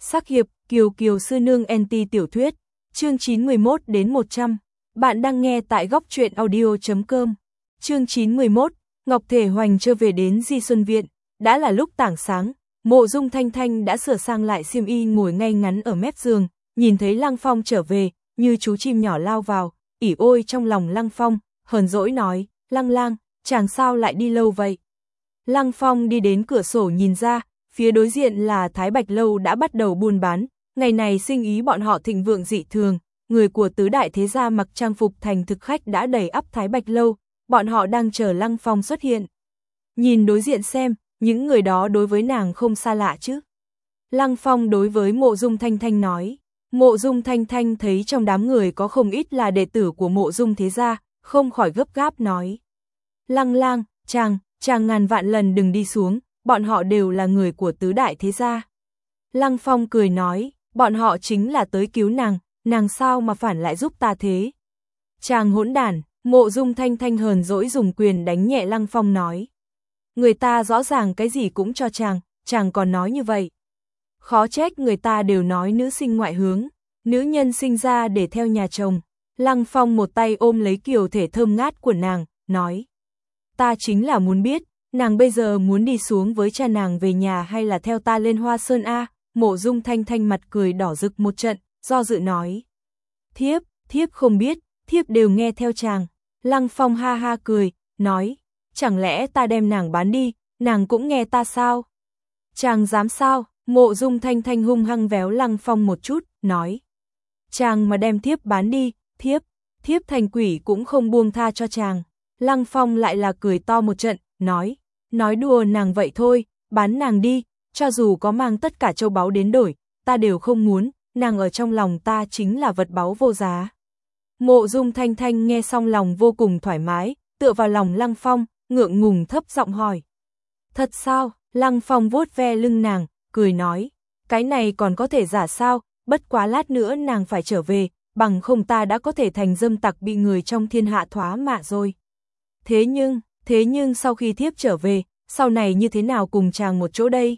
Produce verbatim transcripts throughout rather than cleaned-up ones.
Sắc hiệp, Kiều Kiều sư nương en tê tiểu thuyết, chương chín mười mốt đến một trăm. Bạn đang nghe tại góc truyện audio chấm com. Chương chín mười mốt, Ngọc Thể Hoành chưa về đến Di Xuân Viện, đã là lúc tảng sáng, Mộ Dung Thanh Thanh đã sửa sang lại xiêm y ngồi ngay ngắn ở mép giường, nhìn thấy Lăng Phong trở về, như chú chim nhỏ lao vào, ỉ ôi trong lòng Lăng Phong, hờn dỗi nói, Lăng Lang, chàng sao lại đi lâu vậy? Lăng Phong đi đến cửa sổ nhìn ra, phía đối diện là Thái Bạch Lâu đã bắt đầu buôn bán, ngày này sinh ý bọn họ thịnh vượng dị thường, người của tứ đại thế gia mặc trang phục thành thực khách đã đầy ắp Thái Bạch Lâu, bọn họ đang chờ Lăng Phong xuất hiện. Nhìn đối diện xem, những người đó đối với nàng không xa lạ chứ. Lăng Phong đối với Mộ Dung Thanh Thanh nói, Mộ Dung Thanh Thanh thấy trong đám người có không ít là đệ tử của Mộ Dung thế gia, không khỏi gấp gáp nói. Lăng Lang, chàng, chàng ngàn vạn lần đừng đi xuống, bọn họ đều là người của tứ đại thế gia. Lăng Phong cười nói, bọn họ chính là tới cứu nàng, nàng sao mà phản lại giúp ta thế? Chàng hỗn đản, Mộ Dung Thanh Thanh hờn dỗi dùng quyền đánh nhẹ Lăng Phong nói. Người ta rõ ràng cái gì cũng cho chàng, chàng còn nói như vậy. Khó trách người ta đều nói nữ sinh ngoại hướng, nữ nhân sinh ra để theo nhà chồng. Lăng Phong một tay ôm lấy kiều thể thơm ngát của nàng, nói. Ta chính là muốn biết, nàng bây giờ muốn đi xuống với cha nàng về nhà hay là theo ta lên Hoa Sơn A? Mộ Dung Thanh Thanh mặt cười đỏ rực một trận, do dự nói. Thiếp, thiếp không biết, thiếp đều nghe theo chàng. Lăng Phong ha ha cười, nói, chẳng lẽ ta đem nàng bán đi, nàng cũng nghe ta sao? Chàng dám sao? Mộ Dung Thanh Thanh hung hăng véo Lăng Phong một chút, nói. Chàng mà đem thiếp bán đi, thiếp, thiếp thành quỷ cũng không buông tha cho chàng. Lăng Phong lại là cười to một trận, nói, nói đùa nàng vậy thôi, bán nàng đi, cho dù có mang tất cả châu báu đến đổi, ta đều không muốn, nàng ở trong lòng ta chính là vật báu vô giá. Mộ Dung Thanh Thanh nghe xong lòng vô cùng thoải mái, tựa vào lòng Lăng Phong, ngượng ngùng thấp giọng hỏi. Thật sao? Lăng Phong vuốt ve lưng nàng, cười nói, cái này còn có thể giả sao, bất quá lát nữa nàng phải trở về, bằng không ta đã có thể thành dâm tặc bị người trong thiên hạ thoá mạ rồi. Thế nhưng, thế nhưng sau khi thiếp trở về, sau này như thế nào cùng chàng một chỗ đây?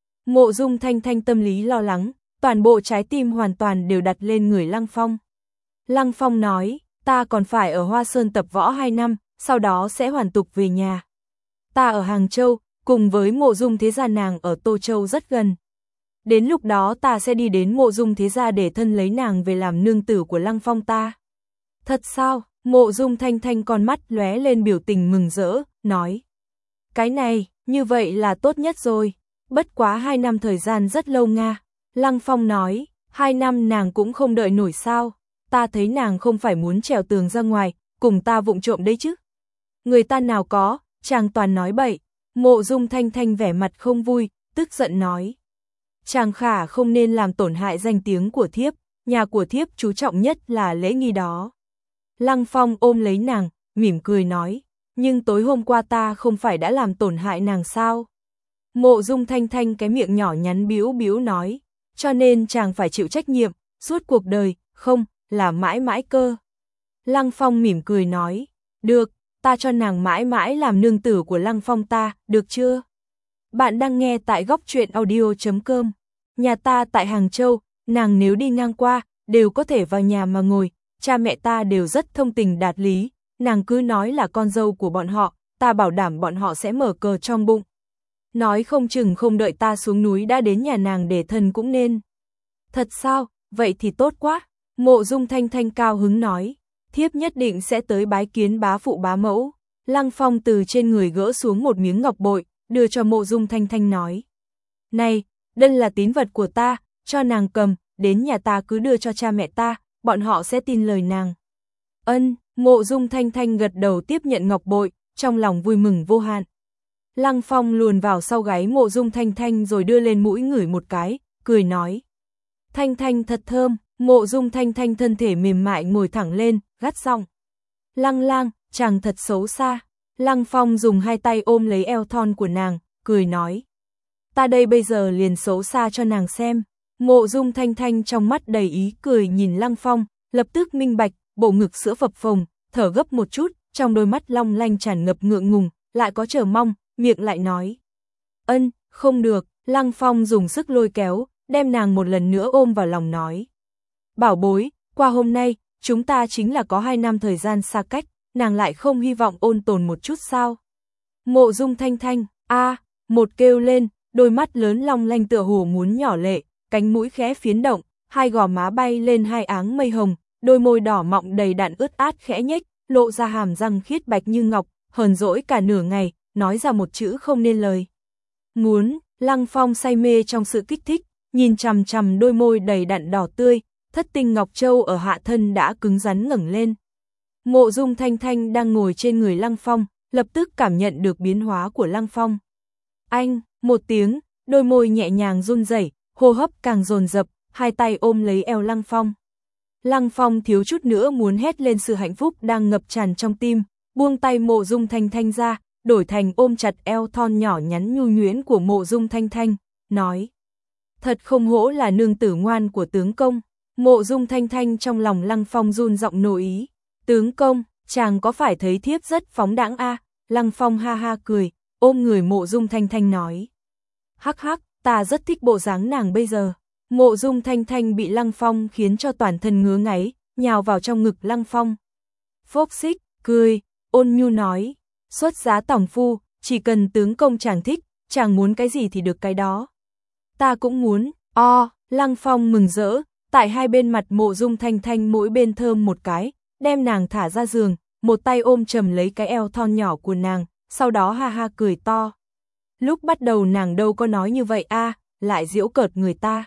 Mộ Dung Thanh Thanh tâm lý lo lắng, toàn bộ trái tim hoàn toàn đều đặt lên người Lăng Phong. Lăng Phong nói, ta còn phải ở Hoa Sơn tập võ hai năm, sau đó sẽ hoàn tục về nhà. Ta ở Hàng Châu, cùng với Mộ Dung thế gia nàng ở Tô Châu rất gần. Đến lúc đó ta sẽ đi đến Mộ Dung thế gia để thân lấy nàng về làm nương tử của Lăng Phong ta. Thật sao? Mộ Dung Thanh Thanh con mắt lóe lên biểu tình mừng rỡ, nói. Cái này, như vậy là tốt nhất rồi. Bất quá hai năm thời gian rất lâu nga. Lăng Phong nói, hai năm nàng cũng không đợi nổi sao. Ta thấy nàng không phải muốn trèo tường ra ngoài, cùng ta vụng trộm đấy chứ. Người ta nào có, chàng toàn nói bậy. Mộ Dung Thanh Thanh vẻ mặt không vui, tức giận nói. Chàng khả không nên làm tổn hại danh tiếng của thiếp, nhà của thiếp chú trọng nhất là lễ nghi đó. Lăng Phong ôm lấy nàng, mỉm cười nói, nhưng tối hôm qua ta không phải đã làm tổn hại nàng sao? Mộ Dung Thanh Thanh cái miệng nhỏ nhắn bĩu bĩu nói, cho nên chàng phải chịu trách nhiệm, suốt cuộc đời, không, là mãi mãi cơ. Lăng Phong mỉm cười nói, được, ta cho nàng mãi mãi làm nương tử của Lăng Phong ta, được chưa? Bạn đang nghe tại góc truyện audio chấm com. Nhà ta tại Hàng Châu, nàng nếu đi ngang qua, đều có thể vào nhà mà ngồi, cha mẹ ta đều rất thông tình đạt lý, nàng cứ nói là con dâu của bọn họ, ta bảo đảm bọn họ sẽ mở cờ trong bụng. Nói không chừng không đợi ta xuống núi đã đến nhà nàng để thân cũng nên. Thật sao? Vậy thì tốt quá. Mộ Dung Thanh Thanh cao hứng nói, thiếp nhất định sẽ tới bái kiến bá phụ bá mẫu. Lăng Phong từ trên người gỡ xuống một miếng ngọc bội, đưa cho Mộ Dung Thanh Thanh nói. Này, đây là tín vật của ta, cho nàng cầm, đến nhà ta cứ đưa cho cha mẹ ta, bọn họ sẽ tin lời nàng. Ân, Mộ Dung Thanh Thanh gật đầu tiếp nhận ngọc bội, trong lòng vui mừng vô hạn. Lăng Phong luồn vào sau gáy Mộ Dung Thanh Thanh rồi đưa lên mũi ngửi một cái, cười nói. Thanh Thanh thật thơm. Mộ Dung Thanh Thanh thân thể mềm mại ngồi thẳng lên, gắt giọng. Lăng Lang, chàng thật xấu xa. Lăng Phong dùng hai tay ôm lấy eo thon của nàng, cười nói. Ta đây bây giờ liền xấu xa cho nàng xem. Mộ Dung Thanh Thanh trong mắt đầy ý cười nhìn Lăng Phong, lập tức minh bạch, bộ ngực sữa phập phồng, thở gấp một chút, trong đôi mắt long lanh tràn ngập ngượng ngùng, lại có chờ mong, miệng lại nói. Ân, không được, Lăng Phong dùng sức lôi kéo, đem nàng một lần nữa ôm vào lòng nói. Bảo bối, qua hôm nay, chúng ta chính là có hai năm thời gian xa cách, nàng lại không hy vọng ôn tồn một chút sao? Mộ Dung Thanh Thanh, a, một kêu lên, đôi mắt lớn long lanh tựa hồ muốn nhỏ lệ, cánh mũi khẽ phiến động, hai gò má bay lên hai áng mây hồng, đôi môi đỏ mọng đầy đặn ướt át khẽ nhếch, lộ ra hàm răng khiết bạch như ngọc, hờn dỗi cả nửa ngày, nói ra một chữ không nên lời. Muốn, Lăng Phong say mê trong sự kích thích, nhìn chằm chằm đôi môi đầy đặn đỏ tươi, thất tinh ngọc châu ở hạ thân đã cứng rắn ngẩng lên. Mộ Dung Thanh Thanh đang ngồi trên người Lăng Phong, lập tức cảm nhận được biến hóa của Lăng Phong. Anh, một tiếng, đôi môi nhẹ nhàng run rẩy, hô hấp càng dồn dập, hai tay ôm lấy eo Lăng Phong. Lăng Phong thiếu chút nữa muốn hét lên sự hạnh phúc đang ngập tràn trong tim, buông tay Mộ Dung Thanh Thanh ra, đổi thành ôm chặt eo thon nhỏ nhắn nhu nhuyễn của Mộ Dung Thanh Thanh, nói. Thật không hổ là nương tử ngoan của tướng công. Mộ Dung Thanh Thanh trong lòng Lăng Phong run giọng nổi ý. Tướng công, chàng có phải thấy thiếp rất phóng đãng a? À? Lăng Phong ha ha cười, ôm người Mộ Dung Thanh Thanh nói. Hắc hắc, ta rất thích bộ dáng nàng bây giờ. Mộ Dung Thanh Thanh bị Lăng Phong khiến cho toàn thân ngứa ngáy, nhào vào trong ngực Lăng Phong. Phốc xích, cười, ôn nhu nói. Xuất giá tòng phu, chỉ cần tướng công chàng thích, chàng muốn cái gì thì được cái đó. Ta cũng muốn, o, Lăng Phong mừng rỡ, tại hai bên mặt Mộ Dung Thanh Thanh mỗi bên thơm một cái, đem nàng thả ra giường, một tay ôm chầm lấy cái eo thon nhỏ của nàng, sau đó ha ha cười to. Lúc bắt đầu nàng đâu có nói như vậy a, à, lại giễu cợt người ta.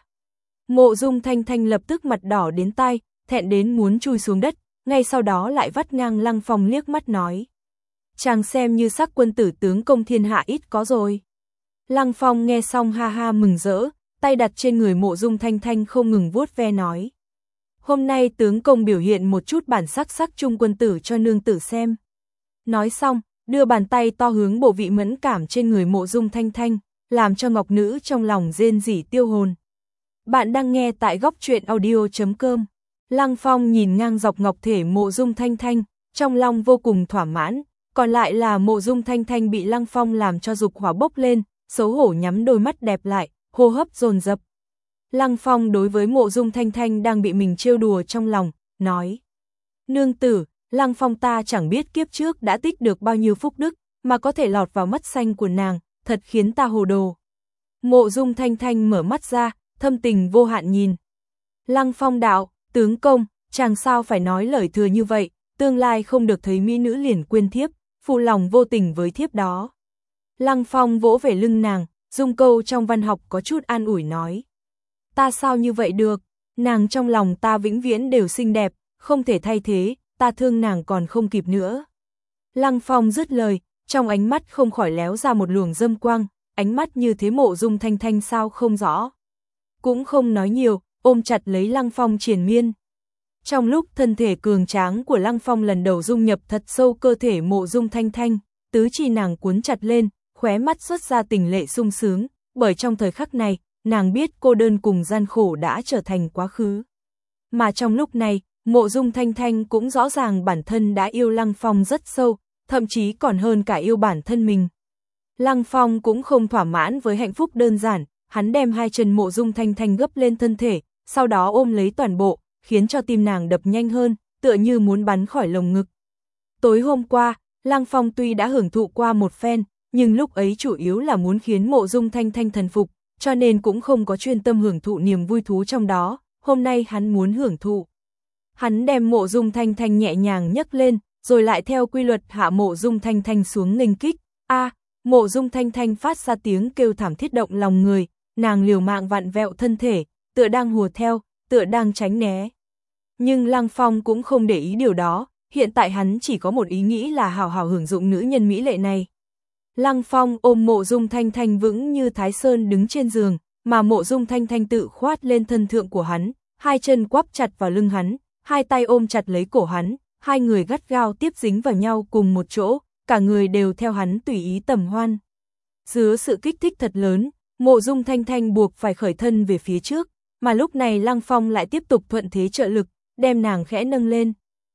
Mộ Dung Thanh Thanh lập tức mặt đỏ đến tai, thẹn đến muốn chui xuống đất, ngay sau đó lại vắt ngang Lăng Phong liếc mắt nói. Chàng xem như sắc quân tử tướng công thiên hạ ít có rồi. Lăng Phong nghe xong ha ha mừng rỡ, tay đặt trên người Mộ Dung Thanh Thanh không ngừng vuốt ve nói. Hôm nay tướng công biểu hiện một chút bản sắc sắc trung quân tử cho nương tử xem. Nói xong, đưa bàn tay to hướng bộ vị mẫn cảm trên người Mộ Dung Thanh Thanh, làm cho ngọc nữ trong lòng rên rỉ tiêu hồn. Bạn đang nghe tại góc truyện audio chấm com. Lăng Phong nhìn ngang dọc ngọc thể Mộ Dung Thanh Thanh, trong lòng vô cùng thỏa mãn, còn lại là Mộ Dung Thanh Thanh bị Lăng Phong làm cho dục hỏa bốc lên, xấu hổ nhắm đôi mắt đẹp lại, hô hấp dồn dập. Lăng Phong đối với Mộ Dung Thanh Thanh đang bị mình trêu đùa trong lòng, nói. Nương tử, Lăng Phong ta chẳng biết kiếp trước đã tích được bao nhiêu phúc đức, mà có thể lọt vào mắt xanh của nàng, thật khiến ta hồ đồ. Mộ Dung Thanh Thanh mở mắt ra, thâm tình vô hạn nhìn. Lăng Phong đạo, tướng công, chàng sao phải nói lời thừa như vậy, tương lai không được thấy mỹ nữ liền quên thiếp, phụ lòng vô tình với thiếp đó. Lăng Phong vỗ về lưng nàng, dùng câu trong văn học có chút an ủi nói. Ta sao như vậy được, nàng trong lòng ta vĩnh viễn đều xinh đẹp, không thể thay thế, ta thương nàng còn không kịp nữa. Lăng Phong dứt lời, trong ánh mắt không khỏi léo ra một luồng dâm quang, ánh mắt như thế Mộ Dung Thanh Thanh sao không rõ. Cũng không nói nhiều, ôm chặt lấy Lăng Phong triền miên. Trong lúc thân thể cường tráng của Lăng Phong lần đầu dung nhập thật sâu cơ thể Mộ Dung Thanh Thanh, tứ chi nàng cuốn chặt lên, khóe mắt xuất ra tình lệ sung sướng, bởi trong thời khắc này, nàng biết cô đơn cùng gian khổ đã trở thành quá khứ. Mà trong lúc này, Mộ Dung Thanh Thanh cũng rõ ràng bản thân đã yêu Lăng Phong rất sâu, thậm chí còn hơn cả yêu bản thân mình. Lăng Phong cũng không thỏa mãn với hạnh phúc đơn giản, hắn đem hai chân Mộ Dung Thanh Thanh gấp lên thân thể, sau đó ôm lấy toàn bộ, khiến cho tim nàng đập nhanh hơn, tựa như muốn bắn khỏi lồng ngực. Tối hôm qua, Lăng Phong tuy đã hưởng thụ qua một phen, nhưng lúc ấy chủ yếu là muốn khiến Mộ Dung Thanh Thanh thần phục, cho nên cũng không có chuyên tâm hưởng thụ niềm vui thú trong đó, hôm nay hắn muốn hưởng thụ. Hắn đem Mộ Dung Thanh Thanh nhẹ nhàng nhấc lên, rồi lại theo quy luật hạ Mộ Dung Thanh Thanh xuống nghênh kích. A, Mộ Dung Thanh Thanh phát ra tiếng kêu thảm thiết động lòng người, nàng liều mạng vặn vẹo thân thể, tựa đang hùa theo, tựa đang tránh né. Nhưng Lăng Phong cũng không để ý điều đó, hiện tại hắn chỉ có một ý nghĩ là hào hào hưởng dụng nữ nhân mỹ lệ này. Lăng Phong ôm Mộ Dung Thanh Thanh vững như Thái Sơn đứng trên giường, mà Mộ Dung Thanh Thanh tự khoát lên thân thượng của hắn, hai chân quắp chặt vào lưng hắn, hai tay ôm chặt lấy cổ hắn, hai người gắt gao tiếp dính vào nhau cùng một chỗ, cả người đều theo hắn tùy ý tầm hoan. Dưới sự kích thích thật lớn, Mộ Dung Thanh Thanh buộc phải khởi thân về phía trước, mà lúc này Lăng Phong lại tiếp tục thuận thế trợ lực, đem nàng khẽ nâng lên.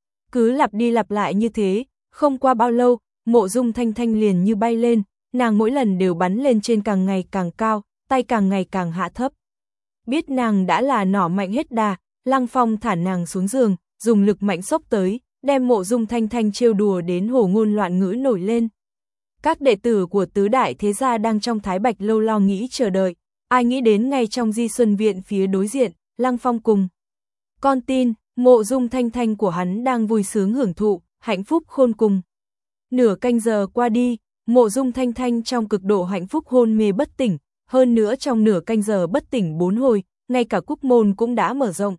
Cứ lặp đi lặp lại như thế, không qua bao lâu, Mộ Dung Thanh Thanh liền như bay lên, nàng mỗi lần đều bắn lên trên càng ngày càng cao, tay càng ngày càng hạ thấp. Biết nàng đã là nỏ mạnh hết đà, Lăng Phong thả nàng xuống giường, dùng lực mạnh xốc tới, đem Mộ Dung Thanh Thanh trêu đùa đến hồ ngôn loạn ngữ nổi lên. Các đệ tử của tứ đại thế gia đang trong Thái Bạch lâu lo nghĩ chờ đợi, ai nghĩ đến ngay trong Di Xuân viện phía đối diện, Lăng Phong cùng con tin, Mộ Dung Thanh Thanh của hắn đang vui sướng hưởng thụ, hạnh phúc khôn cùng. Nửa canh giờ qua đi, Mộ Dung Thanh Thanh trong cực độ hạnh phúc hôn mê bất tỉnh, hơn nữa trong nửa canh giờ bất tỉnh bốn hồi, ngay cả cúc môn cũng đã mở rộng.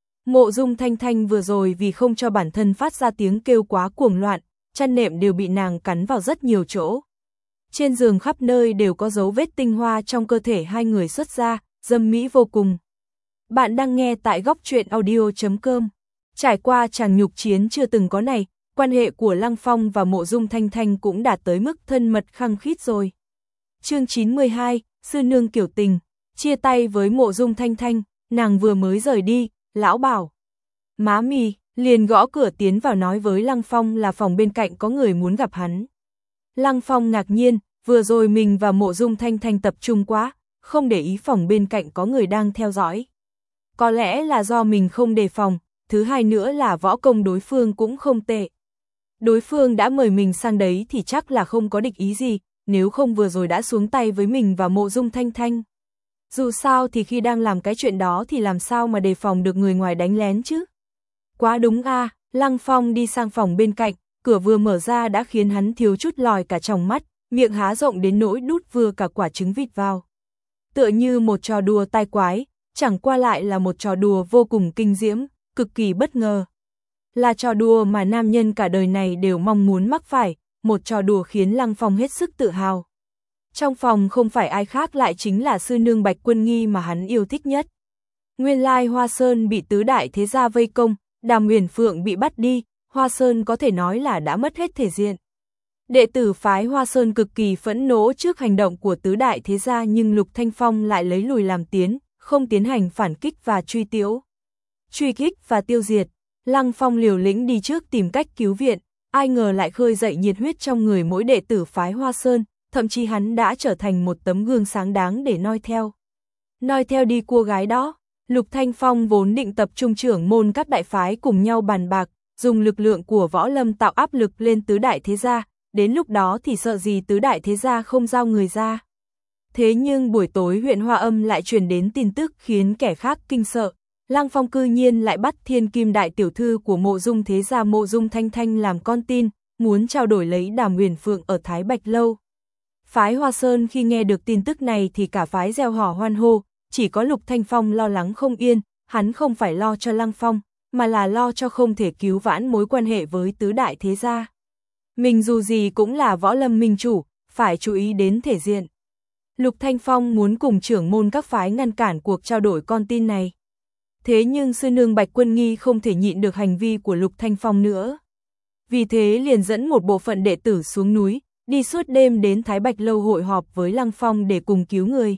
Mộ Dung Thanh Thanh vừa rồi vì không cho bản thân phát ra tiếng kêu quá cuồng loạn, chăn nệm đều bị nàng cắn vào rất nhiều chỗ. Trên giường khắp nơi đều có dấu vết tinh hoa trong cơ thể hai người xuất ra, dâm mỹ vô cùng. Bạn đang nghe tại góc truyện audio chấm com. Trải qua tràng nhục chiến chưa từng có này, quan hệ của Lăng Phong và Mộ Dung Thanh Thanh cũng đạt tới mức thân mật khăng khít rồi. Chương chín mươi hai, sư nương kiểu tình, chia tay với Mộ Dung Thanh Thanh, nàng vừa mới rời đi, lão bảo. Má mì, liền gõ cửa tiến vào nói với Lăng Phong là phòng bên cạnh có người muốn gặp hắn. Lăng Phong ngạc nhiên, vừa rồi mình và Mộ Dung Thanh Thanh tập trung quá, không để ý phòng bên cạnh có người đang theo dõi. Có lẽ là do mình không đề phòng, thứ hai nữa là võ công đối phương cũng không tệ. Đối phương đã mời mình sang đấy thì chắc là không có địch ý gì, nếu không vừa rồi đã xuống tay với mình và Mộ Dung Thanh Thanh. Dù sao thì khi đang làm cái chuyện đó thì làm sao mà đề phòng được người ngoài đánh lén chứ? Quá đúng a, à, Lăng Phong đi sang phòng bên cạnh, cửa vừa mở ra đã khiến hắn thiếu chút lòi cả tròng mắt, miệng há rộng đến nỗi đút vừa cả quả trứng vịt vào. Tựa như một trò đùa tai quái, chẳng qua lại là một trò đùa vô cùng kinh diễm, cực kỳ bất ngờ. Là trò đùa mà nam nhân cả đời này đều mong muốn mắc phải, một trò đùa khiến Lăng Phong hết sức tự hào. Trong phòng không phải ai khác lại chính là sư nương Bạch Quân Nghi mà hắn yêu thích nhất. Nguyên lai Hoa Sơn bị tứ đại thế gia vây công, Đàm Uyển Phượng bị bắt đi, Hoa Sơn có thể nói là đã mất hết thể diện. Đệ tử phái Hoa Sơn cực kỳ phẫn nộ trước hành động của tứ đại thế gia, nhưng Lục Thanh Phong lại lấy lùi làm tiến, không tiến hành phản kích và truy tiễu. Truy kích và tiêu diệt, Lăng Phong liều lĩnh đi trước tìm cách cứu viện, ai ngờ lại khơi dậy nhiệt huyết trong người mỗi đệ tử phái Hoa Sơn, thậm chí hắn đã trở thành một tấm gương sáng đáng để noi theo. Noi theo đi cô gái đó, Lục Thanh Phong vốn định tập trung trưởng môn các đại phái cùng nhau bàn bạc, dùng lực lượng của võ lâm tạo áp lực lên tứ đại thế gia, đến lúc đó thì sợ gì tứ đại thế gia không giao người ra. Thế nhưng buổi tối huyện Hoa Âm lại truyền đến tin tức khiến kẻ khác kinh sợ, Lăng Phong cư nhiên lại bắt thiên kim đại tiểu thư của Mộ Dung thế gia Mộ Dung Thanh Thanh làm con tin, muốn trao đổi lấy Đàm Uyển Phượng ở Thái Bạch Lâu. Phái Hoa Sơn khi nghe được tin tức này thì cả phái reo hò hoan hô, chỉ có Lục Thanh Phong lo lắng không yên, hắn không phải lo cho Lăng Phong, mà là lo cho không thể cứu vãn mối quan hệ với tứ đại thế gia. Mình dù gì cũng là võ lâm minh chủ, phải chú ý đến thể diện. Lục Thanh Phong muốn cùng trưởng môn các phái ngăn cản cuộc trao đổi con tin này. Thế nhưng sư nương Bạch Quân Nghi không thể nhịn được hành vi của Lục Thanh Phong nữa. Vì thế liền dẫn một bộ phận đệ tử xuống núi, đi suốt đêm đến Thái Bạch Lâu hội họp với Lăng Phong để cùng cứu người.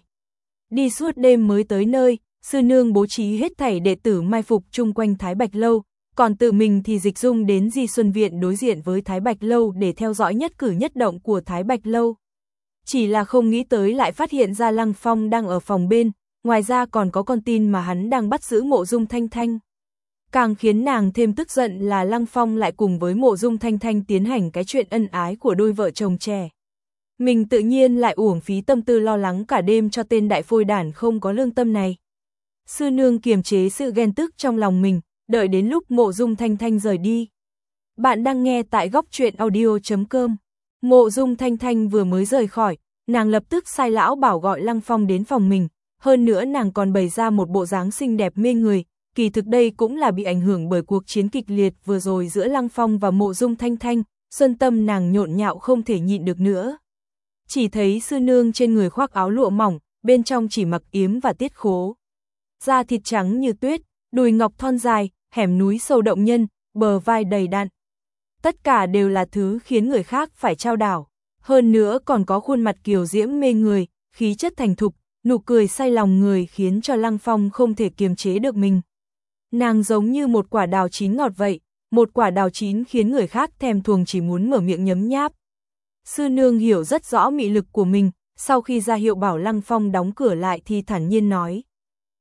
Đi suốt đêm mới tới nơi, sư nương bố trí hết thảy đệ tử mai phục chung quanh Thái Bạch Lâu, còn tự mình thì dịch dung đến Di Xuân Viện đối diện với Thái Bạch Lâu để theo dõi nhất cử nhất động của Thái Bạch Lâu. Chỉ là không nghĩ tới lại phát hiện ra Lăng Phong đang ở phòng bên, ngoài ra còn có con tin mà hắn đang bắt giữ Mộ Dung Thanh Thanh. Càng khiến nàng thêm tức giận là Lăng Phong lại cùng với Mộ Dung Thanh Thanh tiến hành cái chuyện ân ái của đôi vợ chồng trẻ. Mình tự nhiên lại uổng phí tâm tư lo lắng cả đêm cho tên đại phôi đản không có lương tâm này. Sư nương kiềm chế sự ghen tức trong lòng mình, đợi đến lúc Mộ Dung Thanh Thanh rời đi. Bạn đang nghe tại góc truyện audio chấm com. Mộ Dung Thanh Thanh vừa mới rời khỏi, nàng lập tức sai lão bảo gọi Lăng Phong đến phòng mình, hơn nữa nàng còn bày ra một bộ dáng xinh đẹp mê người, kỳ thực đây cũng là bị ảnh hưởng bởi cuộc chiến kịch liệt vừa rồi giữa Lăng Phong và Mộ Dung Thanh Thanh, xuân tâm nàng nhộn nhạo không thể nhịn được nữa. Chỉ thấy sư nương trên người khoác áo lụa mỏng, bên trong chỉ mặc yếm và tiết khố. Da thịt trắng như tuyết, đùi ngọc thon dài, hẻm núi sâu động nhân, bờ vai đầy đặn. Tất cả đều là thứ khiến người khác phải trao đảo. Hơn nữa còn có khuôn mặt kiều diễm mê người, khí chất thành thục, nụ cười say lòng người khiến cho Lăng Phong không thể kiềm chế được mình. Nàng giống như một quả đào chín ngọt vậy, một quả đào chín khiến người khác thèm thuồng chỉ muốn mở miệng nhấm nháp. Sư nương hiểu rất rõ mị lực của mình, sau khi ra hiệu bảo Lăng Phong đóng cửa lại thì thản nhiên nói.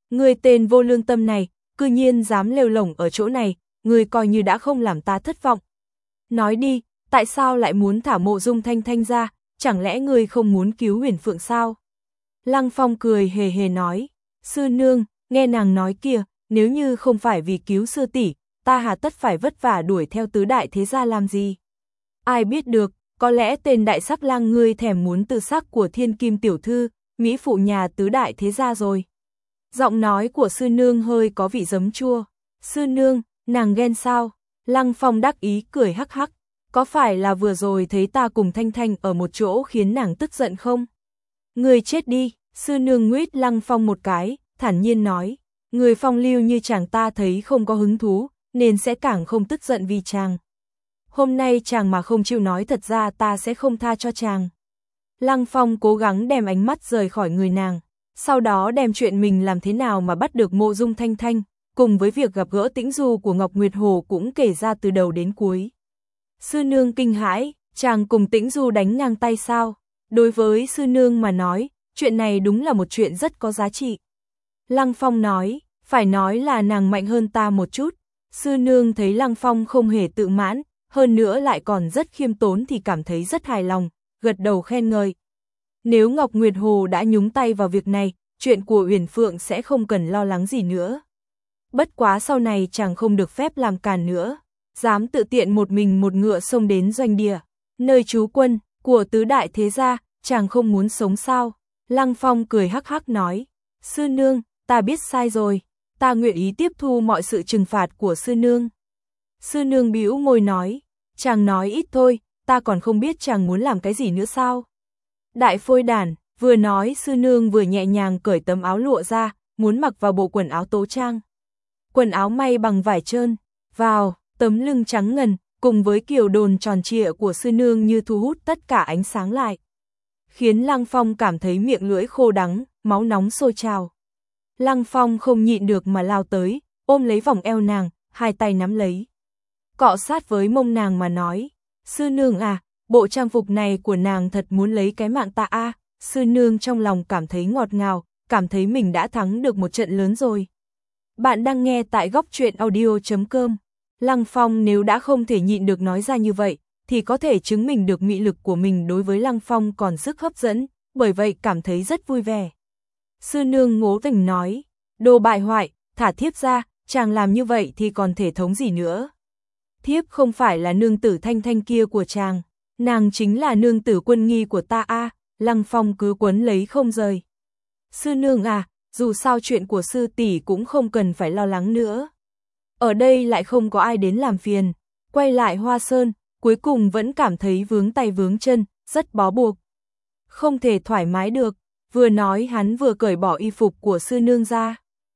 Ngươi tên vô lương tâm này, cư nhiên dám lêu lổng ở chỗ này, ngươi coi như đã không làm ta thất vọng. Nói đi, tại sao lại muốn thả Mộ Dung Thanh Thanh ra, chẳng lẽ ngươi không muốn cứu Huyền Phượng sao? Lăng Phong cười hề hề nói, sư nương, nghe nàng nói kìa, nếu như không phải vì cứu sư tỷ, ta hà tất phải vất vả đuổi theo tứ đại thế gia làm gì? Ai biết được, có lẽ tên đại sắc lang ngươi thèm muốn tư sắc của thiên kim tiểu thư, mỹ phụ nhà tứ đại thế gia rồi. Giọng nói của sư nương hơi có vị giấm chua. Sư nương, nàng ghen sao? Lăng Phong đắc ý cười hắc hắc. Có phải là vừa rồi thấy ta cùng Thanh Thanh ở một chỗ khiến nàng tức giận không? Người chết đi, sư nương nguyết Lăng Phong một cái, thản nhiên nói. Người phong lưu như chàng ta thấy không có hứng thú, nên sẽ càng không tức giận vì chàng. Hôm nay chàng mà không chịu nói thật ra ta sẽ không tha cho chàng. Lăng Phong cố gắng đem ánh mắt rời khỏi người nàng, sau đó đem chuyện mình làm thế nào mà bắt được Mộ Dung Thanh Thanh, cùng với việc gặp gỡ Tĩnh Du của Ngọc Nguyệt Hồ cũng kể ra từ đầu đến cuối. Sư nương kinh hãi, chàng cùng Tĩnh Du đánh ngang tay sao? Đối với sư nương mà nói, chuyện này đúng là một chuyện rất có giá trị. Lăng Phong nói, phải nói là nàng mạnh hơn ta một chút. Sư nương thấy Lăng Phong không hề tự mãn, hơn nữa lại còn rất khiêm tốn thì cảm thấy rất hài lòng, gật đầu khen ngợi. Nếu Ngọc Nguyệt Hồ đã nhúng tay vào việc này, chuyện của Uyển Phượng sẽ không cần lo lắng gì nữa. Bất quá sau này chàng không được phép làm càn nữa, dám tự tiện một mình một ngựa xông đến doanh địa, nơi trú quân của tứ đại thế gia, chàng không muốn sống sao? Lăng Phong cười hắc hắc nói, sư nương, ta biết sai rồi, ta nguyện ý tiếp thu mọi sự trừng phạt của sư nương. Sư nương bĩu môi nói, chàng nói ít thôi, ta còn không biết chàng muốn làm cái gì nữa sao? Đại phôi đản, vừa nói sư nương vừa nhẹ nhàng cởi tấm áo lụa ra, muốn mặc vào bộ quần áo tố trang. Quần áo may bằng vải trơn, vào, tấm lưng trắng ngần, cùng với kiểu đồn tròn trịa của sư nương như thu hút tất cả ánh sáng lại. Khiến Lăng Phong cảm thấy miệng lưỡi khô đắng, máu nóng sôi trào. Lăng Phong không nhịn được mà lao tới, ôm lấy vòng eo nàng, hai tay nắm lấy. Cọ sát với mông nàng mà nói, sư nương à, bộ trang phục này của nàng thật muốn lấy cái mạng ta a. À. Sư nương trong lòng cảm thấy ngọt ngào, cảm thấy mình đã thắng được một trận lớn rồi. Bạn đang nghe tại góc truyện audio chấm com. Lăng Phong nếu đã không thể nhịn được nói ra như vậy, thì có thể chứng minh được mị lực của mình đối với Lăng Phong còn sức hấp dẫn, bởi vậy cảm thấy rất vui vẻ. Sư nương ngố tình nói, đồ bại hoại, thả thiếp ra, chàng làm như vậy thì còn thể thống gì nữa. Thiếp không phải là nương tử Thanh Thanh kia của chàng, nàng chính là nương tử Quân Nghi của ta a. À. Lăng Phong cứ quấn lấy không rời. Sư nương à, dù sao chuyện của sư tỷ cũng không cần phải lo lắng nữa. Ở đây lại không có ai đến làm phiền. Quay lại Hoa Sơn, cuối cùng vẫn cảm thấy vướng tay vướng chân, rất bó buộc. Không thể thoải mái được, vừa nói hắn vừa cởi bỏ y phục của sư nương ra.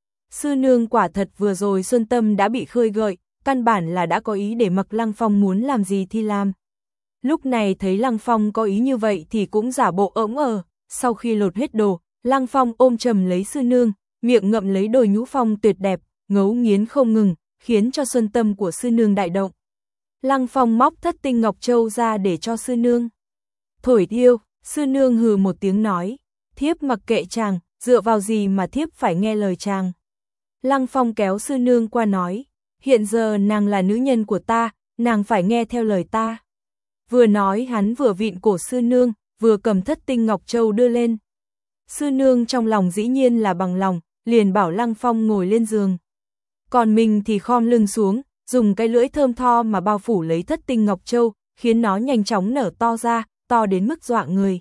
Sư nương quả thật vừa rồi Xuân Tâm đã bị khơi gợi, căn bản là đã có ý để mặc Lăng Phong muốn làm gì thì làm. Lúc này thấy Lăng Phong có ý như vậy thì cũng giả bộ ỡm ờ, sau khi lột hết đồ, Lăng Phong ôm chầm lấy sư nương, miệng ngậm lấy đôi nhũ phong tuyệt đẹp, ngấu nghiến không ngừng, khiến cho Xuân Tâm của sư nương đại động. Lăng Phong móc thất tinh ngọc châu ra để cho sư nương. Thổi thiêu, sư nương hừ một tiếng nói, thiếp mặc kệ chàng, dựa vào gì mà thiếp phải nghe lời chàng. Lăng Phong kéo sư nương qua nói, hiện giờ nàng là nữ nhân của ta, nàng phải nghe theo lời ta. Vừa nói hắn vừa vịn cổ sư nương, vừa cầm thất tinh ngọc châu đưa lên. Sư nương trong lòng dĩ nhiên là bằng lòng, liền bảo Lăng Phong ngồi lên giường. Còn mình thì khom lưng xuống, dùng cái lưỡi thơm tho mà bao phủ lấy thất tinh ngọc châu, khiến nó nhanh chóng nở to ra, to đến mức dọa người.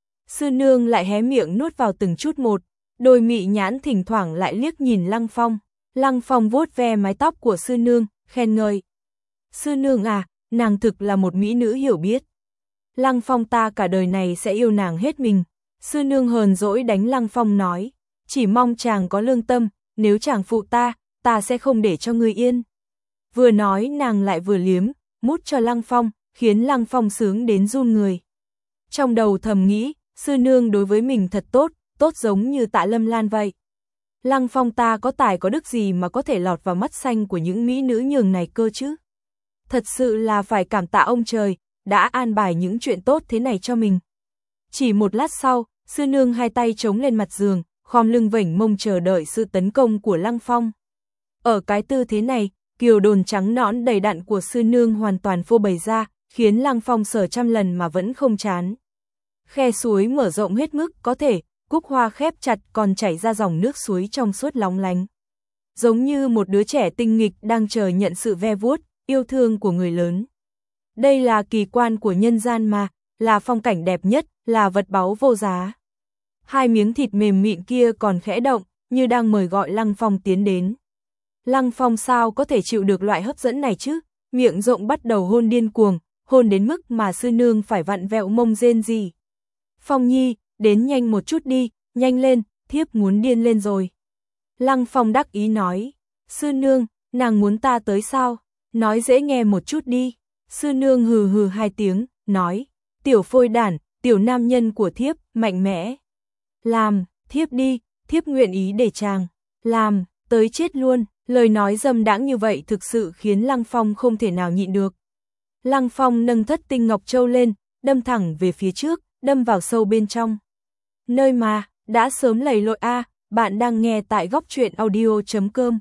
Sư nương lại hé miệng nuốt vào từng chút một, đôi mị nhãn thỉnh thoảng lại liếc nhìn Lăng Phong. Lăng Phong vuốt ve mái tóc của sư nương, khen ngợi. Sư nương à, nàng thực là một mỹ nữ hiểu biết. Lăng Phong ta cả đời này sẽ yêu nàng hết mình. Sư nương hờn dỗi đánh Lăng Phong nói, chỉ mong chàng có lương tâm, nếu chàng phụ ta, ta sẽ không để cho ngươi yên. Vừa nói nàng lại vừa liếm, mút cho Lăng Phong, khiến Lăng Phong sướng đến run người. Trong đầu thầm nghĩ, sư nương đối với mình thật tốt, tốt giống như Tạ Lâm Lan vậy. Lăng Phong ta có tài có đức gì mà có thể lọt vào mắt xanh của những mỹ nữ nhường này cơ chứ? Thật sự là phải cảm tạ ông trời, đã an bài những chuyện tốt thế này cho mình. Chỉ một lát sau, sư nương hai tay chống lên mặt giường, khom lưng vểnh mông chờ đợi sự tấn công của Lăng Phong. Ở cái tư thế này, kiều đồn trắng nõn đầy đặn của sư nương hoàn toàn phô bày ra, khiến Lăng Phong sờ trăm lần mà vẫn không chán. Khe suối mở rộng hết mức có thể, cúc hoa khép chặt còn chảy ra dòng nước suối trong suốt lóng lánh. Giống như một đứa trẻ tinh nghịch đang chờ nhận sự ve vuốt, yêu thương của người lớn. Đây là kỳ quan của nhân gian mà, là phong cảnh đẹp nhất, là vật báu vô giá. Hai miếng thịt mềm mịn kia còn khẽ động, như đang mời gọi Lăng Phong tiến đến. Lăng Phong sao có thể chịu được loại hấp dẫn này chứ, miệng rộng bắt đầu hôn điên cuồng, hôn đến mức mà sư nương phải vặn vẹo mông rên rỉ. Phong Nhi, đến nhanh một chút đi, nhanh lên, thiếp muốn điên lên rồi. Lăng Phong đắc ý nói, sư nương, nàng muốn ta tới sao, nói dễ nghe một chút đi. Sư nương hừ hừ hai tiếng, nói, tiểu phôi đản, tiểu nam nhân của thiếp, mạnh mẽ. Làm, thiếp đi, thiếp nguyện ý để chàng. Làm, tới chết luôn. Lời nói dâm đãng như vậy thực sự khiến Lăng Phong không thể nào nhịn được. Lăng Phong nâng thất tinh ngọc châu lên, đâm thẳng về phía trước, đâm vào sâu bên trong. Nơi mà, đã sớm lầy lội a, à, bạn đang nghe tại góc truyện audio chấm com.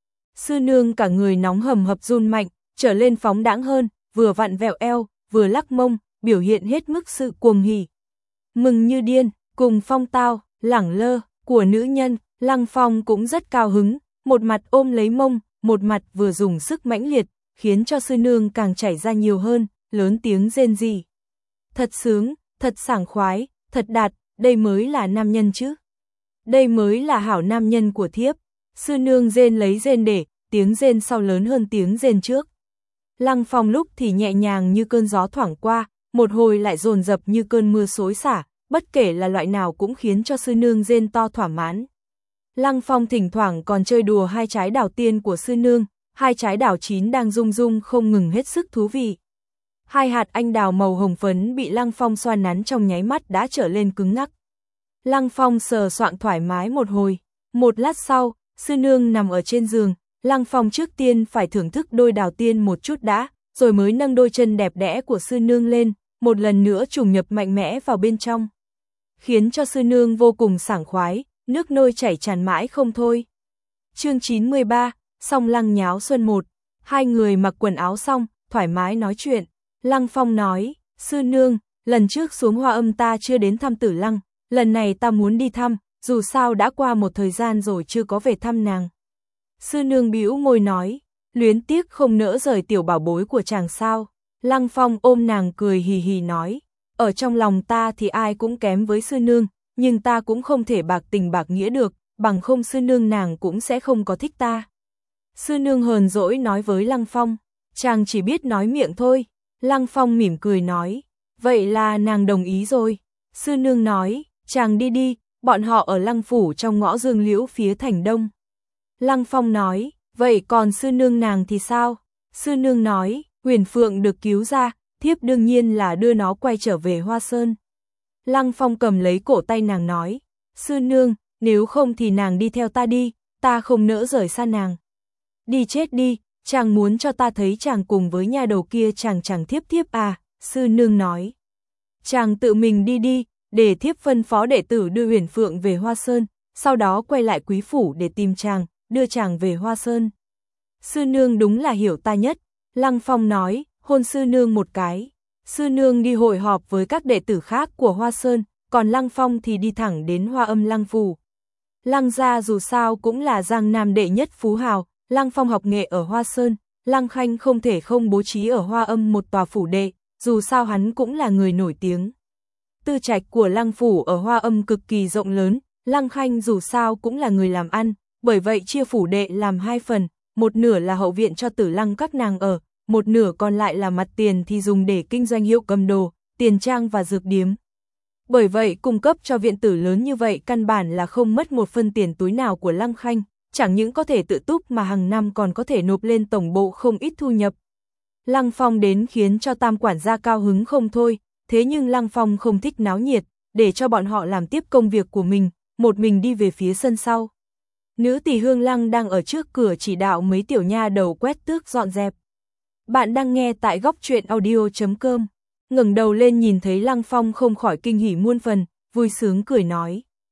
Sư nương cả người nóng hầm hập run mạnh, trở lên phóng đãng hơn, vừa vặn vẹo eo, vừa lắc mông, biểu hiện hết mức sự cuồng hỉ. Mừng như điên, cùng phong tao, lẳng lơ, của nữ nhân, Lăng Phong cũng rất cao hứng, một mặt ôm lấy mông, một mặt vừa dùng sức mãnh liệt, khiến cho sư nương càng chảy ra nhiều hơn, lớn tiếng rên rỉ. Thật sướng, thật sảng khoái, thật đạt, đây mới là nam nhân chứ. Đây mới là hảo nam nhân của thiếp. Sư nương rên lấy rên để, tiếng rên sau lớn hơn tiếng rên trước. Lăng Phong lúc thì nhẹ nhàng như cơn gió thoảng qua, một hồi lại dồn dập như cơn mưa xối xả, bất kể là loại nào cũng khiến cho sư nương rên to thỏa mãn. Lăng Phong thỉnh thoảng còn chơi đùa hai trái đào tiên của sư nương, hai trái đào chín đang rung rung không ngừng hết sức thú vị. Hai hạt anh đào màu hồng phấn bị Lăng Phong xoa nắn trong nháy mắt đã trở lên cứng ngắc. Lăng Phong sờ soạng thoải mái một hồi, một lát sau, sư nương nằm ở trên giường, Lăng Phong trước tiên phải thưởng thức đôi đào tiên một chút đã, rồi mới nâng đôi chân đẹp đẽ của sư nương lên, một lần nữa trùng nhập mạnh mẽ vào bên trong. Khiến cho sư nương vô cùng sảng khoái, nước nôi chảy tràn mãi không thôi. Chương chín mươi ba, Song Lăng nháo xuân một. Hai người mặc quần áo xong, thoải mái nói chuyện. Lăng Phong nói, sư nương, lần trước xuống Hoa Âm ta chưa đến thăm Tử Lăng, lần này ta muốn đi thăm, dù sao đã qua một thời gian rồi chưa có về thăm nàng. Sư nương bĩu môi nói, luyến tiếc không nỡ rời tiểu bảo bối của chàng sao. Lăng Phong ôm nàng cười hì hì nói, ở trong lòng ta thì ai cũng kém với sư nương, nhưng ta cũng không thể bạc tình bạc nghĩa được, bằng không sư nương nàng cũng sẽ không có thích ta. Sư nương hờn dỗi nói với Lăng Phong, chàng chỉ biết nói miệng thôi. Lăng Phong mỉm cười nói, vậy là nàng đồng ý rồi. Sư nương nói, chàng đi đi, bọn họ ở Lăng phủ trong ngõ Dương Liễu phía thành đông. Lăng Phong nói, vậy còn sư nương nàng thì sao? Sư nương nói, Huyền Phượng được cứu ra, thiếp đương nhiên là đưa nó quay trở về Hoa Sơn. Lăng Phong cầm lấy cổ tay nàng nói, sư nương, nếu không thì nàng đi theo ta đi, ta không nỡ rời xa nàng. Đi chết đi, chàng muốn cho ta thấy chàng cùng với nha đầu kia chàng chàng thiếp thiếp à, sư nương nói. Chàng tự mình đi đi, để thiếp phân phó đệ tử đưa Huyền Phượng về Hoa Sơn, sau đó quay lại quý phủ để tìm chàng, đưa chàng về Hoa Sơn. Sư nương đúng là hiểu ta nhất, Lăng Phong nói, hôn sư nương một cái. Sư nương đi hội họp với các đệ tử khác của Hoa Sơn, còn Lăng Phong thì đi thẳng đến Hoa Âm Lăng phủ. Lăng gia dù sao cũng là Giang Nam đệ nhất phú hào, Lăng Phong học nghệ ở Hoa Sơn, Lăng Khanh không thể không bố trí ở Hoa Âm một tòa phủ đệ, dù sao hắn cũng là người nổi tiếng. Tư trạch của Lăng phủ ở Hoa Âm cực kỳ rộng lớn, Lăng Khanh dù sao cũng là người làm ăn, bởi vậy chia phủ đệ làm hai phần, một nửa là hậu viện cho Tử Lăng các nàng ở, một nửa còn lại là mặt tiền thì dùng để kinh doanh hiệu cầm đồ, tiền trang và dược điếm. Bởi vậy cung cấp cho viện tử lớn như vậy căn bản là không mất một phân tiền túi nào của Lăng Khanh, chẳng những có thể tự túc mà hàng năm còn có thể nộp lên tổng bộ không ít thu nhập. Lăng Phong đến khiến cho tam quản gia cao hứng không thôi, thế nhưng Lăng Phong không thích náo nhiệt, để cho bọn họ làm tiếp công việc của mình, một mình đi về phía sân sau. Nữ tỳ Hương Lăng đang ở trước cửa chỉ đạo mấy tiểu nha đầu quét tước dọn dẹp. Bạn đang nghe tại góc truyện audio chấm com. Ngẩng đầu lên nhìn thấy Lăng Phong không khỏi kinh hỉ muôn phần, vui sướng cười nói.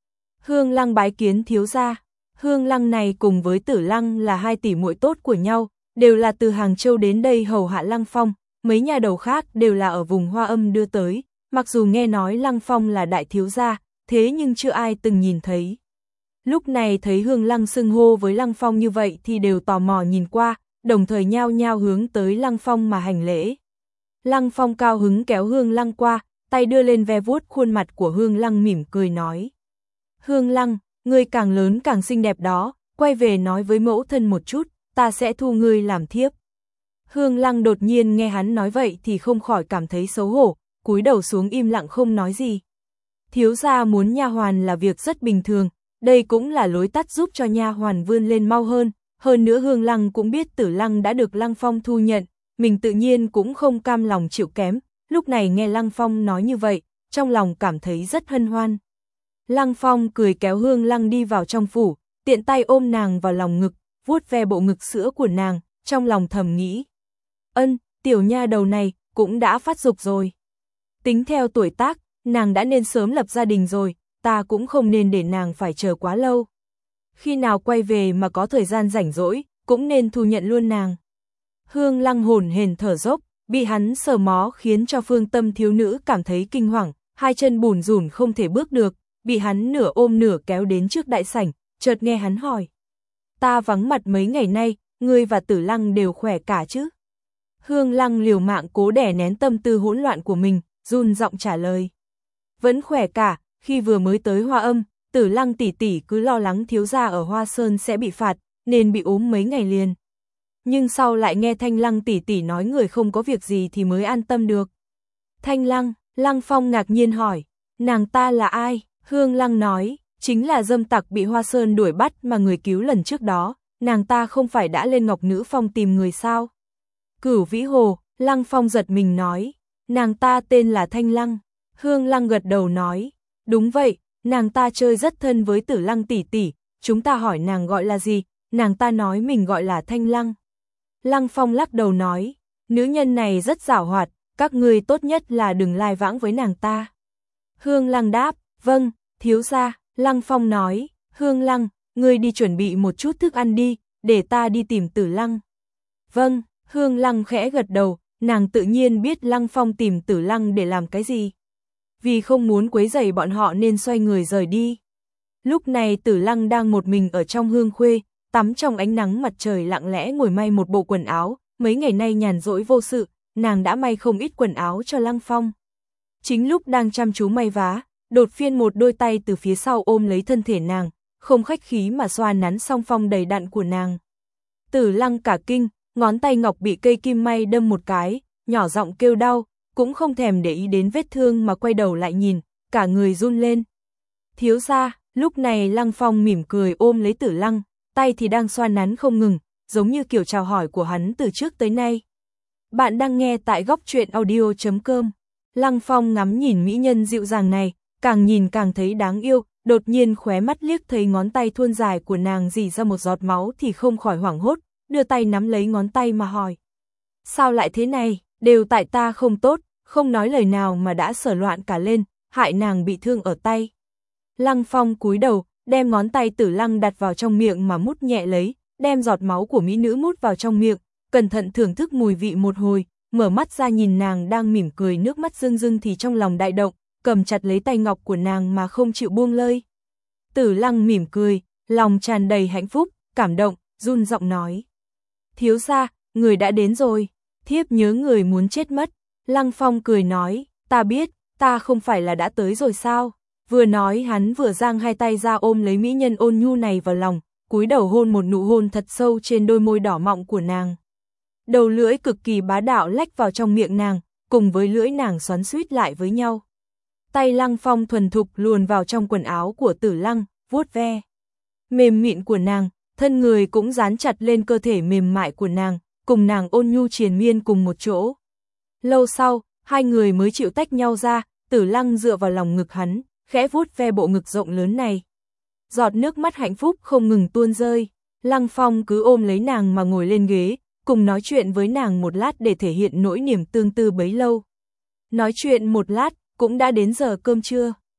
Hương Lăng bái kiến thiếu gia. Hương Lăng này cùng với Tử Lăng là hai tỷ muội tốt của nhau, đều là từ Hàng Châu đến đây hầu hạ Lăng Phong, mấy nhà đầu khác đều là ở vùng Hoa Âm đưa tới, mặc dù nghe nói Lăng Phong là đại thiếu gia, thế nhưng chưa ai từng nhìn thấy. Lúc này thấy Hương Lăng xưng hô với Lăng Phong như vậy thì đều tò mò nhìn qua, đồng thời nhao nhao hướng tới Lăng Phong mà hành lễ. Lăng Phong cao hứng kéo Hương Lăng qua, tay đưa lên ve vuốt khuôn mặt của Hương Lăng mỉm cười nói. Hương Lăng, ngươi càng lớn càng xinh đẹp đó, quay về nói với mẫu thân một chút, ta sẽ thu ngươi làm thiếp. Hương Lăng đột nhiên nghe hắn nói vậy thì không khỏi cảm thấy xấu hổ, cúi đầu xuống im lặng không nói gì. Thiếu gia muốn nha hoàn là việc rất bình thường, đây cũng là lối tắt giúp cho nha hoàn vươn lên mau hơn, hơn nữa Hương Lăng cũng biết Tử Lăng đã được Lăng Phong thu nhận, mình tự nhiên cũng không cam lòng chịu kém, lúc này nghe Lăng Phong nói như vậy, trong lòng cảm thấy rất hân hoan. Lăng Phong cười kéo Hương Lăng đi vào trong phủ, tiện tay ôm nàng vào lòng ngực, vuốt ve bộ ngực sữa của nàng, trong lòng thầm nghĩ. Ân, tiểu nha đầu này, cũng đã phát dục rồi. Tính theo tuổi tác, nàng đã nên sớm lập gia đình rồi, ta cũng không nên để nàng phải chờ quá lâu. Khi nào quay về mà có thời gian rảnh rỗi, cũng nên thu nhận luôn nàng. Hương Lăng hồn hển thở dốc, bị hắn sờ mó khiến cho phương tâm thiếu nữ cảm thấy kinh hoàng, hai chân bùn rùn không thể bước được, bị hắn nửa ôm nửa kéo đến trước đại sảnh, chợt nghe hắn hỏi. Ta vắng mặt mấy ngày nay, ngươi và Tử Lăng đều khỏe cả chứ? Hương Lăng liều mạng cố đè nén tâm tư hỗn loạn của mình, run giọng trả lời. Vẫn khỏe cả, khi vừa mới tới Hoa Âm, Tử Lăng tỷ tỷ cứ lo lắng thiếu gia ở Hoa Sơn sẽ bị phạt, nên bị ốm mấy ngày liền. Nhưng sau lại nghe Thanh Lăng tỷ tỷ nói người không có việc gì thì mới an tâm được. Thanh Lăng, Lăng Phong ngạc nhiên hỏi, nàng ta là ai? Hương Lăng nói, chính là dâm tặc bị Hoa Sơn đuổi bắt mà người cứu lần trước đó, nàng ta không phải đã lên Ngọc Nữ Phong tìm người sao? Cửu Vĩ Hồ, Lăng Phong giật mình nói, nàng ta tên là Thanh Lăng. Hương Lăng gật đầu nói, đúng vậy, nàng ta chơi rất thân với Tử Lăng tỷ tỷ, chúng ta hỏi nàng gọi là gì, nàng ta nói mình gọi là Thanh Lăng. Lăng Phong lắc đầu nói, nữ nhân này rất giảo hoạt, các ngươi tốt nhất là đừng lai vãng với nàng ta. Hương Lăng đáp, vâng, thiếu gia. Lăng Phong nói, Hương Lăng, ngươi đi chuẩn bị một chút thức ăn đi, để ta đi tìm Tử Lăng. Vâng, Hương Lăng khẽ gật đầu, nàng tự nhiên biết Lăng Phong tìm Tử Lăng để làm cái gì. Vì không muốn quấy rầy bọn họ nên xoay người rời đi. Lúc này Tử Lăng đang một mình ở trong hương khuê, tắm trong ánh nắng mặt trời lặng lẽ ngồi may một bộ quần áo, mấy ngày nay nhàn rỗi vô sự, nàng đã may không ít quần áo cho Lăng Phong. Chính lúc đang chăm chú may vá, đột phiên một đôi tay từ phía sau ôm lấy thân thể nàng, không khách khí mà xoa nắn song phong đầy đặn của nàng. Tử Lăng cả kinh, ngón tay ngọc bị cây kim may đâm một cái, nhỏ giọng kêu đau, cũng không thèm để ý đến vết thương mà quay đầu lại nhìn, cả người run lên. Thiếu gia, lúc này Lăng Phong mỉm cười ôm lấy Tử Lăng, tay thì đang xoa nắn không ngừng, giống như kiểu chào hỏi của hắn từ trước tới nay. Bạn đang nghe tại góc truyện audio chấm com. Lăng Phong ngắm nhìn mỹ nhân dịu dàng này, càng nhìn càng thấy đáng yêu, đột nhiên khóe mắt liếc thấy ngón tay thuôn dài của nàng rỉ ra một giọt máu thì không khỏi hoảng hốt, đưa tay nắm lấy ngón tay mà hỏi. Sao lại thế này, đều tại ta không tốt, không nói lời nào mà đã sờ loạn cả lên, hại nàng bị thương ở tay. Lăng Phong cúi đầu, đem ngón tay Tử Lăng đặt vào trong miệng mà mút nhẹ lấy, đem giọt máu của mỹ nữ mút vào trong miệng, cẩn thận thưởng thức mùi vị một hồi, mở mắt ra nhìn nàng đang mỉm cười nước mắt rưng rưng thì trong lòng đại động, cầm chặt lấy tay ngọc của nàng mà không chịu buông lơi. Tử Lăng mỉm cười, lòng tràn đầy hạnh phúc, cảm động, run giọng nói. Thiếu gia, người đã đến rồi, thiếp nhớ người muốn chết mất. Lăng Phong cười nói, ta biết, ta không phải là đã tới rồi sao? Vừa nói hắn vừa giang hai tay ra ôm lấy mỹ nhân ôn nhu này vào lòng, cúi đầu hôn một nụ hôn thật sâu trên đôi môi đỏ mọng của nàng. Đầu lưỡi cực kỳ bá đạo lách vào trong miệng nàng, cùng với lưỡi nàng xoắn xuýt lại với nhau. Tay Lăng Phong thuần thục luồn vào trong quần áo của Tử Lăng, vuốt ve. Mềm mịn của nàng, thân người cũng dán chặt lên cơ thể mềm mại của nàng, cùng nàng ôn nhu triền miên cùng một chỗ. Lâu sau, hai người mới chịu tách nhau ra, Tử Lăng dựa vào lòng ngực hắn, khẽ vuốt ve bộ ngực rộng lớn này. Giọt nước mắt hạnh phúc không ngừng tuôn rơi, Lăng Phong cứ ôm lấy nàng mà ngồi lên ghế, cùng nói chuyện với nàng một lát để thể hiện nỗi niềm tương tư bấy lâu. Nói chuyện một lát, cũng đã đến giờ cơm trưa.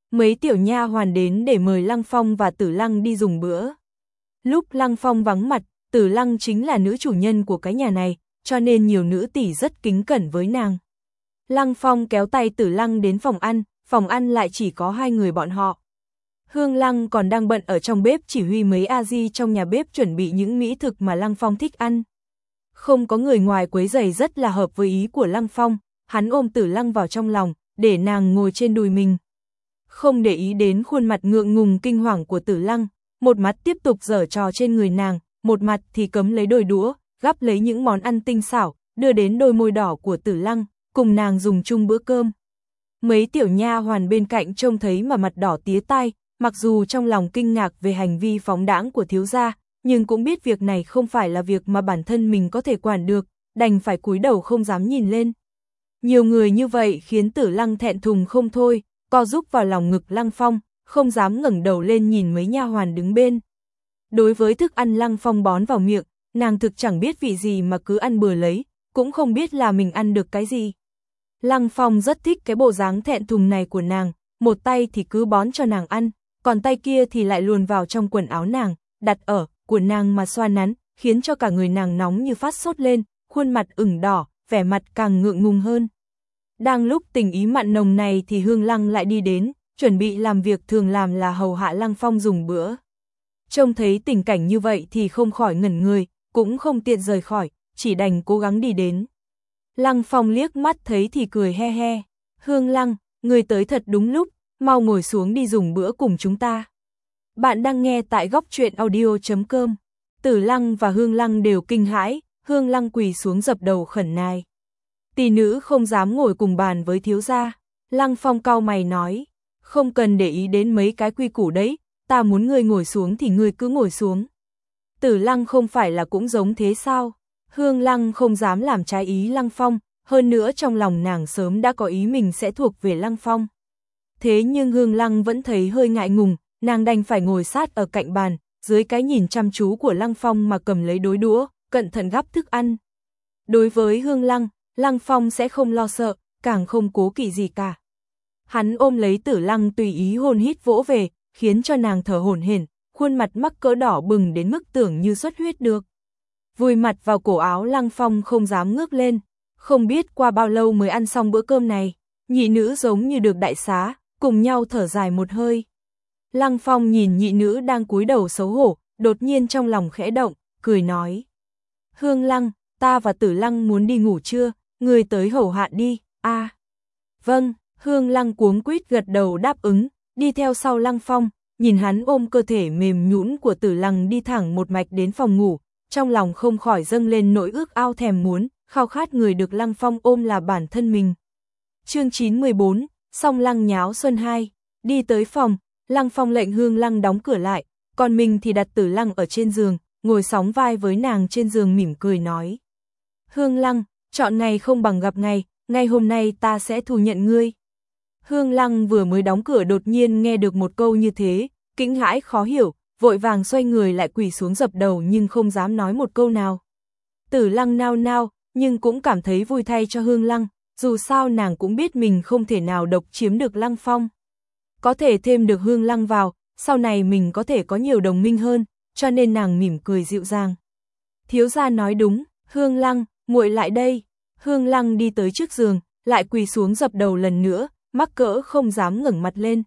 mấy tiểu nha hoàn đến để mời Lăng Phong và Tử Lăng đi dùng bữa. Lúc Lăng Phong vắng mặt, Tử Lăng chính là nữ chủ nhân của cái nhà này, cho nên nhiều nữ tỷ rất kính cẩn với nàng. Lăng Phong kéo tay Tử Lăng đến phòng ăn, phòng ăn lại chỉ có hai người bọn họ. Hương Lăng còn đang bận ở trong bếp chỉ huy mấy a di trong nhà bếp chuẩn bị những mỹ thực mà Lăng Phong thích ăn. Không có người ngoài quấy rầy rất là hợp với ý của Lăng Phong, hắn ôm Tử Lăng vào trong lòng, để nàng ngồi trên đùi mình. Không để ý đến khuôn mặt ngượng ngùng kinh hoàng của Tử Lăng, một mặt tiếp tục giở trò trên người nàng, một mặt thì cấm lấy đôi đũa, gắp lấy những món ăn tinh xảo, đưa đến đôi môi đỏ của Tử Lăng, cùng nàng dùng chung bữa cơm. Mấy tiểu nha hoàn bên cạnh trông thấy mà mặt đỏ tía tai, mặc dù trong lòng kinh ngạc về hành vi phóng đãng của thiếu gia, nhưng cũng biết việc này không phải là việc mà bản thân mình có thể quản được, đành phải cúi đầu không dám nhìn lên. Nhiều người như vậy khiến Tử Lăng thẹn thùng không thôi, co rúm vào lòng ngực Lăng Phong, không dám ngẩng đầu lên nhìn mấy nha hoàn đứng bên. Đối với thức ăn Lăng Phong bón vào miệng, nàng thực chẳng biết vị gì mà cứ ăn bừa lấy, cũng không biết là mình ăn được cái gì. Lăng Phong rất thích cái bộ dáng thẹn thùng này của nàng, một tay thì cứ bón cho nàng ăn, còn tay kia thì lại luồn vào trong quần áo nàng, đặt ở của nàng mà xoa nắn, khiến cho cả người nàng nóng như phát sốt lên, khuôn mặt ửng đỏ, vẻ mặt càng ngượng ngùng hơn. Đang lúc tình ý mặn nồng này thì Hương Lăng lại đi đến, chuẩn bị làm việc thường làm là hầu hạ Lăng Phong dùng bữa. Trông thấy tình cảnh như vậy thì không khỏi ngẩn người, cũng không tiện rời khỏi, chỉ đành cố gắng đi đến. Lăng Phong liếc mắt thấy thì cười he he, Hương Lăng, người tới thật đúng lúc, mau ngồi xuống đi dùng bữa cùng chúng ta. Bạn đang nghe tại góc truyện audio chấm com. Tử Lăng và Hương Lăng đều kinh hãi, Hương Lăng quỳ xuống dập đầu khẩn nài. Tỷ nữ không dám ngồi cùng bàn với thiếu gia. Lăng Phong cau mày nói, không cần để ý đến mấy cái quy củ đấy, ta muốn ngươi ngồi xuống thì ngươi cứ ngồi xuống. Tử Lăng không phải là cũng giống thế sao? Hương Lăng không dám làm trái ý Lăng Phong, hơn nữa trong lòng nàng sớm đã có ý mình sẽ thuộc về Lăng Phong. Thế nhưng Hương Lăng vẫn thấy hơi ngại ngùng, nàng đành phải ngồi sát ở cạnh bàn, dưới cái nhìn chăm chú của Lăng Phong mà cầm lấy đối đũa, cẩn thận gắp thức ăn. Đối với Hương Lăng, Lăng Phong sẽ không lo sợ, càng không cố kỵ gì cả. Hắn ôm lấy Tử Lăng tùy ý hôn hít vỗ về, khiến cho nàng thở hổn hển, khuôn mặt mắc cỡ đỏ bừng đến mức tưởng như xuất huyết được. Vùi mặt vào cổ áo Lăng Phong không dám ngước lên, không biết qua bao lâu mới ăn xong bữa cơm này, nhị nữ giống như được đại xá, cùng nhau thở dài một hơi. Lăng Phong nhìn nhị nữ đang cúi đầu xấu hổ, đột nhiên trong lòng khẽ động, cười nói. Hương Lăng, ta và Tử Lăng muốn đi ngủ trưa, người tới hầu hạ đi, a à, vâng, Hương Lăng cuống quýt gật đầu đáp ứng, đi theo sau Lăng Phong, nhìn hắn ôm cơ thể mềm nhũn của Tử Lăng đi thẳng một mạch đến phòng ngủ, trong lòng không khỏi dâng lên nỗi ước ao thèm muốn, khao khát người được Lăng Phong ôm là bản thân mình. Chương chín mười bốn, Song Lăng nháo xuân hai, đi tới phòng, Lăng Phong lệnh Hương Lăng đóng cửa lại, còn mình thì đặt Tử Lăng ở trên giường, ngồi sóng vai với nàng trên giường mỉm cười nói. Hương Lăng, chọn ngày không bằng gặp ngày, ngày hôm nay ta sẽ thu nhận ngươi. Hương Lăng vừa mới đóng cửa đột nhiên nghe được một câu như thế, kinh hãi khó hiểu, vội vàng xoay người lại quỳ xuống dập đầu nhưng không dám nói một câu nào. Tử Lăng nao nao, nhưng cũng cảm thấy vui thay cho Hương Lăng, dù sao nàng cũng biết mình không thể nào độc chiếm được Lăng Phong. Có thể thêm được Hương Lăng vào, sau này mình có thể có nhiều đồng minh hơn, cho nên nàng mỉm cười dịu dàng. Thiếu gia nói đúng, Hương Lăng, muội lại đây. Hương Lăng đi tới trước giường, lại quỳ xuống dập đầu lần nữa, mắc cỡ không dám ngẩng mặt lên.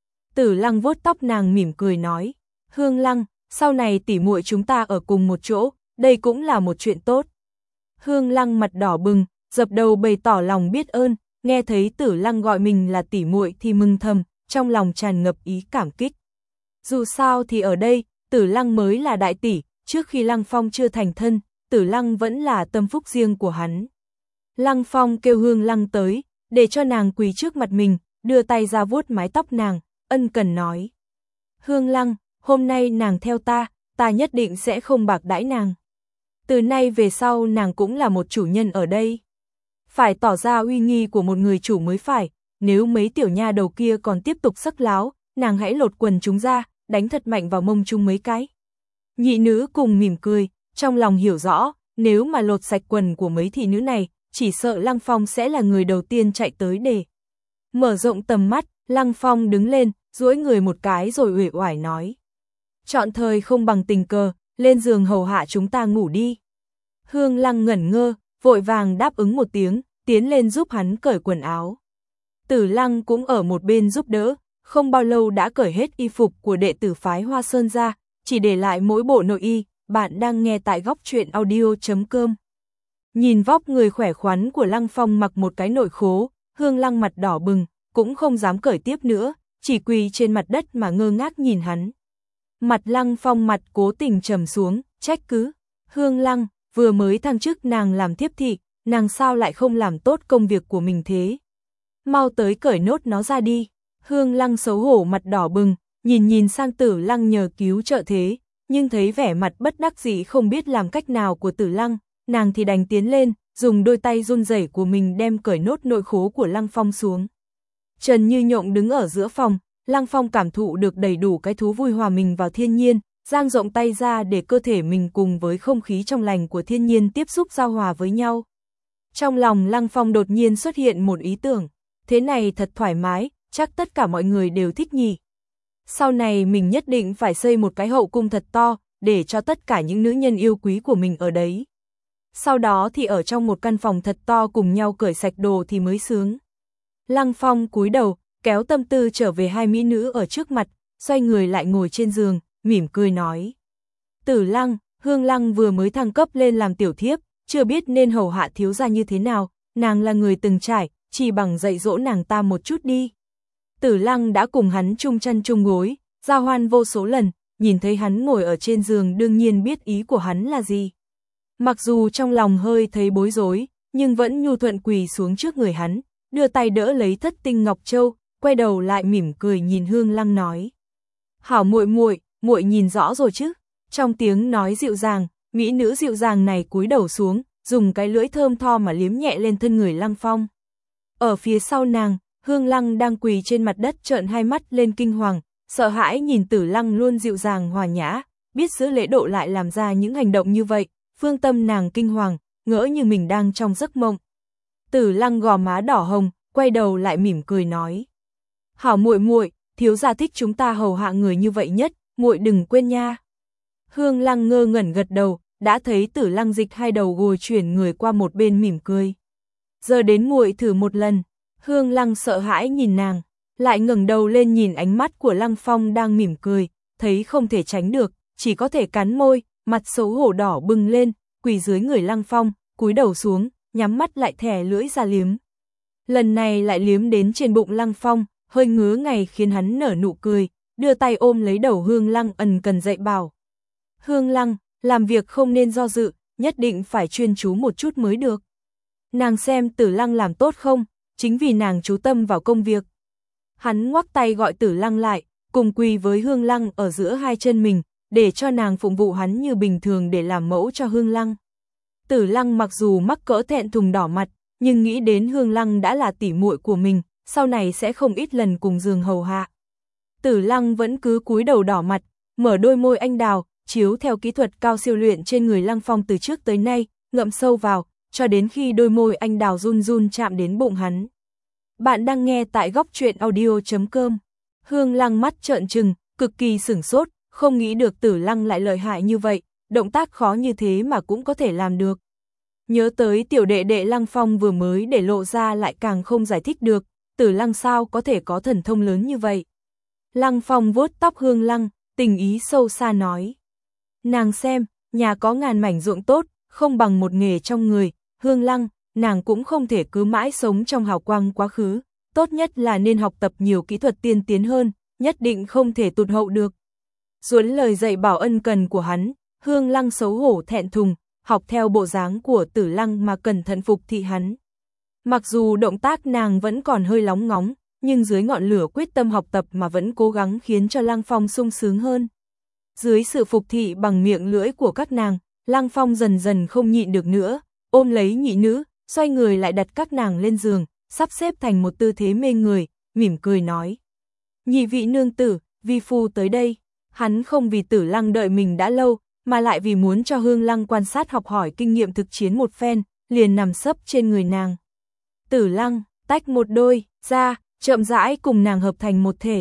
Tử Lăng vuốt tóc nàng mỉm cười nói, Hương Lăng, sau này tỷ muội chúng ta ở cùng một chỗ, đây cũng là một chuyện tốt. Hương Lăng mặt đỏ bừng, dập đầu bày tỏ lòng biết ơn, nghe thấy Tử Lăng gọi mình là tỷ muội thì mừng thầm, trong lòng tràn ngập ý cảm kích. Dù sao thì ở đây, Tử Lăng mới là đại tỷ, trước khi Lăng Phong chưa thành thân, Tử Lăng vẫn là tâm phúc riêng của hắn. Lăng Phong kêu Hương Lăng tới, để cho nàng quỳ trước mặt mình, đưa tay ra vuốt mái tóc nàng, ân cần nói. Hương Lăng, hôm nay nàng theo ta, ta nhất định sẽ không bạc đãi nàng. Từ nay về sau nàng cũng là một chủ nhân ở đây. Phải tỏ ra uy nghi của một người chủ mới phải, nếu mấy tiểu nha đầu kia còn tiếp tục sắc láo, nàng hãy lột quần chúng ra, đánh thật mạnh vào mông chúng mấy cái. Nhị nữ cùng mỉm cười, trong lòng hiểu rõ, nếu mà lột sạch quần của mấy thị nữ này, chỉ sợ Lăng Phong sẽ là người đầu tiên chạy tới để. Mở rộng tầm mắt, Lăng Phong đứng lên, duỗi người một cái rồi uể oải nói. Chọn thời không bằng tình cờ, lên giường hầu hạ chúng ta ngủ đi. Hương Lăng ngẩn ngơ, vội vàng đáp ứng một tiếng, tiến lên giúp hắn cởi quần áo. Tử Lăng cũng ở một bên giúp đỡ, không bao lâu đã cởi hết y phục của đệ tử phái Hoa Sơn ra, chỉ để lại mỗi bộ nội y. Bạn đang nghe tại góc truyện audio chấm com. Nhìn vóc người khỏe khoắn của Lăng Phong mặc một cái nội khố, Hương Lăng mặt đỏ bừng, cũng không dám cởi tiếp nữa, chỉ quỳ trên mặt đất mà ngơ ngác nhìn hắn. Mặt Lăng Phong mặt cố tình trầm xuống, trách cứ. Hương Lăng, vừa mới thăng chức nàng làm thiếp thị, nàng sao lại không làm tốt công việc của mình thế? Mau tới cởi nốt nó ra đi. Hương Lăng xấu hổ mặt đỏ bừng, nhìn nhìn sang Tử Lăng nhờ cứu trợ thế, nhưng thấy vẻ mặt bất đắc dĩ không biết làm cách nào của Tử Lăng, nàng thì đành tiến lên, dùng đôi tay run rẩy của mình đem cởi nốt nội khố của Lăng Phong xuống. Trần Như Nhộng đứng ở giữa phòng, Lăng Phong cảm thụ được đầy đủ cái thú vui hòa mình vào thiên nhiên, dang rộng tay ra để cơ thể mình cùng với không khí trong lành của thiên nhiên tiếp xúc giao hòa với nhau. Trong lòng Lăng Phong đột nhiên xuất hiện một ý tưởng, thế này thật thoải mái, chắc tất cả mọi người đều thích nhỉ. Sau này mình nhất định phải xây một cái hậu cung thật to, để cho tất cả những nữ nhân yêu quý của mình ở đấy. Sau đó thì ở trong một căn phòng thật to cùng nhau cởi sạch đồ thì mới sướng. Lăng Phong cúi đầu, kéo tâm tư trở về hai mỹ nữ ở trước mặt, xoay người lại ngồi trên giường, mỉm cười nói. Tử Lăng, Hương Lăng vừa mới thăng cấp lên làm tiểu thiếp, chưa biết nên hầu hạ thiếu gia như thế nào, nàng là người từng trải, chỉ bằng dạy dỗ nàng ta một chút đi. Tử Lăng đã cùng hắn chung chăn chung gối, giao hoan vô số lần, nhìn thấy hắn ngồi ở trên giường đương nhiên biết ý của hắn là gì. Mặc dù trong lòng hơi thấy bối rối, nhưng vẫn nhu thuận quỳ xuống trước người hắn, đưa tay đỡ lấy thất tinh ngọc châu, quay đầu lại mỉm cười nhìn Hương Lăng nói. Hảo muội muội, muội nhìn rõ rồi chứ? Trong tiếng nói dịu dàng, mỹ nữ dịu dàng này cúi đầu xuống, dùng cái lưỡi thơm tho mà liếm nhẹ lên thân người Lăng Phong. Ở phía sau nàng, Hương Lăng đang quỳ trên mặt đất trợn hai mắt lên kinh hoàng, sợ hãi nhìn Tử Lăng luôn dịu dàng hòa nhã, biết giữ lễ độ lại làm ra những hành động như vậy, phương tâm nàng kinh hoàng, ngỡ như mình đang trong giấc mộng. Tử Lăng gò má đỏ hồng, quay đầu lại mỉm cười nói: "Hảo muội muội, thiếu gia thích chúng ta hầu hạ người như vậy nhất, muội đừng quên nha." Hương Lăng ngơ ngẩn gật đầu, đã thấy Tử Lăng dịch hai đầu gối chuyển người qua một bên mỉm cười. "Giờ đến muội thử một lần." Hương Lăng sợ hãi nhìn nàng, lại ngẩng đầu lên nhìn ánh mắt của Lăng Phong đang mỉm cười, thấy không thể tránh được, chỉ có thể cắn môi, mặt xấu hổ đỏ bừng lên, quỳ dưới người Lăng Phong, cúi đầu xuống, nhắm mắt lại thè lưỡi ra liếm. Lần này lại liếm đến trên bụng Lăng Phong, hơi ngứa ngày khiến hắn nở nụ cười, đưa tay ôm lấy đầu Hương Lăng ẩn cần dạy bảo. "Hương Lăng, làm việc không nên do dự, nhất định phải chuyên chú một chút mới được. Nàng xem Tử Lăng làm tốt không, chính vì nàng chú tâm vào công việc." Hắn ngoắc tay gọi Tử Lăng lại, cùng quỳ với Hương Lăng ở giữa hai chân mình, để cho nàng phụng vụ hắn như bình thường để làm mẫu cho Hương Lăng. Tử Lăng mặc dù mắc cỡ thẹn thùng đỏ mặt, nhưng nghĩ đến Hương Lăng đã là tỷ muội của mình, sau này sẽ không ít lần cùng giường hầu hạ. Tử Lăng vẫn cứ cúi đầu đỏ mặt, mở đôi môi anh đào, chiếu theo kỹ thuật cao siêu luyện trên người Lăng Phong từ trước tới nay, ngậm sâu vào, cho đến khi đôi môi anh đào run run chạm đến bụng hắn. Bạn đang nghe tại góc truyện audio chấm com. Hương Lăng mắt trợn trừng, cực kỳ sửng sốt, không nghĩ được Tử Lăng lại lợi hại như vậy, động tác khó như thế mà cũng có thể làm được. Nhớ tới tiểu đệ đệ Lăng Phong vừa mới để lộ ra lại càng không giải thích được, Tử Lăng sao có thể có thần thông lớn như vậy. Lăng Phong vuốt tóc Hương Lăng, tình ý sâu xa nói. Nàng xem, nhà có ngàn mảnh ruộng tốt, không bằng một nghề trong người, Hương Lăng, nàng cũng không thể cứ mãi sống trong hào quang quá khứ, tốt nhất là nên học tập nhiều kỹ thuật tiên tiến hơn, nhất định không thể tụt hậu được. Duốn lời dạy bảo ân cần của hắn, Hương Lăng xấu hổ thẹn thùng, học theo bộ dáng của Tử Lăng mà cẩn thận phục thị hắn. Mặc dù động tác nàng vẫn còn hơi lóng ngóng, nhưng dưới ngọn lửa quyết tâm học tập mà vẫn cố gắng khiến cho Lăng Phong sung sướng hơn. Dưới sự phục thị bằng miệng lưỡi của các nàng, Lăng Phong dần dần không nhịn được nữa, ôm lấy nhị nữ, xoay người lại đặt các nàng lên giường, sắp xếp thành một tư thế mê người, mỉm cười nói. Nhị vị nương tử, vi phu tới đây. Hắn không vì Tử Lăng đợi mình đã lâu, mà lại vì muốn cho Hương Lăng quan sát học hỏi kinh nghiệm thực chiến một phen, liền nằm sấp trên người nàng. Tử Lăng, tách một đôi, ra, chậm rãi cùng nàng hợp thành một thể.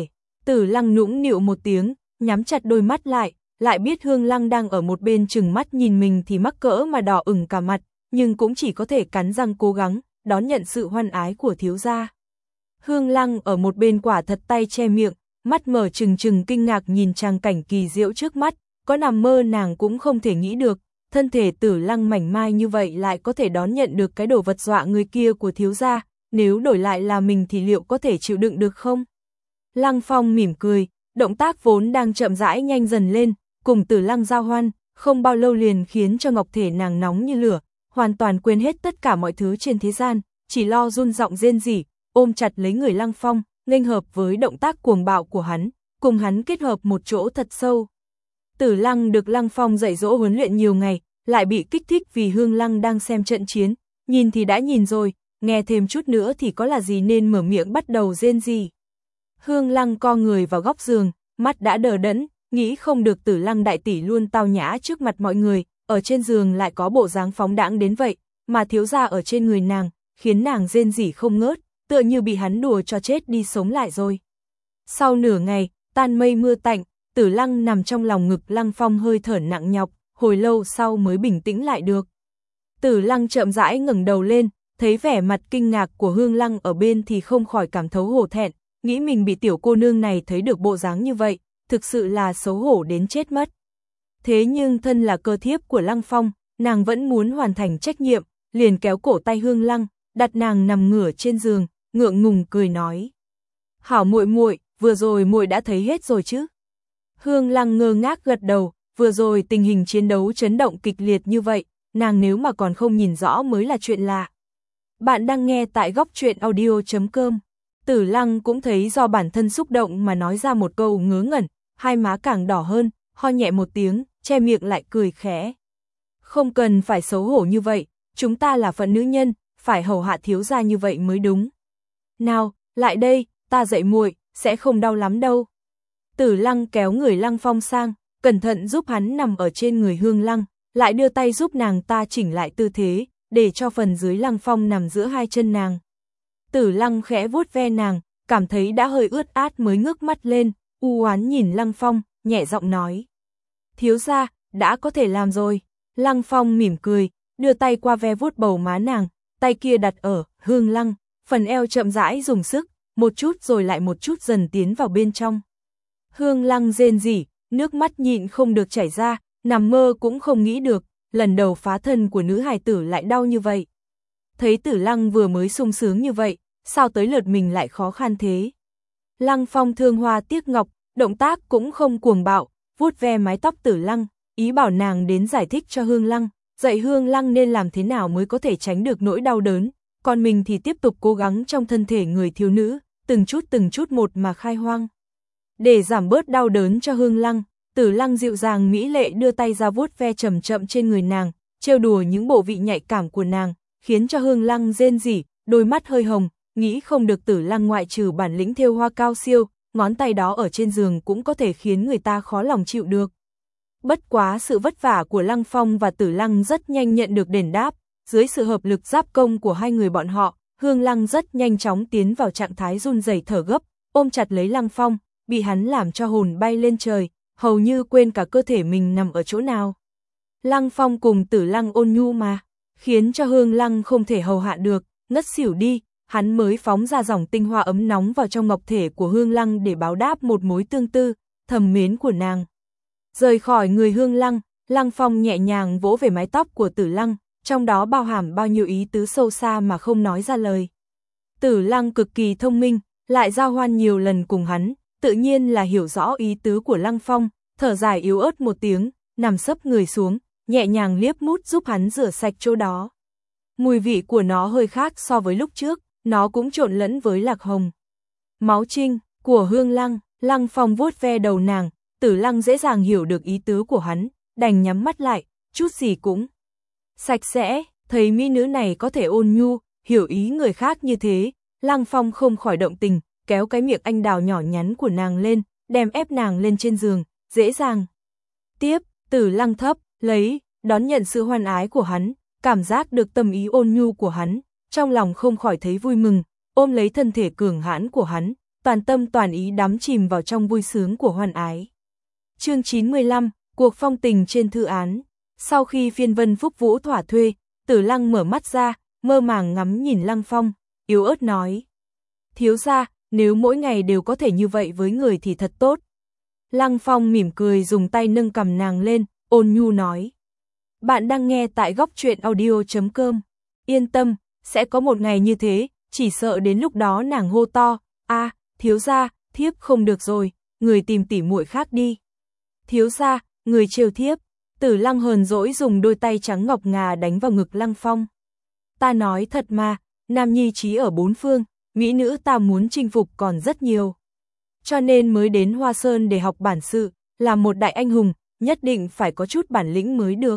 Tử Lăng nũng nịu một tiếng, nhắm chặt đôi mắt lại, lại biết Hương Lăng đang ở một bên chừng mắt nhìn mình thì mắc cỡ mà đỏ ửng cả mặt, nhưng cũng chỉ có thể cắn răng cố gắng, đón nhận sự hoan ái của thiếu gia. Hương Lăng ở một bên quả thật tay che miệng, mắt mở trừng trừng kinh ngạc nhìn tràng cảnh kỳ diệu trước mắt, có nằm mơ nàng cũng không thể nghĩ được, thân thể Tử Lăng mảnh mai như vậy lại có thể đón nhận được cái đồ vật dọa người kia của thiếu gia, nếu đổi lại là mình thì liệu có thể chịu đựng được không? Lăng Phong mỉm cười, động tác vốn đang chậm rãi nhanh dần lên, cùng Tử Lăng giao hoan, không bao lâu liền khiến cho ngọc thể nàng nóng như lửa, hoàn toàn quên hết tất cả mọi thứ trên thế gian, chỉ lo run giọng rên rỉ, ôm chặt lấy người Lăng Phong, nghênh hợp với động tác cuồng bạo của hắn, cùng hắn kết hợp một chỗ thật sâu. Tử Lăng được Lăng Phong dạy dỗ huấn luyện nhiều ngày, lại bị kích thích vì Hương Lăng đang xem trận chiến, nhìn thì đã nhìn rồi, nghe thêm chút nữa thì có là gì nên mở miệng bắt đầu rên rỉ. Hương Lăng co người vào góc giường, mắt đã đờ đẫn, nghĩ không được Tử Lăng đại tỷ luôn tao nhã trước mặt mọi người, ở trên giường lại có bộ dáng phóng đãng đến vậy, mà thiếu gia ở trên người nàng, khiến nàng rên rỉ không ngớt, tựa như bị hắn đùa cho chết đi sống lại rồi. Sau nửa ngày, tan mây mưa tạnh, Tử Lăng nằm trong lòng ngực Lăng Phong hơi thở nặng nhọc, hồi lâu sau mới bình tĩnh lại được. Tử Lăng chậm rãi ngẩng đầu lên, thấy vẻ mặt kinh ngạc của Hương Lăng ở bên thì không khỏi cảm thấu hổ thẹn, nghĩ mình bị tiểu cô nương này thấy được bộ dáng như vậy, thực sự là xấu hổ đến chết mất. Thế nhưng thân là cơ thiếp của Lăng Phong, nàng vẫn muốn hoàn thành trách nhiệm, liền kéo cổ tay Hương Lăng, đặt nàng nằm ngửa trên giường, ngượng ngùng cười nói: "Hảo muội muội, vừa rồi muội đã thấy hết rồi chứ?" Hương Lăng ngơ ngác gật đầu, vừa rồi tình hình chiến đấu chấn động kịch liệt như vậy, nàng nếu mà còn không nhìn rõ mới là chuyện lạ. Bạn đang nghe tại góc truyện audio chấm com. Tử Lăng cũng thấy do bản thân xúc động mà nói ra một câu ngớ ngẩn, hai má càng đỏ hơn, ho nhẹ một tiếng, che miệng lại cười khẽ. "Không cần phải xấu hổ như vậy, chúng ta là phận nữ nhân, phải hầu hạ thiếu gia như vậy mới đúng. Nào, lại đây, ta dạy muội, sẽ không đau lắm đâu." Tử Lăng kéo người Lăng Phong sang, cẩn thận giúp hắn nằm ở trên người Hương Lăng, lại đưa tay giúp nàng ta chỉnh lại tư thế, để cho phần dưới Lăng Phong nằm giữa hai chân nàng. Tử Lăng khẽ vuốt ve nàng, cảm thấy đã hơi ướt át mới ngước mắt lên, u oán nhìn Lăng Phong, nhẹ giọng nói: "Thiếu gia, đã có thể làm rồi." Lăng Phong mỉm cười, đưa tay qua ve vuốt bầu má nàng, tay kia đặt ở Hương Lăng, phần eo chậm rãi dùng sức, một chút rồi lại một chút dần tiến vào bên trong. Hương Lăng rên rỉ, nước mắt nhịn không được chảy ra, nằm mơ cũng không nghĩ được, lần đầu phá thân của nữ hài tử lại đau như vậy. Thấy Tử Lăng vừa mới sung sướng như vậy, sao tới lượt mình lại khó khăn thế? Lăng Phong thương hoa tiếc ngọc, động tác cũng không cuồng bạo, vuốt ve mái tóc Tử Lăng, ý bảo nàng đến giải thích cho Hương Lăng, dạy Hương Lăng nên làm thế nào mới có thể tránh được nỗi đau đớn, còn mình thì tiếp tục cố gắng trong thân thể người thiếu nữ, từng chút từng chút một mà khai hoang. Để giảm bớt đau đớn cho Hương Lăng, Tử Lăng dịu dàng mỹ lệ đưa tay ra vuốt ve chậm chậm trên người nàng, trêu đùa những bộ vị nhạy cảm của nàng, khiến cho Hương Lăng rên rỉ, đôi mắt hơi hồng, nghĩ không được Tử Lăng ngoại trừ bản lĩnh thêu hoa cao siêu, ngón tay đó ở trên giường cũng có thể khiến người ta khó lòng chịu được. Bất quá sự vất vả của Lăng Phong và Tử Lăng rất nhanh nhận được đền đáp, dưới sự hợp lực giáp công của hai người bọn họ, Hương Lăng rất nhanh chóng tiến vào trạng thái run rẩy thở gấp, ôm chặt lấy Lăng Phong, bị hắn làm cho hồn bay lên trời, hầu như quên cả cơ thể mình nằm ở chỗ nào. Lăng Phong cùng Tử Lăng ôn nhu mà, khiến cho Hương Lăng không thể hầu hạ được, ngất xỉu đi, hắn mới phóng ra dòng tinh hoa ấm nóng vào trong ngọc thể của Hương Lăng để báo đáp một mối tương tư, thầm mến của nàng. Rời khỏi người Hương Lăng, Lăng Phong nhẹ nhàng vỗ về mái tóc của Tử Lăng, trong đó bao hàm bao nhiêu ý tứ sâu xa mà không nói ra lời. Tử Lăng cực kỳ thông minh, lại giao hoan nhiều lần cùng hắn, tự nhiên là hiểu rõ ý tứ của Lăng Phong, thở dài yếu ớt một tiếng, nằm sấp người xuống, nhẹ nhàng liếp mút giúp hắn rửa sạch chỗ đó. Mùi vị của nó hơi khác so với lúc trước, nó cũng trộn lẫn với lạc hồng. Máu trinh của Hương Lăng, Lăng Phong vuốt ve đầu nàng, Tử Lăng dễ dàng hiểu được ý tứ của hắn, đành nhắm mắt lại, chút gì cũng sạch sẽ, thấy mỹ nữ này có thể ôn nhu, hiểu ý người khác như thế, Lăng Phong không khỏi động tình, kéo cái miệng anh đào nhỏ nhắn của nàng lên, đem ép nàng lên trên giường, dễ dàng. Tiếp, Tử Lăng thấp, lấy, đón nhận sự hoan ái của hắn, cảm giác được tâm ý ôn nhu của hắn, trong lòng không khỏi thấy vui mừng, ôm lấy thân thể cường hãn của hắn, toàn tâm toàn ý đắm chìm vào trong vui sướng của hoan ái. Chương chín mươi lăm, cuộc phong tình trên thư án. Sau khi phiên vân phúc vũ thỏa thuê, Tử Lăng mở mắt ra, mơ màng ngắm nhìn Lăng Phong, yếu ớt nói. Thiếu gia, nếu mỗi ngày đều có thể như vậy với người thì thật tốt. Lăng Phong mỉm cười dùng tay nâng cằm nàng lên, ôn nhu nói. Bạn đang nghe tại góc truyện audio chấm com. Yên tâm, sẽ có một ngày như thế, chỉ sợ đến lúc đó nàng hô to, a, thiếu gia, thiếp không được rồi, người tìm tỉ muội khác đi. Thiếu gia, người trêu thiếp. Tử Lăng hờn dỗi dùng đôi tay trắng ngọc ngà đánh vào ngực Lăng Phong. Ta nói thật mà, nam nhi trí ở bốn phương, mỹ nữ ta muốn chinh phục còn rất nhiều. Cho nên mới đến Hoa Sơn để học bản sự, là một đại anh hùng, nhất định phải có chút bản lĩnh mới được.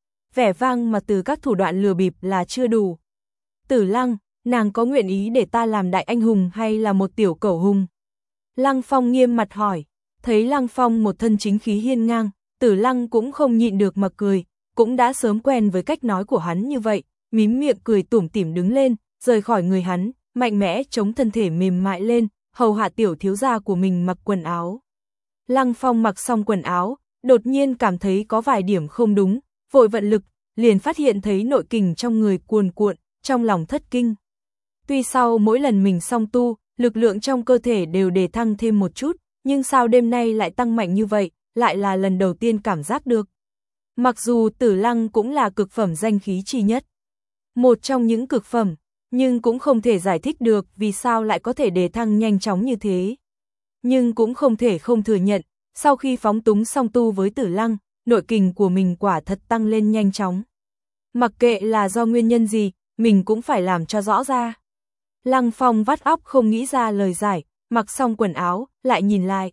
Vẻ vang mà từ các thủ đoạn lừa bịp là chưa đủ. Tử Lăng, nàng có nguyện ý để ta làm đại anh hùng hay là một tiểu cẩu hùng? Lăng Phong nghiêm mặt hỏi, thấy Lăng Phong một thân chính khí hiên ngang, Tử Lăng cũng không nhịn được mà cười, cũng đã sớm quen với cách nói của hắn như vậy, mím miệng cười tủm tỉm đứng lên, rời khỏi người hắn, mạnh mẽ chống thân thể mềm mại lên, hầu hạ tiểu thiếu gia của mình mặc quần áo. Lăng Phong mặc xong quần áo, đột nhiên cảm thấy có vài điểm không đúng, vội vận lực, liền phát hiện thấy nội kình trong người cuồn cuộn, trong lòng thất kinh. Tuy sau mỗi lần mình song tu, lực lượng trong cơ thể đều đề thăng thêm một chút, nhưng sao đêm nay lại tăng mạnh như vậy, lại là lần đầu tiên cảm giác được. Mặc dù Tử Lăng cũng là cực phẩm danh khí chi nhất, một trong những cực phẩm, nhưng cũng không thể giải thích được vì sao lại có thể đề thăng nhanh chóng như thế. Nhưng cũng không thể không thừa nhận, sau khi phóng túng song tu với Tử Lăng, nội kình của mình quả thật tăng lên nhanh chóng. Mặc kệ là do nguyên nhân gì, mình cũng phải làm cho rõ ra. Lăng Phong vắt óc không nghĩ ra lời giải, mặc xong quần áo, lại nhìn lại.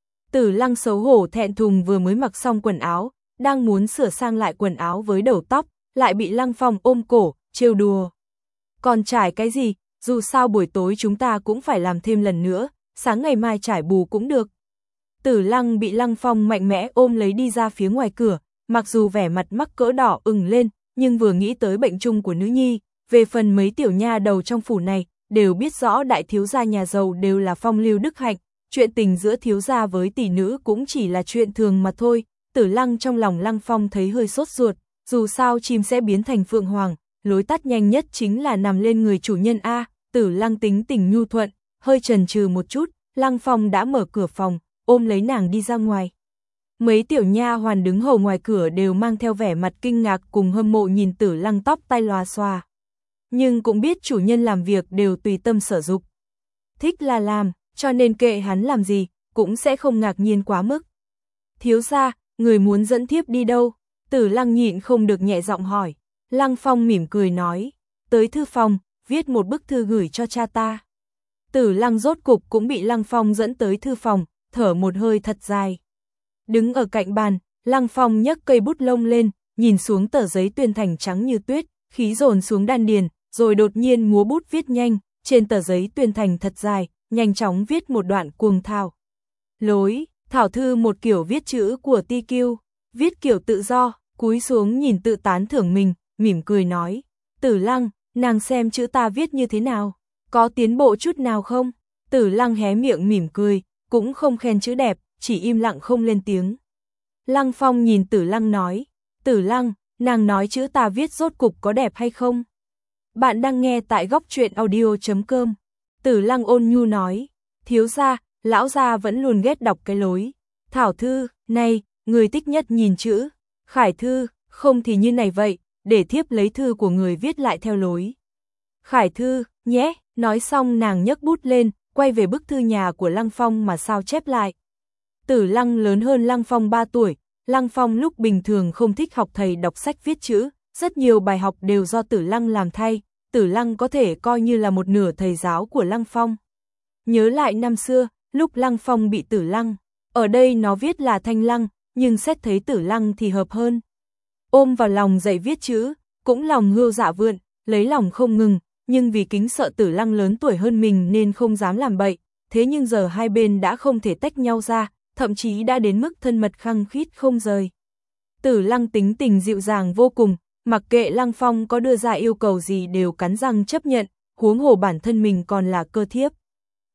Tử Lăng xấu hổ thẹn thùng vừa mới mặc xong quần áo, đang muốn sửa sang lại quần áo với đầu tóc, lại bị Lăng Phong ôm cổ, trêu đùa. Còn trải cái gì, dù sao buổi tối chúng ta cũng phải làm thêm lần nữa, sáng ngày mai trải bù cũng được. Tử Lăng bị Lăng Phong mạnh mẽ ôm lấy đi ra phía ngoài cửa, mặc dù vẻ mặt mắc cỡ đỏ ửng lên, nhưng vừa nghĩ tới bệnh chung của nữ nhi, về phần mấy tiểu nha đầu trong phủ này, đều biết rõ đại thiếu gia nhà giàu đều là phong lưu đức hạnh, chuyện tình giữa thiếu gia với tỷ nữ cũng chỉ là chuyện thường mà thôi. Tử Lăng trong lòng Lăng Phong thấy hơi sốt ruột, dù sao chim sẽ biến thành phượng hoàng, lối tắt nhanh nhất chính là nằm lên người chủ nhân a. Tử Lăng tính tình nhu thuận, hơi chần chừ một chút, Lăng Phong đã mở cửa phòng, ôm lấy nàng đi ra ngoài. Mấy tiểu nha hoàn đứng hầu ngoài cửa đều mang theo vẻ mặt kinh ngạc cùng hâm mộ nhìn Tử Lăng tóc tai lòa xòa. Nhưng cũng biết chủ nhân làm việc đều tùy tâm sở dục. Thích là làm, cho nên kệ hắn làm gì, cũng sẽ không ngạc nhiên quá mức. Thiếu gia, người muốn dẫn thiếp đi đâu? Tử Lăng nhịn không được nhẹ giọng hỏi. Lăng Phong mỉm cười nói, tới thư phòng, viết một bức thư gửi cho cha ta. Tử Lăng rốt cục cũng bị Lăng Phong dẫn tới thư phòng, thở một hơi thật dài. Đứng ở cạnh bàn, Lăng Phong nhấc cây bút lông lên, nhìn xuống tờ giấy tuyên thành trắng như tuyết, khí dồn xuống đan điền, rồi đột nhiên múa bút viết nhanh, trên tờ giấy tuyên thành thật dài, nhanh chóng viết một đoạn cuồng thảo. Lối, thảo thư một kiểu viết chữ của ti kiu, viết kiểu tự do, cúi xuống nhìn tự tán thưởng mình, mỉm cười nói, Tử Lăng, nàng xem chữ ta viết như thế nào, có tiến bộ chút nào không? Tử Lăng hé miệng mỉm cười, cũng không khen chữ đẹp, chỉ im lặng không lên tiếng. Lăng Phong nhìn Tử Lăng nói, Tử Lăng, nàng nói chữ ta viết rốt cục có đẹp hay không? Bạn đang nghe tại góc truyện audio chấm com. Tử Lăng ôn nhu nói, thiếu gia, lão gia vẫn luôn ghét đọc cái lối. Thảo thư, này, người thích nhất nhìn chữ. Khải thư, không thì như này vậy, để thiếp lấy thư của người viết lại theo lối. Khải thư, nhé, nói xong nàng nhấc bút lên, quay về bức thư nhà của Lăng Phong mà sao chép lại. Tử Lăng lớn hơn Lăng Phong ba tuổi, Lăng Phong lúc bình thường không thích học thầy đọc sách viết chữ, rất nhiều bài học đều do Tử Lăng làm thay, Tử Lăng có thể coi như là một nửa thầy giáo của Lăng Phong. Nhớ lại năm xưa, lúc Lăng Phong bị Tử Lăng, ở đây nó viết là Thanh Lăng, nhưng xét thấy Tử Lăng thì hợp hơn. Ôm vào lòng dạy viết chữ, cũng lòng hươu dạ vượn, lấy lòng không ngừng, nhưng vì kính sợ Tử Lăng lớn tuổi hơn mình nên không dám làm bậy, thế nhưng giờ hai bên đã không thể tách nhau ra, thậm chí đã đến mức thân mật khăng khít không rời. Tử Lăng tính tình dịu dàng vô cùng, mặc kệ Lăng Phong có đưa ra yêu cầu gì đều cắn răng chấp nhận, huống hồ bản thân mình còn là cơ thiếp.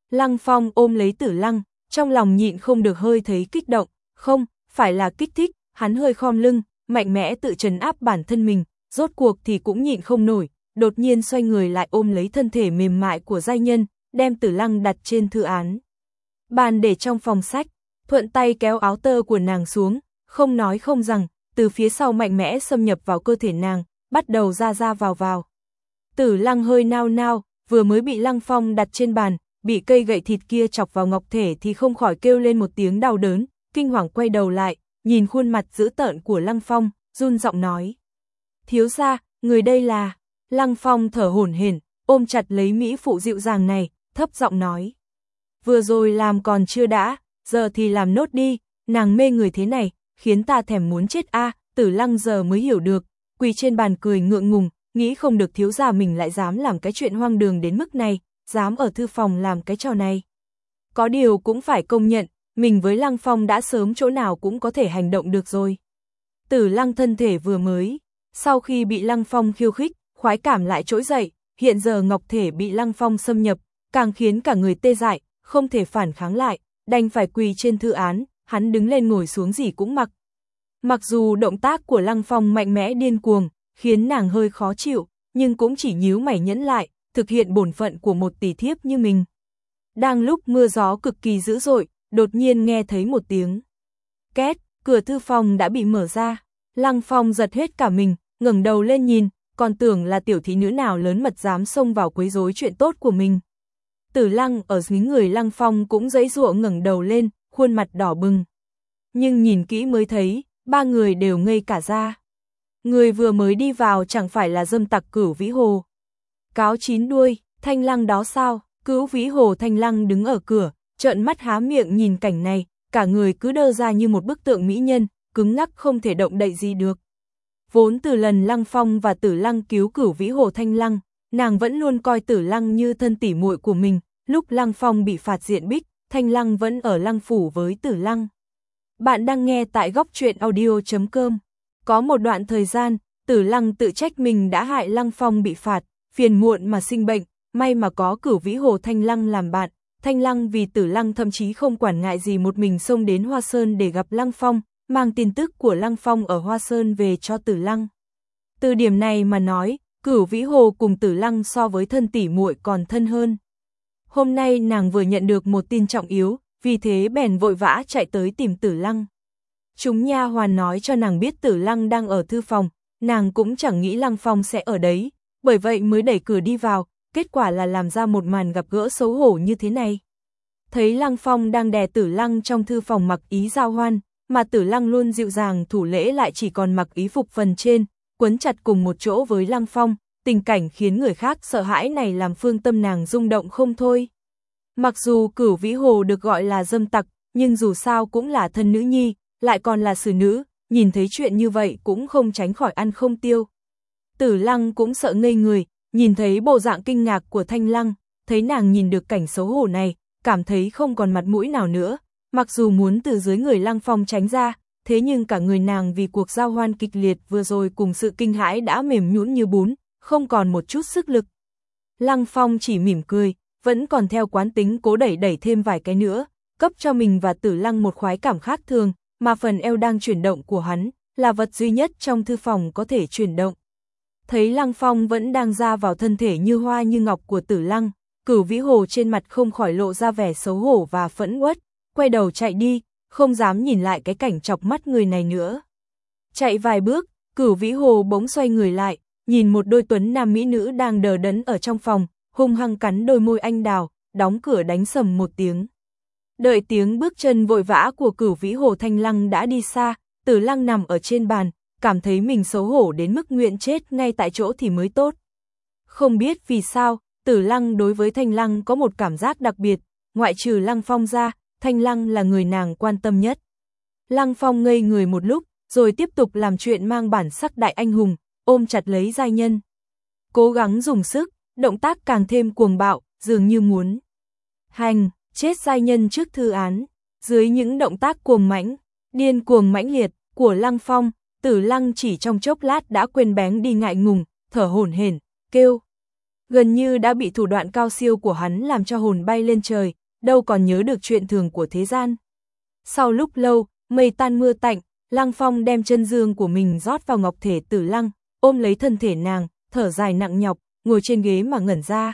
Lăng Phong ôm lấy Tử Lăng, trong lòng nhịn không được hơi thấy kích động, không, phải là kích thích, hắn hơi khom lưng, mạnh mẽ tự trấn áp bản thân mình, rốt cuộc thì cũng nhịn không nổi, đột nhiên xoay người lại ôm lấy thân thể mềm mại của giai nhân, đem Tử Lăng đặt trên thư án bàn để trong phòng sách, thuận tay kéo áo tơ của nàng xuống, không nói không rằng, từ phía sau mạnh mẽ xâm nhập vào cơ thể nàng, bắt đầu ra ra vào vào. Tử Lăng hơi nao nao, vừa mới bị Lăng Phong đặt trên bàn, bị cây gậy thịt kia chọc vào ngọc thể thì không khỏi kêu lên một tiếng đau đớn, kinh hoàng quay đầu lại, nhìn khuôn mặt dữ tợn của Lăng Phong, run giọng nói: "Thiếu gia, người đây là..." Lăng Phong thở hổn hển, ôm chặt lấy mỹ phụ dịu dàng này, thấp giọng nói: "Vừa rồi làm còn chưa đã, giờ thì làm nốt đi, nàng mê người thế này, khiến ta thèm muốn chết a." Tử Lăng giờ mới hiểu được, quỳ trên bàn cười ngượng ngùng, nghĩ không được thiếu gia mình lại dám làm cái chuyện hoang đường đến mức này, dám ở thư phòng làm cái trò này. Có điều cũng phải công nhận, mình với Lăng Phong đã sớm chỗ nào cũng có thể hành động được rồi. Tử Lăng thân thể vừa mới, sau khi bị Lăng Phong khiêu khích, khoái cảm lại trỗi dậy, hiện giờ ngọc thể bị Lăng Phong xâm nhập, càng khiến cả người tê dại, không thể phản kháng lại, đành phải quỳ trên thư án, hắn đứng lên ngồi xuống gì cũng mặc. Mặc dù động tác của Lăng Phong mạnh mẽ điên cuồng, khiến nàng hơi khó chịu, nhưng cũng chỉ nhíu mày nhẫn lại, thực hiện bổn phận của một tỷ thiếp như mình. Đang lúc mưa gió cực kỳ dữ dội, đột nhiên nghe thấy một tiếng két, cửa thư phòng đã bị mở ra. Lăng Phong giật hết cả mình, ngẩng đầu lên nhìn, còn tưởng là tiểu thị nữ nào lớn mật dám xông vào quấy rối chuyện tốt của mình. Tử Lăng ở dưới người Lăng Phong cũng giãy giụa ngẩng đầu lên, khuôn mặt đỏ bừng. Nhưng nhìn kỹ mới thấy, ba người đều ngây cả ra. Người vừa mới đi vào chẳng phải là dâm tặc Cửu Vĩ Hồ. Cáo chín đuôi, Thanh Lăng đó sao? Cửu Vĩ Hồ Thanh Lăng đứng ở cửa, trợn mắt há miệng nhìn cảnh này, cả người cứ đơ ra như một bức tượng mỹ nhân, cứng ngắc không thể động đậy gì được. Vốn từ lần Lăng Phong và Tử Lăng cứu Cửu Vĩ Hồ Thanh Lăng, nàng vẫn luôn coi Tử Lăng như thân tỉ muội của mình, lúc Lăng Phong bị phạt diện bích, Thanh Lăng vẫn ở Lăng phủ với Tử Lăng. Bạn đang nghe tại góc truyện audio chấm com. Có một đoạn thời gian, Tử Lăng tự trách mình đã hại Lăng Phong bị phạt, phiền muộn mà sinh bệnh, may mà có Cửu Vĩ Hồ Thanh Lăng làm bạn. Thanh Lăng vì Tử Lăng thậm chí không quản ngại gì một mình xông đến Hoa Sơn để gặp Lăng Phong, mang tin tức của Lăng Phong ở Hoa Sơn về cho Tử Lăng. Từ điểm này mà nói, Cửu Vĩ Hồ cùng Tử Lăng so với thân tỷ muội còn thân hơn. Hôm nay nàng vừa nhận được một tin trọng yếu, vì thế bèn vội vã chạy tới tìm Tử Lăng. Chúng nha hoàn nói cho nàng biết Tử Lăng đang ở thư phòng, nàng cũng chẳng nghĩ Lăng Phong sẽ ở đấy, bởi vậy mới đẩy cửa đi vào, kết quả là làm ra một màn gặp gỡ xấu hổ như thế này. Thấy Lăng Phong đang đè Tử Lăng trong thư phòng mặc ý giao hoan, mà Tử Lăng luôn dịu dàng thủ lễ lại chỉ còn mặc ý phục phần trên, quấn chặt cùng một chỗ với Lăng Phong, tình cảnh khiến người khác sợ hãi này làm phương tâm nàng rung động không thôi. Mặc dù Cửu Vĩ Hồ được gọi là dâm tặc, nhưng dù sao cũng là thân nữ nhi, lại còn là xử nữ, nhìn thấy chuyện như vậy cũng không tránh khỏi ăn không tiêu. Tử Lăng cũng sợ ngây người, nhìn thấy bộ dạng kinh ngạc của Thanh Lăng, thấy nàng nhìn được cảnh xấu hổ này, cảm thấy không còn mặt mũi nào nữa, mặc dù muốn từ dưới người Lăng Phong tránh ra, thế nhưng cả người nàng vì cuộc giao hoan kịch liệt vừa rồi cùng sự kinh hãi đã mềm nhũn như bún, không còn một chút sức lực. Lăng Phong chỉ mỉm cười, vẫn còn theo quán tính cố đẩy đẩy thêm vài cái nữa, cấp cho mình và Tử Lăng một khoái cảm khác thường, mà phần eo đang chuyển động của hắn, là vật duy nhất trong thư phòng có thể chuyển động. Thấy Lăng Phong vẫn đang ra vào thân thể như hoa như ngọc của Tử Lăng, Cửu Vĩ Hồ trên mặt không khỏi lộ ra vẻ xấu hổ và phẫn uất, quay đầu chạy đi, không dám nhìn lại cái cảnh chọc mắt người này nữa. Chạy vài bước, Cửu Vĩ Hồ bỗng xoay người lại, nhìn một đôi tuấn nam mỹ nữ đang đờ đẫn ở trong phòng, hung hăng cắn đôi môi anh đào, đóng cửa đánh sầm một tiếng. Đợi tiếng bước chân vội vã của Cửu Vĩ Hồ Thanh Lăng đã đi xa, Tử Lăng nằm ở trên bàn, cảm thấy mình xấu hổ đến mức nguyện chết ngay tại chỗ thì mới tốt. Không biết vì sao, Tử Lăng đối với Thanh Lăng có một cảm giác đặc biệt, ngoại trừ Lăng Phong ra, Thanh Lăng là người nàng quan tâm nhất. Lăng Phong ngây người một lúc, rồi tiếp tục làm chuyện mang bản sắc đại anh hùng, ôm chặt lấy giai nhân. Cố gắng dùng sức, động tác càng thêm cuồng bạo, dường như muốn hành, chết giai nhân trước thư án. Dưới những động tác cuồng mãnh, điên cuồng mãnh liệt của Lăng Phong, Tử Lăng chỉ trong chốc lát đã quên bén đi ngại ngùng, thở hổn hển, kêu gần như đã bị thủ đoạn cao siêu của hắn làm cho hồn bay lên trời, đâu còn nhớ được chuyện thường của thế gian. Sau lúc lâu, mây tan mưa tạnh, Lăng Phong đem chân dương của mình rót vào ngọc thể Tử Lăng, ôm lấy thân thể nàng, thở dài nặng nhọc, ngồi trên ghế mà ngẩn ra.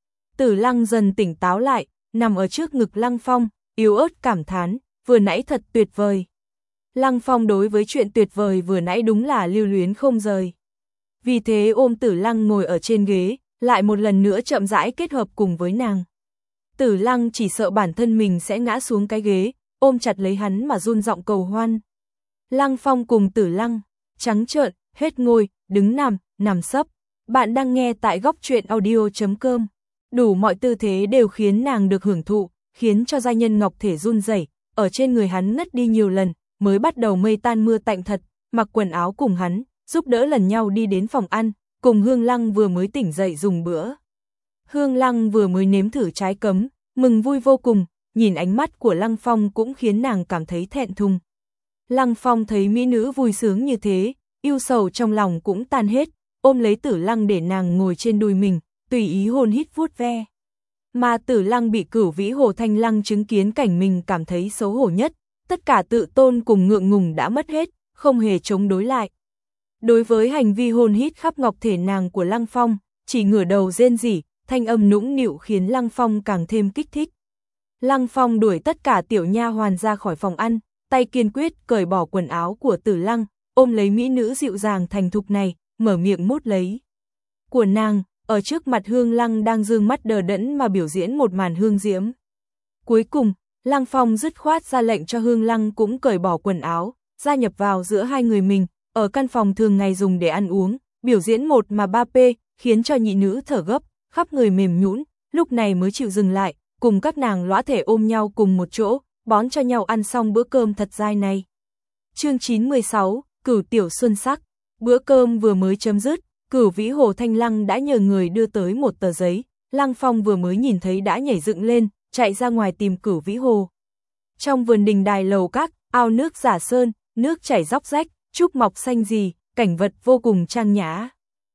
Tử Lăng dần tỉnh táo lại, nằm ở trước ngực Lăng Phong, yếu ớt cảm thán, vừa nãy thật tuyệt vời. Lăng Phong đối với chuyện tuyệt vời vừa nãy đúng là lưu luyến không rời. Vì thế ôm Tử Lăng ngồi ở trên ghế, lại một lần nữa chậm rãi kết hợp cùng với nàng. Tử Lăng chỉ sợ bản thân mình sẽ ngã xuống cái ghế, ôm chặt lấy hắn mà run giọng cầu hoan. Lăng Phong cùng Tử Lăng, trắng trợn, hết ngồi, đứng nằm, nằm sấp. Bạn đang nghe tại góc truyện audio chấm com. Đủ mọi tư thế đều khiến nàng được hưởng thụ, khiến cho giai nhân ngọc thể run rẩy, ở trên người hắn ngất đi nhiều lần, mới bắt đầu mây tan mưa tạnh thật, mặc quần áo cùng hắn, giúp đỡ lần nhau đi đến phòng ăn, cùng Hương Lăng vừa mới tỉnh dậy dùng bữa. Hương Lăng vừa mới nếm thử trái cấm, mừng vui vô cùng, nhìn ánh mắt của Lăng Phong cũng khiến nàng cảm thấy thẹn thùng. Lăng Phong thấy mỹ nữ vui sướng như thế, yêu sầu trong lòng cũng tan hết, ôm lấy Tử Lăng để nàng ngồi trên đùi mình, tùy ý hôn hít vuốt ve. Mà Tử Lăng bị Cửu Vĩ Hồ Thanh Lăng chứng kiến cảnh mình cảm thấy xấu hổ nhất, tất cả tự tôn cùng ngượng ngùng đã mất hết, không hề chống đối lại. Đối với hành vi hôn hít khắp ngọc thể nàng của Lăng Phong, chỉ ngửa đầu rên rỉ, thanh âm nũng nịu khiến Lăng Phong càng thêm kích thích. Lăng Phong đuổi tất cả tiểu nha hoàn ra khỏi phòng ăn, tay kiên quyết cởi bỏ quần áo của Tử Lăng, ôm lấy mỹ nữ dịu dàng thành thục này, mở miệng mút lấy của nàng, ở trước mặt Hương Lăng đang dương mắt đờ đẫn mà biểu diễn một màn hương diễm. Cuối cùng, Lăng Phong dứt khoát ra lệnh cho Hương Lăng cũng cởi bỏ quần áo, gia nhập vào giữa hai người mình, ở căn phòng thường ngày dùng để ăn uống, biểu diễn một mà ba p, khiến cho nhị nữ thở gấp, khắp người mềm nhũn, lúc này mới chịu dừng lại, cùng các nàng lõa thể ôm nhau cùng một chỗ, bón cho nhau ăn xong bữa cơm thật dai này. Chương chín mươi sáu, Cửu Tiểu Xuân Sắc. Bữa cơm vừa mới chấm dứt, Cửu Vĩ Hồ Thanh Lăng đã nhờ người đưa tới một tờ giấy, Lăng Phong vừa mới nhìn thấy đã nhảy dựng lên, chạy ra ngoài tìm Cửu Vĩ Hồ. Trong vườn đình đài lầu các, ao nước giả sơn, nước chảy róc rách, trúc mọc xanh rì, cảnh vật vô cùng trang nhã.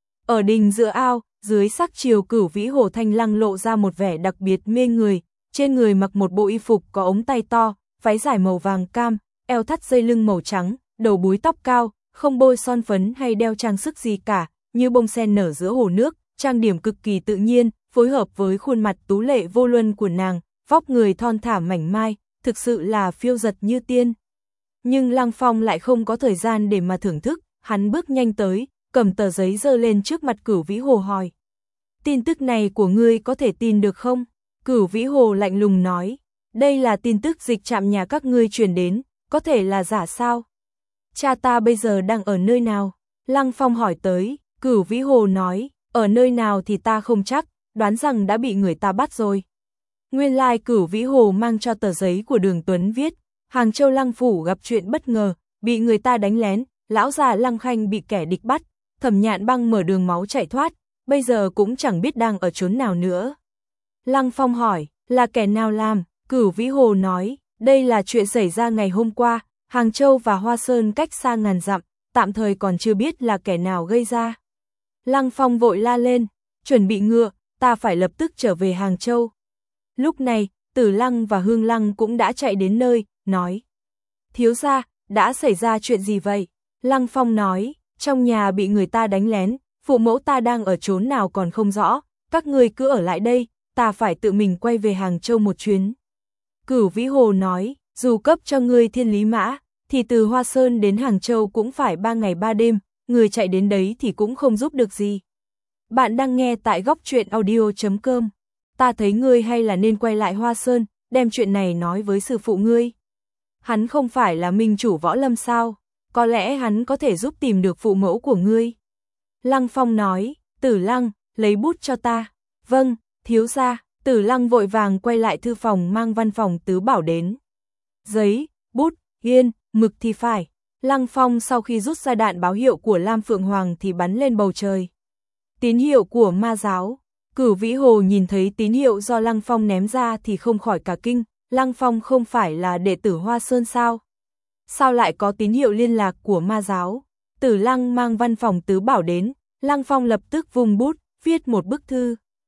Ở đình giữa ao, dưới sắc chiều Cửu Vĩ Hồ Thanh Lăng lộ ra một vẻ đặc biệt mê người, trên người mặc một bộ y phục có ống tay to, váy dài màu vàng cam, eo thắt dây lưng màu trắng, đầu búi tóc cao, không bôi son phấn hay đeo trang sức gì cả, như bông sen nở giữa hồ nước, trang điểm cực kỳ tự nhiên, phối hợp với khuôn mặt tú lệ vô luân của nàng, vóc người thon thả mảnh mai, thực sự là phiêu giật như tiên. Nhưng Lăng Phong lại không có thời gian để mà thưởng thức, hắn bước nhanh tới, cầm tờ giấy giơ lên trước mặt Cửu Vĩ Hồ hỏi. Tin tức này của ngươi có thể tin được không? Cửu Vĩ Hồ lạnh lùng nói, đây là tin tức dịch trạm nhà các ngươi truyền đến, có thể là giả sao? Cha ta bây giờ đang ở nơi nào? Lăng Phong hỏi tới, Cửu Vĩ Hồ nói, ở nơi nào thì ta không chắc, đoán rằng đã bị người ta bắt rồi. Nguyên lai Cửu Vĩ Hồ mang cho tờ giấy của Đường Tuấn viết, Hàng Châu Lăng Phủ gặp chuyện bất ngờ, bị người ta đánh lén, lão già Lăng Khanh bị kẻ địch bắt, Thẩm Nhạn Băng mở đường máu chạy thoát, bây giờ cũng chẳng biết đang ở chốn nào nữa. Lăng Phong hỏi, là kẻ nào làm? Cửu Vĩ Hồ nói, đây là chuyện xảy ra ngày hôm qua, Hàng Châu và Hoa Sơn cách xa ngàn dặm, tạm thời còn chưa biết là kẻ nào gây ra. Lăng Phong vội la lên, chuẩn bị ngựa, ta phải lập tức trở về Hàng Châu. Lúc này, Tử Lăng và Hương Lăng cũng đã chạy đến nơi, nói. Thiếu gia, đã xảy ra chuyện gì vậy? Lăng Phong nói, trong nhà bị người ta đánh lén, phụ mẫu ta đang ở chốn nào còn không rõ, các ngươi cứ ở lại đây, ta phải tự mình quay về Hàng Châu một chuyến. Cửu Vĩ Hồ nói, dù cấp cho ngươi thiên lý mã, thì từ Hoa Sơn đến Hàng Châu cũng phải ba ngày ba đêm, người chạy đến đấy thì cũng không giúp được gì. Bạn đang nghe tại góc truyện audio chấm com. Ta thấy ngươi hay là nên quay lại Hoa Sơn, đem chuyện này nói với sư phụ ngươi. Hắn không phải là minh chủ võ lâm sao, có lẽ hắn có thể giúp tìm được phụ mẫu của ngươi. Lăng Phong nói, Tử Lăng, lấy bút cho ta. Vâng, thiếu gia. Tử Lăng vội vàng quay lại thư phòng mang văn phòng tứ bảo đến. Giấy, bút, yên, mực thì phải. Lăng Phong sau khi rút ra đạn báo hiệu của Lam Phượng Hoàng thì bắn lên bầu trời. Tín hiệu của ma giáo. Cửu Vĩ Hồ nhìn thấy tín hiệu do Lăng Phong ném ra thì không khỏi cả kinh. Lăng Phong không phải là đệ tử Hoa Sơn sao? Sao lại có tín hiệu liên lạc của ma giáo? Tử Lăng mang văn phòng tứ bảo đến. Lăng Phong lập tức vung bút, viết một bức thư.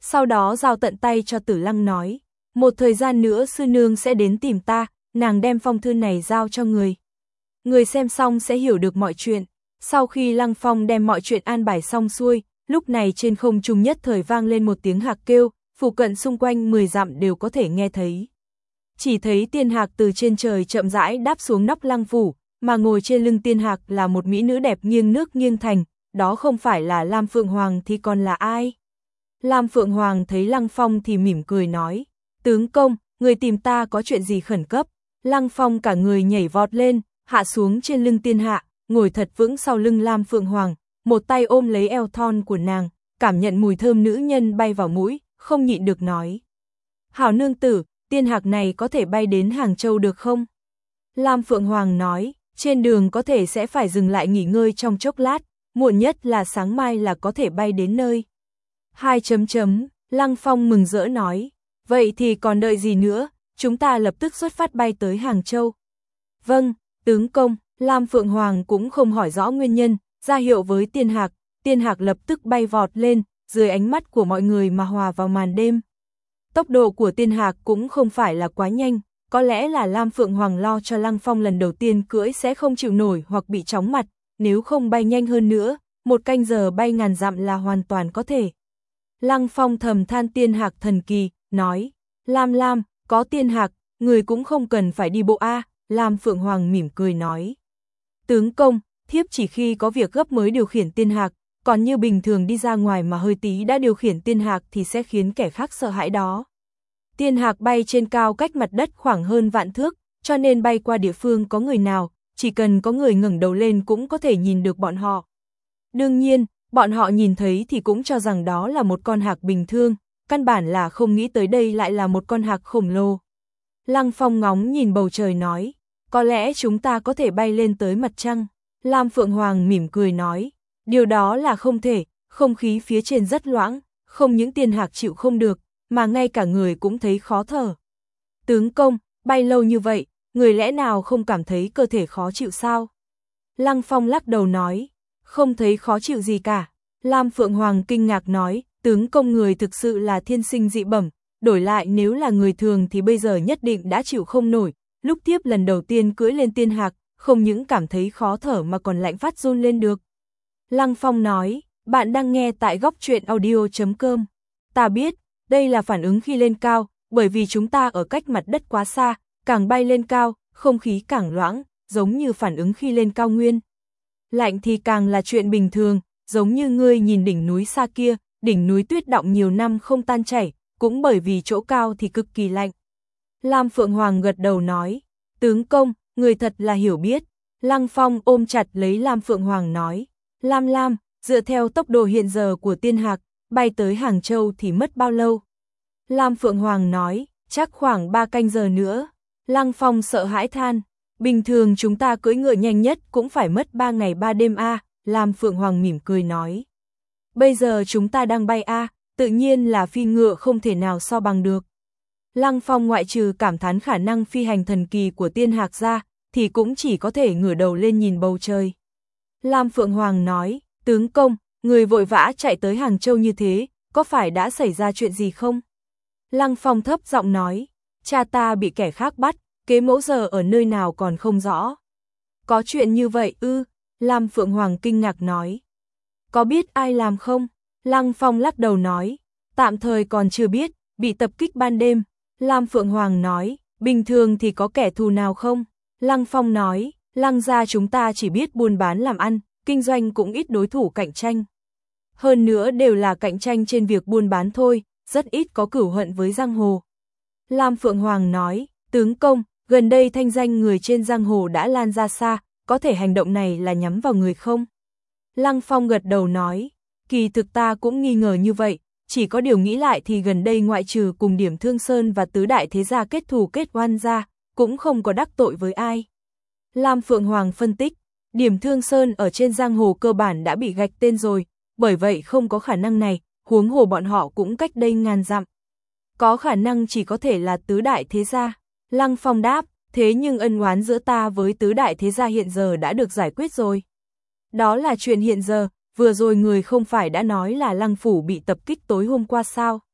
Sau đó giao tận tay cho Tử Lăng nói, một thời gian nữa sư nương sẽ đến tìm ta, nàng đem phong thư này giao cho người. Người xem xong sẽ hiểu được mọi chuyện. Sau khi Lăng Phong đem mọi chuyện an bài xong xuôi, lúc này trên không trung nhất thời vang lên một tiếng hạc kêu, phụ cận xung quanh mười dặm đều có thể nghe thấy. Chỉ thấy tiên hạc từ trên trời chậm rãi đáp xuống nóc lăng phủ, mà ngồi trên lưng tiên hạc là một mỹ nữ đẹp nghiêng nước nghiêng thành, đó không phải là Lam Phượng Hoàng thì còn là ai? Lam Phượng Hoàng thấy Lăng Phong thì mỉm cười nói, tướng công, người tìm ta có chuyện gì khẩn cấp? Lăng Phong cả người nhảy vọt lên, hạ xuống trên lưng tiên hạ, ngồi thật vững sau lưng Lam Phượng Hoàng, một tay ôm lấy eo thon của nàng, cảm nhận mùi thơm nữ nhân bay vào mũi, không nhịn được nói. Hảo nương tử, tiên hạc này có thể bay đến Hàng Châu được không? Lam Phượng Hoàng nói, trên đường có thể sẽ phải dừng lại nghỉ ngơi trong chốc lát, muộn nhất là sáng mai là có thể bay đến nơi. Hai chấm chấm, Lăng Phong mừng rỡ nói, vậy thì còn đợi gì nữa, chúng ta lập tức xuất phát bay tới Hàng Châu. Vâng, tướng công, Lam Phượng Hoàng cũng không hỏi rõ nguyên nhân, ra hiệu với tiên hạc, tiên hạc lập tức bay vọt lên, dưới ánh mắt của mọi người mà hòa vào màn đêm. Tốc độ của tiên hạc cũng không phải là quá nhanh, có lẽ là Lam Phượng Hoàng lo cho Lăng Phong lần đầu tiên cưỡi sẽ không chịu nổi hoặc bị chóng mặt, nếu không bay nhanh hơn nữa, một canh giờ bay ngàn dặm là hoàn toàn có thể. Lăng Phong thầm than tiên hạc thần kỳ, nói, Lam Lam, có tiên hạc, người cũng không cần phải đi bộ a. Lam Phượng Hoàng mỉm cười nói, tướng công, thiếp chỉ khi có việc gấp mới điều khiển tiên hạc, còn như bình thường đi ra ngoài mà hơi tí đã điều khiển tiên hạc thì sẽ khiến kẻ khác sợ hãi đó. Tiên hạc bay trên cao cách mặt đất khoảng hơn vạn thước, cho nên bay qua địa phương có người nào, chỉ cần có người ngẩng đầu lên cũng có thể nhìn được bọn họ. Đương nhiên, bọn họ nhìn thấy thì cũng cho rằng đó là một con hạc bình thường, căn bản là không nghĩ tới đây lại là một con hạc khổng lồ. Lăng Phong ngóng nhìn bầu trời nói, có lẽ chúng ta có thể bay lên tới mặt trăng. Lam Phượng Hoàng mỉm cười nói, điều đó là không thể, không khí phía trên rất loãng, không những tiên hạc chịu không được, mà ngay cả người cũng thấy khó thở. Tướng công, bay lâu như vậy, người lẽ nào không cảm thấy cơ thể khó chịu sao? Lăng Phong lắc đầu nói, không thấy khó chịu gì cả. Lam Phượng Hoàng kinh ngạc nói, tướng công người thực sự là thiên sinh dị bẩm, đổi lại nếu là người thường thì bây giờ nhất định đã chịu không nổi, lúc tiếp lần đầu tiên cưỡi lên tiên hạc, không những cảm thấy khó thở mà còn lạnh phát run lên được. Lăng Phong nói, bạn đang nghe tại góc truyện audio chấm com. Ta biết, đây là phản ứng khi lên cao, bởi vì chúng ta ở cách mặt đất quá xa, càng bay lên cao, không khí càng loãng, giống như phản ứng khi lên cao nguyên. Lạnh thì càng là chuyện bình thường, giống như ngươi nhìn đỉnh núi xa kia, đỉnh núi tuyết đọng nhiều năm không tan chảy, cũng bởi vì chỗ cao thì cực kỳ lạnh. Lam Phượng Hoàng gật đầu nói, tướng công, người thật là hiểu biết. Lăng Phong ôm chặt lấy Lam Phượng Hoàng nói, Lam Lam, dựa theo tốc độ hiện giờ của tiên hạc, bay tới Hàng Châu thì mất bao lâu? Lam Phượng Hoàng nói, chắc khoảng ba canh giờ nữa. Lăng Phong sợ hãi than, bình thường chúng ta cưỡi ngựa nhanh nhất cũng phải mất ba ngày ba đêm a. Lam Phượng Hoàng mỉm cười nói, bây giờ chúng ta đang bay a, tự nhiên là phi ngựa không thể nào so bằng được. Lăng Phong ngoại trừ cảm thán khả năng phi hành thần kỳ của tiên hạc ra, thì cũng chỉ có thể ngửa đầu lên nhìn bầu trời. Lam Phượng Hoàng nói, tướng công, người vội vã chạy tới Hàng Châu như thế, có phải đã xảy ra chuyện gì không? Lăng Phong thấp giọng nói, cha ta bị kẻ khác bắt, kế mẫu giờ ở nơi nào còn không rõ. Có chuyện như vậy ư? Lam Phượng Hoàng kinh ngạc nói. Có biết ai làm không? Lăng Phong lắc đầu nói, tạm thời còn chưa biết, bị tập kích ban đêm. Lam Phượng Hoàng nói, bình thường thì có kẻ thù nào không? Lăng Phong nói, Lăng gia chúng ta chỉ biết buôn bán làm ăn, kinh doanh cũng ít đối thủ cạnh tranh. Hơn nữa đều là cạnh tranh trên việc buôn bán thôi, rất ít có cửu hận với giang hồ. Lam Phượng Hoàng nói, tướng công, gần đây thanh danh người trên giang hồ đã lan ra xa, có thể hành động này là nhắm vào người không? Lăng Phong gật đầu nói, kỳ thực ta cũng nghi ngờ như vậy, chỉ có điều nghĩ lại thì gần đây ngoại trừ cùng Điểm Thương Sơn và tứ đại thế gia kết thù kết oan ra, cũng không có đắc tội với ai. Lam Phượng Hoàng phân tích, Điểm Thương Sơn ở trên giang hồ cơ bản đã bị gạch tên rồi, bởi vậy không có khả năng này, huống hồ bọn họ cũng cách đây ngàn dặm. Có khả năng chỉ có thể là tứ đại thế gia. Lăng Phong đáp, thế nhưng ân oán giữa ta với tứ đại thế gia hiện giờ đã được giải quyết rồi. Đó là chuyện hiện giờ, vừa rồi người không phải đã nói là Lăng Phủ bị tập kích tối hôm qua sao?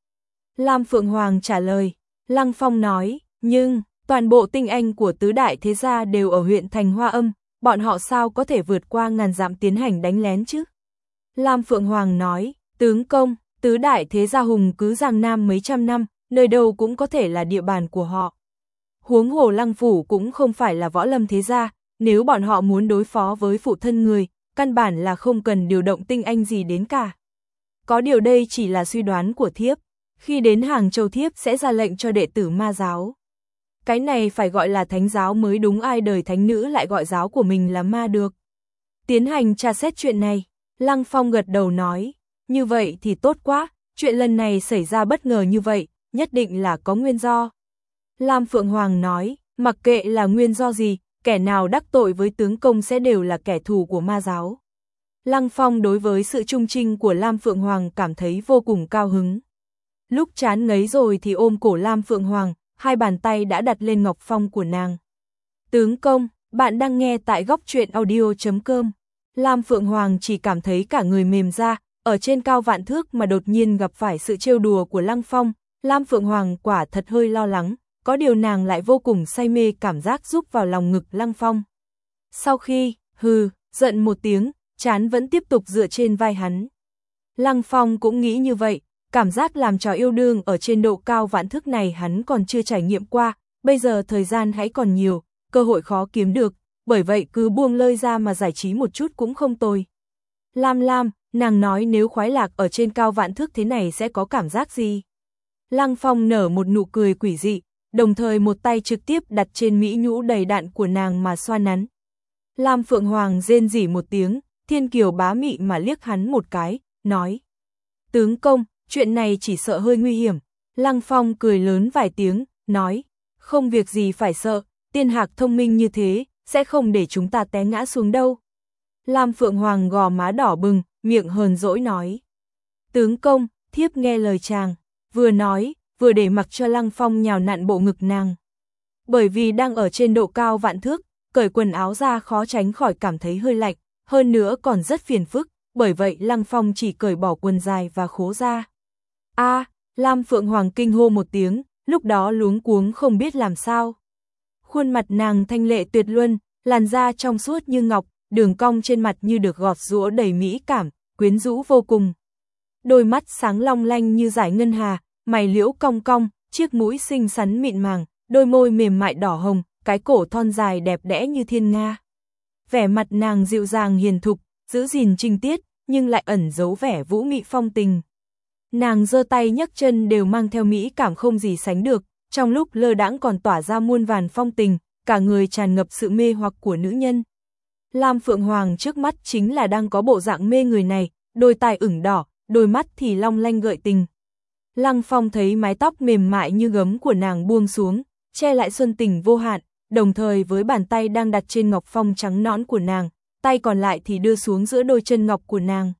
Lam Phượng Hoàng trả lời. Lăng Phong nói, nhưng, toàn bộ tinh anh của tứ đại thế gia đều ở huyện thành Hoa Âm, bọn họ sao có thể vượt qua ngàn dặm tiến hành đánh lén chứ? Lam Phượng Hoàng nói, tướng công, tứ đại thế gia hùng cứ Giang Nam mấy trăm năm, nơi đâu cũng có thể là địa bàn của họ. Huống hồ Lăng Phủ cũng không phải là võ lâm thế gia, nếu bọn họ muốn đối phó với phụ thân người, căn bản là không cần điều động tinh anh gì đến cả. Có điều đây chỉ là suy đoán của thiếp, khi đến Hàng Châu thiếp sẽ ra lệnh cho đệ tử ma giáo. Cái này phải gọi là thánh giáo mới đúng, ai đời thánh nữ lại gọi giáo của mình là ma được. Tiến hành tra xét chuyện này, Lăng Phong gật đầu nói, như vậy thì tốt quá, chuyện lần này xảy ra bất ngờ như vậy, nhất định là có nguyên do. Lam Phượng Hoàng nói, mặc kệ là nguyên do gì, kẻ nào đắc tội với tướng công sẽ đều là kẻ thù của ma giáo. Lăng Phong đối với sự trung trinh của Lam Phượng Hoàng cảm thấy vô cùng cao hứng. Lúc chán ngấy rồi thì ôm cổ Lam Phượng Hoàng, hai bàn tay đã đặt lên ngọc phong của nàng. Tướng công, bạn đang nghe tại góc truyện audio chấm com. Lam Phượng Hoàng chỉ cảm thấy cả người mềm ra, ở trên cao vạn thước mà đột nhiên gặp phải sự trêu đùa của Lăng Phong. Lam Phượng Hoàng quả thật hơi lo lắng, có điều nàng lại vô cùng say mê cảm giác giúp vào lòng ngực Lăng Phong. Sau khi, hừ, giận một tiếng, chán vẫn tiếp tục dựa trên vai hắn. Lăng Phong cũng nghĩ như vậy, cảm giác làm trò yêu đương ở trên độ cao vạn thước này hắn còn chưa trải nghiệm qua, bây giờ thời gian hãy còn nhiều, cơ hội khó kiếm được, bởi vậy cứ buông lơi ra mà giải trí một chút cũng không tồi. Lam Lam, nàng nói nếu khoái lạc ở trên cao vạn thước thế này sẽ có cảm giác gì? Lăng Phong nở một nụ cười quỷ dị, đồng thời một tay trực tiếp đặt trên mỹ nhũ đầy đặn của nàng mà xoa nắn. Lam Phượng Hoàng rên rỉ một tiếng, thiên kiều bá mị mà liếc hắn một cái, nói. Tướng công, chuyện này chỉ sợ hơi nguy hiểm. Lăng Phong cười lớn vài tiếng, nói. Không việc gì phải sợ, tiên hạc thông minh như thế, sẽ không để chúng ta té ngã xuống đâu. Lam Phượng Hoàng gò má đỏ bừng, miệng hờn dỗi nói. Tướng công, thiếp nghe lời chàng, vừa nói, vừa để mặc cho Lăng Phong nhào nặn bộ ngực nàng. Bởi vì đang ở trên độ cao vạn thước, cởi quần áo ra khó tránh khỏi cảm thấy hơi lạnh, hơn nữa còn rất phiền phức, bởi vậy Lăng Phong chỉ cởi bỏ quần dài và khố ra. A, à, Lam Phượng Hoàng kinh hô một tiếng, lúc đó luống cuống không biết làm sao. Khuôn mặt nàng thanh lệ tuyệt luân, làn da trong suốt như ngọc, đường cong trên mặt như được gọt giũa đầy mỹ cảm, quyến rũ vô cùng. Đôi mắt sáng long lanh như dải ngân hà, mày liễu cong cong, chiếc mũi xinh xắn mịn màng, đôi môi mềm mại đỏ hồng, cái cổ thon dài đẹp đẽ như thiên nga. Vẻ mặt nàng dịu dàng hiền thục, giữ gìn trinh tiết, nhưng lại ẩn giấu vẻ vũ mị phong tình. Nàng giơ tay nhấc chân đều mang theo mỹ cảm không gì sánh được, trong lúc lơ đãng còn tỏa ra muôn vàn phong tình, cả người tràn ngập sự mê hoặc của nữ nhân. Lam Phượng Hoàng trước mắt chính là đang có bộ dạng mê người này, đôi tai ửng đỏ, đôi mắt thì long lanh gợi tình. Lăng Phong thấy mái tóc mềm mại như gấm của nàng buông xuống, che lại xuân tình vô hạn, đồng thời với bàn tay đang đặt trên ngọc phong trắng nõn của nàng, tay còn lại thì đưa xuống giữa đôi chân ngọc của nàng.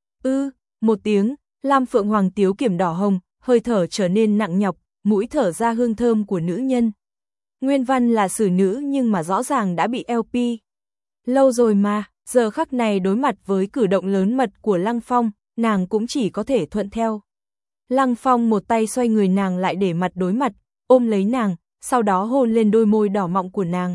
Ư, một tiếng, Lam Phượng Hoàng tiếu kiểm đỏ hồng, hơi thở trở nên nặng nhọc, mũi thở ra hương thơm của nữ nhân. Nguyên văn là xử nữ nhưng mà rõ ràng đã bị lờ pê. Lâu rồi mà, giờ khắc này đối mặt với cử động lớn mật của Lăng Phong, nàng cũng chỉ có thể thuận theo. Lăng Phong một tay xoay người nàng lại để mặt đối mặt, ôm lấy nàng, sau đó hôn lên đôi môi đỏ mọng của nàng.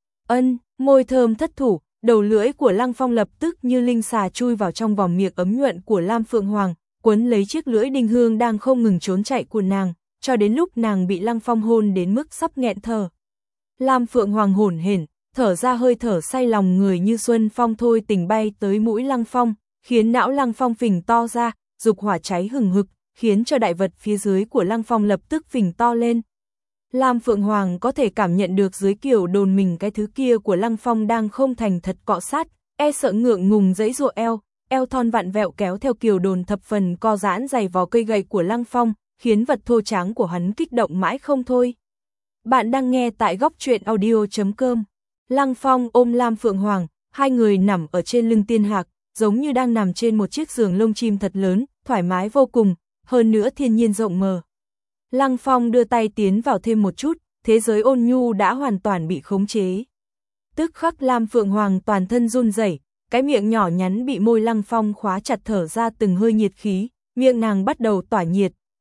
Ân, môi thơm thất thủ, đầu lưỡi của Lăng Phong lập tức như linh xà chui vào trong vòng miệng ấm nhuận của Lam Phượng Hoàng, quấn lấy chiếc lưỡi đinh hương đang không ngừng trốn chạy của nàng, cho đến lúc nàng bị Lăng Phong hôn đến mức sắp nghẹn thở. Lam Phượng Hoàng hổn hển, thở ra hơi thở say lòng người như xuân phong thôi tình bay tới mũi Lăng Phong, khiến não Lăng Phong phình to ra, dục hỏa cháy hừng hực, khiến cho đại vật phía dưới của Lăng Phong lập tức phình to lên. Lam Phượng Hoàng có thể cảm nhận được dưới kiểu đồn mình cái thứ kia của Lăng Phong đang không thành thật cọ sát, e sợ ngượng ngùng giãy giụa eo, eo thon vặn vẹo kéo theo kiểu đồn thập phần co giãn dày vò cây gậy của Lăng Phong, khiến vật thô tráng của hắn kích động mãi không thôi. Bạn đang nghe tại góc truyện audio chấm com. Lăng Phong ôm Lam Phượng Hoàng, hai người nằm ở trên lưng tiên hạc, giống như đang nằm trên một chiếc giường lông chim thật lớn, thoải mái vô cùng, hơn nữa thiên nhiên rộng mở. Lăng Phong đưa tay tiến vào thêm một chút, thế giới ôn nhu đã hoàn toàn bị khống chế. Tức khắc Lam Phượng Hoàng toàn thân run rẩy, cái miệng nhỏ nhắn bị môi Lăng Phong khóa chặt thở ra từng hơi nhiệt khí, miệng nàng bắt đầu tỏa nhiệt,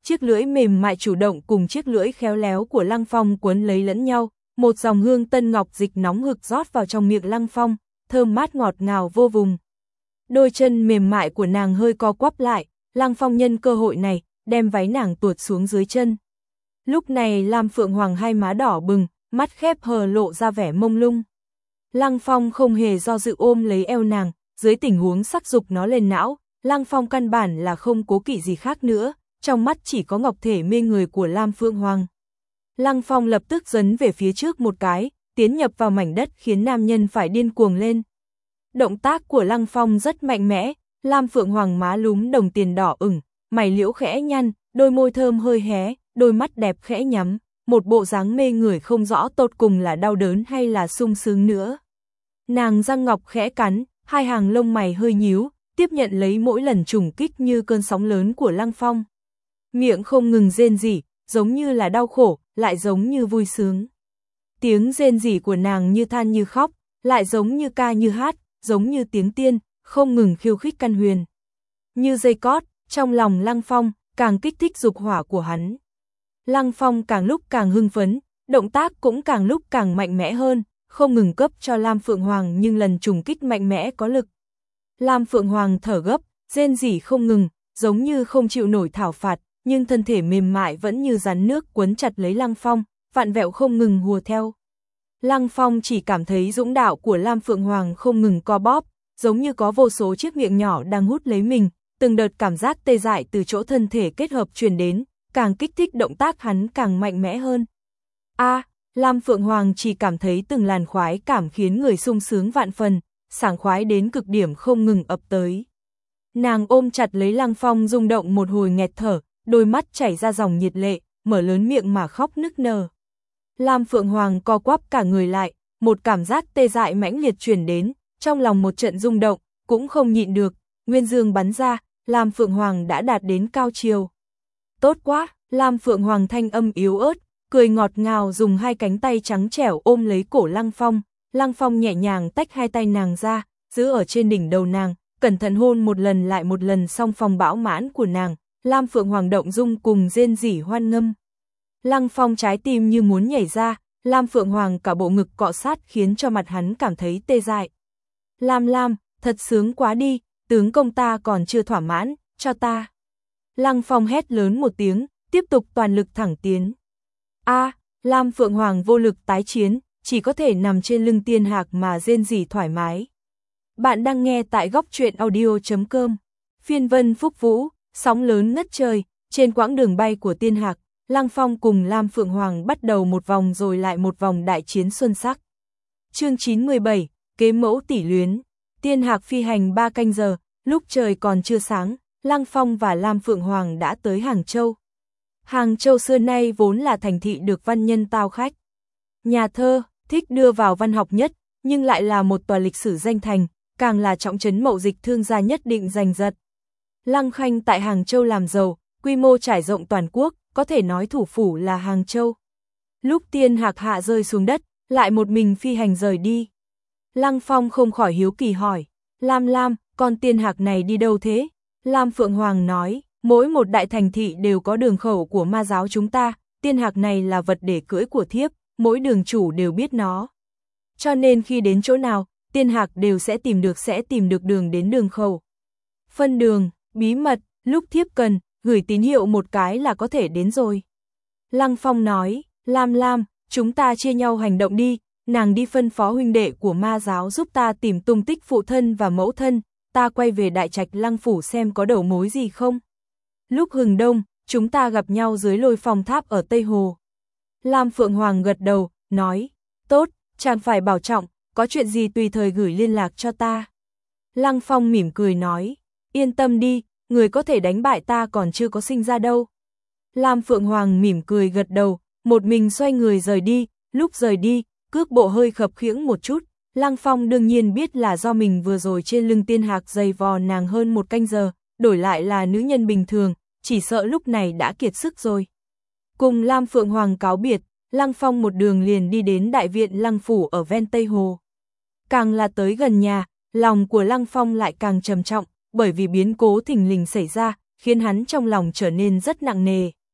chiếc lưỡi mềm mại chủ động cùng chiếc lưỡi khéo léo của Lăng Phong quấn lấy lẫn nhau, một dòng hương tân ngọc dịch nóng hực rót vào trong miệng Lăng Phong, thơm mát ngọt ngào vô vùng. Đôi chân mềm mại của nàng hơi co quắp lại, Lăng Phong nhân cơ hội này, đem váy nàng tuột xuống dưới chân. Lúc này Lam Phượng Hoàng hai má đỏ bừng, mắt khép hờ lộ ra vẻ mông lung. Lăng Phong không hề do dự ôm lấy eo nàng, dưới tình huống sắc dục nó lên não, Lăng Phong căn bản là không cố kỵ gì khác nữa, trong mắt chỉ có ngọc thể mê người của Lam Phượng Hoàng. Lăng Phong lập tức dấn về phía trước một cái, tiến nhập vào mảnh đất khiến nam nhân phải điên cuồng lên. Động tác của Lăng Phong rất mạnh mẽ, Lam Phượng Hoàng má lúm đồng tiền đỏ ửng, mày liễu khẽ nhăn, đôi môi thơm hơi hé, đôi mắt đẹp khẽ nhắm, một bộ dáng mê người không rõ tột cùng là đau đớn hay là sung sướng nữa. Nàng răng ngọc khẽ cắn, hai hàng lông mày hơi nhíu, tiếp nhận lấy mỗi lần trùng kích như cơn sóng lớn của Lăng Phong. Miệng không ngừng rên rỉ, giống như là đau khổ, lại giống như vui sướng. Tiếng rên rỉ của nàng như than như khóc, lại giống như ca như hát, giống như tiếng tiên, không ngừng khiêu khích căn huyền. Như dây cót, trong lòng Lăng Phong, càng kích thích dục hỏa của hắn. Lăng Phong càng lúc càng hưng phấn, động tác cũng càng lúc càng mạnh mẽ hơn, không ngừng cấp cho Lam Phượng Hoàng nhưng lần trùng kích mạnh mẽ có lực. Lam Phượng Hoàng thở gấp, rên rỉ không ngừng, giống như không chịu nổi thảo phạt, nhưng thân thể mềm mại vẫn như rắn nước quấn chặt lấy Lăng Phong, vặn vẹo không ngừng hùa theo. Lăng Phong chỉ cảm thấy dũng đạo của Lam Phượng Hoàng không ngừng co bóp, giống như có vô số chiếc miệng nhỏ đang hút lấy mình, từng đợt cảm giác tê dại từ chỗ thân thể kết hợp truyền đến, càng kích thích động tác hắn càng mạnh mẽ hơn. A, à, Lam Phượng Hoàng chỉ cảm thấy từng làn khoái cảm khiến người sung sướng vạn phần, sảng khoái đến cực điểm không ngừng ập tới. Nàng ôm chặt lấy Lăng Phong rung động một hồi nghẹt thở, đôi mắt chảy ra dòng nhiệt lệ, mở lớn miệng mà khóc nức nở. Lam Phượng Hoàng co quắp cả người lại, một cảm giác tê dại mãnh liệt truyền đến, trong lòng một trận rung động, cũng không nhịn được, nguyên dương bắn ra, Lam Phượng Hoàng đã đạt đến cao chiều. Tốt quá, Lam Phượng Hoàng thanh âm yếu ớt, cười ngọt ngào dùng hai cánh tay trắng trẻo ôm lấy cổ Lăng Phong, Lăng Phong nhẹ nhàng tách hai tay nàng ra, giữ ở trên đỉnh đầu nàng, cẩn thận hôn một lần lại một lần song phong bão mãn của nàng, Lam Phượng Hoàng động dung cùng rên rỉ hoan ngâm. Lăng Phong trái tim như muốn nhảy ra, Lam Phượng Hoàng cả bộ ngực cọ sát khiến cho mặt hắn cảm thấy tê dại. Lam Lam, thật sướng quá đi, tướng công ta còn chưa thỏa mãn, cho ta. Lăng Phong hét lớn một tiếng, tiếp tục toàn lực thẳng tiến. A, à, Lam Phượng Hoàng vô lực tái chiến, chỉ có thể nằm trên lưng Tiên Hạc mà rên rỉ thoải mái. Bạn đang nghe tại góc truyện audio chấm com. Phiên vân phúc vũ, sóng lớn ngất trời, trên quãng đường bay của Tiên Hạc, Lăng Phong cùng Lam Phượng Hoàng bắt đầu một vòng rồi lại một vòng đại chiến xuân sắc. Chương chín mươi bảy, kế mẫu tỷ luyến. Tiên Hạc phi hành ba canh giờ, lúc trời còn chưa sáng, Lăng Phong và Lam Phượng Hoàng đã tới Hàng Châu. Hàng Châu xưa nay vốn là thành thị được văn nhân tao khách. Nhà thơ, thích đưa vào văn học nhất, nhưng lại là một tòa lịch sử danh thành, càng là trọng trấn mậu dịch thương gia nhất định giành giật. Lăng Khanh tại Hàng Châu làm giàu, quy mô trải rộng toàn quốc, có thể nói thủ phủ là Hàng Châu. Lúc Tiên Hạc hạ rơi xuống đất, lại một mình phi hành rời đi. Lăng Phong không khỏi hiếu kỳ hỏi, Lam Lam, con Tiên Hạc này đi đâu thế? Lam Phượng Hoàng nói, mỗi một đại thành thị đều có đường khẩu của ma giáo chúng ta, Tiên Hạc này là vật để cưỡi của thiếp, mỗi đường chủ đều biết nó. Cho nên khi đến chỗ nào, Tiên Hạc đều sẽ tìm được sẽ tìm được đường đến đường khẩu. Phân đường, bí mật, lúc thiếp cần, gửi tín hiệu một cái là có thể đến rồi. Lăng Phong nói, Lam Lam, chúng ta chia nhau hành động đi, nàng đi phân phó huynh đệ của ma giáo giúp ta tìm tung tích phụ thân và mẫu thân, ta quay về đại trạch Lăng phủ xem có đầu mối gì không. Lúc hừng đông, chúng ta gặp nhau dưới Lôi Phong tháp ở Tây Hồ. Lam Phượng Hoàng gật đầu, nói, tốt, chàng phải bảo trọng, có chuyện gì tùy thời gửi liên lạc cho ta. Lăng Phong mỉm cười nói, yên tâm đi, người có thể đánh bại ta còn chưa có sinh ra đâu. Lam Phượng Hoàng mỉm cười gật đầu, một mình xoay người rời đi, lúc rời đi, cước bộ hơi khập khiễng một chút, Lăng Phong đương nhiên biết là do mình vừa rồi trên lưng Tiên Hạc giày vò nàng hơn một canh giờ, đổi lại là nữ nhân bình thường, chỉ sợ lúc này đã kiệt sức rồi. Cùng Lam Phượng Hoàng cáo biệt, Lăng Phong một đường liền đi đến đại viện Lăng phủ ở ven Tây Hồ. Càng là tới gần nhà, lòng của Lăng Phong lại càng trầm trọng, bởi vì biến cố thình lình xảy ra, khiến hắn trong lòng trở nên rất nặng nề.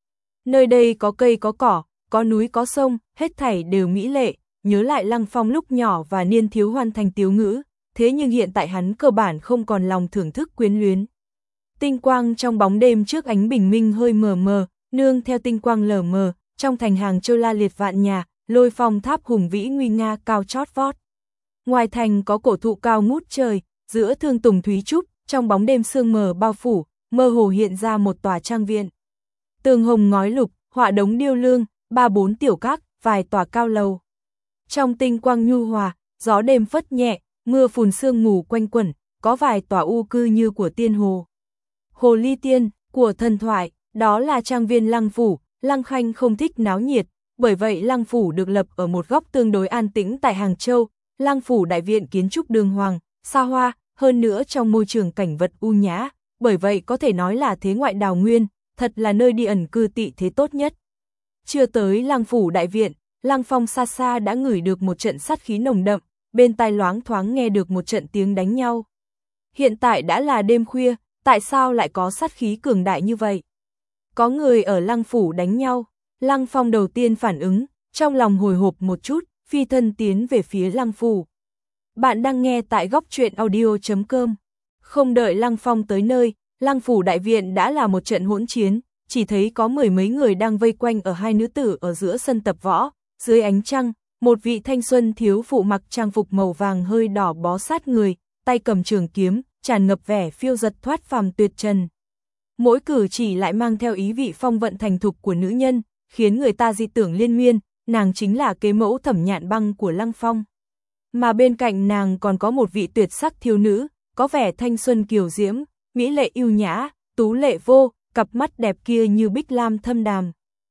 Nơi đây có cây có cỏ, có núi có sông, hết thảy đều mỹ lệ, nhớ lại Lăng Phong lúc nhỏ và niên thiếu hoàn thành tiếu ngữ, thế nhưng hiện tại hắn cơ bản không còn lòng thưởng thức quyến luyến. Tinh quang trong bóng đêm trước ánh bình minh hơi mờ mờ, nương theo tinh quang lờ mờ, trong thành Hàng Châu la liệt vạn nhà, Lôi Phong tháp hùng vĩ nguy nga cao chót vót. Ngoài thành có cổ thụ cao ngút trời, giữa thương tùng thúy trúc, trong bóng đêm sương mờ bao phủ, mơ hồ hiện ra một tòa trang viện. Tường hồng ngói lục, họa đống điêu lương, ba bốn tiểu các, vài tòa cao lầu. Trong tinh quang nhu hòa, gió đêm phất nhẹ, mưa phùn sương mù quanh quẩn, có vài tòa u cư như của tiên hồ. Hồ ly tiên, của thần thoại, đó là trang viên Lăng Phủ. Lăng Khanh không thích náo nhiệt, bởi vậy Lăng Phủ được lập ở một góc tương đối an tĩnh tại Hàng Châu. Lăng Phủ đại viện kiến trúc đường hoàng, xa hoa, hơn nữa trong môi trường cảnh vật u nhã, bởi vậy có thể nói là thế ngoại đào nguyên, thật là nơi đi ẩn cư tị thế tốt nhất. Chưa tới Lăng Phủ đại viện, Lăng Phong xa xa đã ngửi được một trận sát khí nồng đậm, bên tai loáng thoáng nghe được một trận tiếng đánh nhau. Hiện tại đã là đêm khuya, tại sao lại có sát khí cường đại như vậy? Có người ở Lăng Phủ đánh nhau, Lăng Phong đầu tiên phản ứng, trong lòng hồi hộp một chút, phi thân tiến về phía Lăng Phủ. Bạn đang nghe tại góc truyện audio chấm com. Không đợi Lăng Phong tới nơi, Lăng Phủ đại viện đã là một trận hỗn chiến, chỉ thấy có mười mấy người đang vây quanh ở hai nữ tử ở giữa sân tập võ, dưới ánh trăng, một vị thanh xuân thiếu phụ mặc trang phục màu vàng hơi đỏ bó sát người, tay cầm trường kiếm, tràn ngập vẻ phiêu giật thoát phàm tuyệt trần. Mỗi cử chỉ lại mang theo ý vị phong vận thành thục của nữ nhân, khiến người ta dị tưởng liên miên, nàng chính là kế mẫu Thẩm Nhạn Băng của Lăng Phong. Mà bên cạnh nàng còn có một vị tuyệt sắc thiếu nữ, có vẻ thanh xuân kiều diễm, mỹ lệ yêu nhã, tú lệ vô, cặp mắt đẹp kia như bích lam thâm đàm.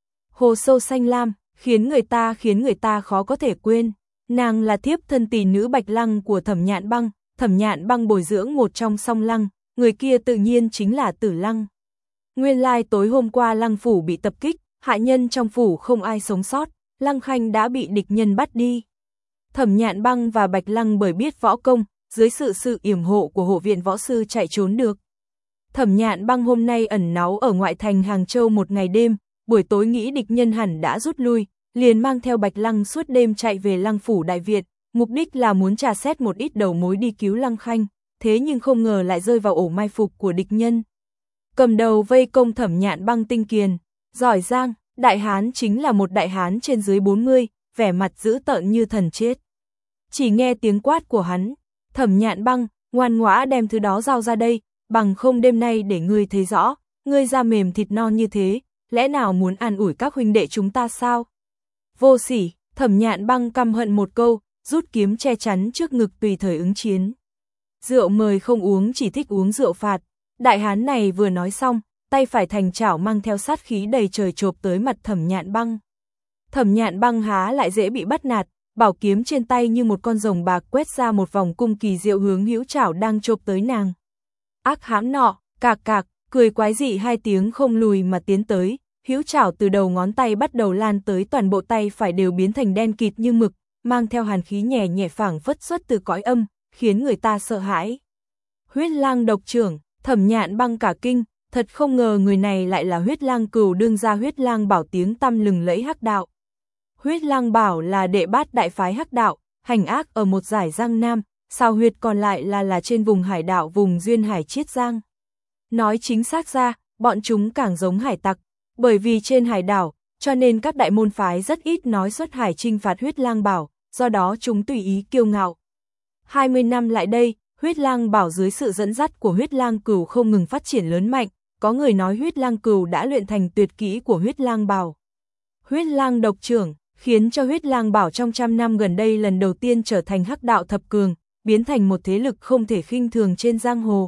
Hồ sâu xanh lam, khiến người ta khiến người ta khó có thể quên. Nàng là thiếp thân tỷ nữ Bạch Lăng của Thẩm Nhạn Băng, Thẩm Nhạn Băng bồi dưỡng một trong song lăng, người kia tự nhiên chính là Tử Lăng. Nguyên lai tối hôm qua Lăng Phủ bị tập kích, hạ nhân trong phủ không ai sống sót, Lăng Khanh đã bị địch nhân bắt đi. Thẩm Nhạn Băng và Bạch Lăng bởi biết võ công, dưới sự sự yểm hộ của hộ viện võ sư chạy trốn được. Thẩm Nhạn Băng hôm nay ẩn náu ở ngoại thành Hàng Châu một ngày đêm, buổi tối nghĩ địch nhân hẳn đã rút lui, liền mang theo Bạch Lăng suốt đêm chạy về Lăng Phủ đại viện, mục đích là muốn trà xét một ít đầu mối đi cứu Lăng Khanh, thế nhưng không ngờ lại rơi vào ổ mai phục của địch nhân. Cầm đầu vây công Thẩm Nhạn Băng tinh kiền, giỏi giang, đại hán chính là một đại hán trên dưới bốn mươi, vẻ mặt dữ tợn như thần chết. Chỉ nghe tiếng quát của hắn, Thẩm Nhạn Băng, ngoan ngoã đem thứ đó giao ra đây, bằng không đêm nay để ngươi thấy rõ, ngươi da mềm thịt non như thế, lẽ nào muốn an ủi các huynh đệ chúng ta sao? Vô sỉ, Thẩm Nhạn Băng căm hận một câu, rút kiếm che chắn trước ngực tùy thời ứng chiến. Rượu mời không uống, chỉ thích uống rượu phạt. Đại hán này vừa nói xong, tay phải thành chảo mang theo sát khí đầy trời chộp tới mặt Thẩm Nhạn Băng. Thẩm Nhạn Băng há lại dễ bị bắt nạt, bảo kiếm trên tay như một con rồng bạc quét ra một vòng cung kỳ diệu hướng hữu chảo đang chộp tới nàng. Ác hãm nọ, cạc cạc, cười quái dị hai tiếng không lùi mà tiến tới, hữu chảo từ đầu ngón tay bắt đầu lan tới toàn bộ tay phải đều biến thành đen kịt như mực, mang theo hàn khí nhẹ nhẹ phảng phất xuất từ cõi âm, khiến người ta sợ hãi. Huyết lang độc trưởng, Thẩm Nhạn Băng cả kinh, thật không ngờ người này lại là Huyết Lang Cừu đương gia Huyết Lang Bảo tiếng tăm lừng lẫy hắc đạo. Huyết Lang Bảo là đệ bát đại phái hắc đạo, hành ác ở một giải Giang Nam, sao huyệt còn lại là là trên vùng hải đảo vùng duyên hải Chiết Giang. Nói chính xác ra, bọn chúng càng giống hải tặc, bởi vì trên hải đảo, cho nên các đại môn phái rất ít nói xuất hải chinh phạt Huyết Lang Bảo, do đó chúng tùy ý kiêu ngạo. hai mươi năm lại đây, Huyết Lang Bảo dưới sự dẫn dắt của Huyết Lang Cừu không ngừng phát triển lớn mạnh, có người nói Huyết Lang Cừu đã luyện thành tuyệt kỹ của Huyết Lang Bảo. Huyết Lang độc trưởng, khiến cho Huyết Lang Bảo trong trăm năm gần đây lần đầu tiên trở thành hắc đạo thập cường, biến thành một thế lực không thể khinh thường trên giang hồ.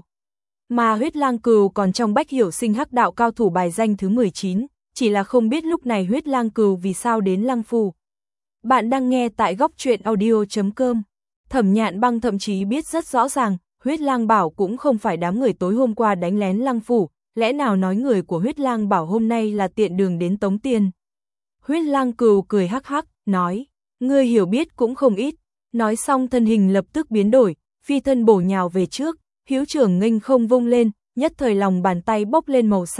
Mà Huyết Lang Cừu còn trong Bách Hiểu Sinh hắc đạo cao thủ bài danh thứ mười chín, chỉ là không biết lúc này Huyết Lang Cừu vì sao đến Lăng Phủ. Bạn đang nghe tại góc truyện audio chấm com. Thẩm Nhạn Băng thậm chí biết rất rõ ràng, Huyết Lang Bảo cũng không phải đám người tối hôm qua đánh lén Lăng Phủ, lẽ nào nói người của Huyết Lang Bảo hôm nay là tiện đường đến tống tiền. Huyết Lang Cừu cười hắc hắc, nói, ngươi hiểu biết cũng không ít, nói xong thân hình lập tức biến đổi, phi thân bổ nhào về trước, hữu trưởng nghênh không vung lên, nhất thời lòng bàn tay bốc lên màu xanh,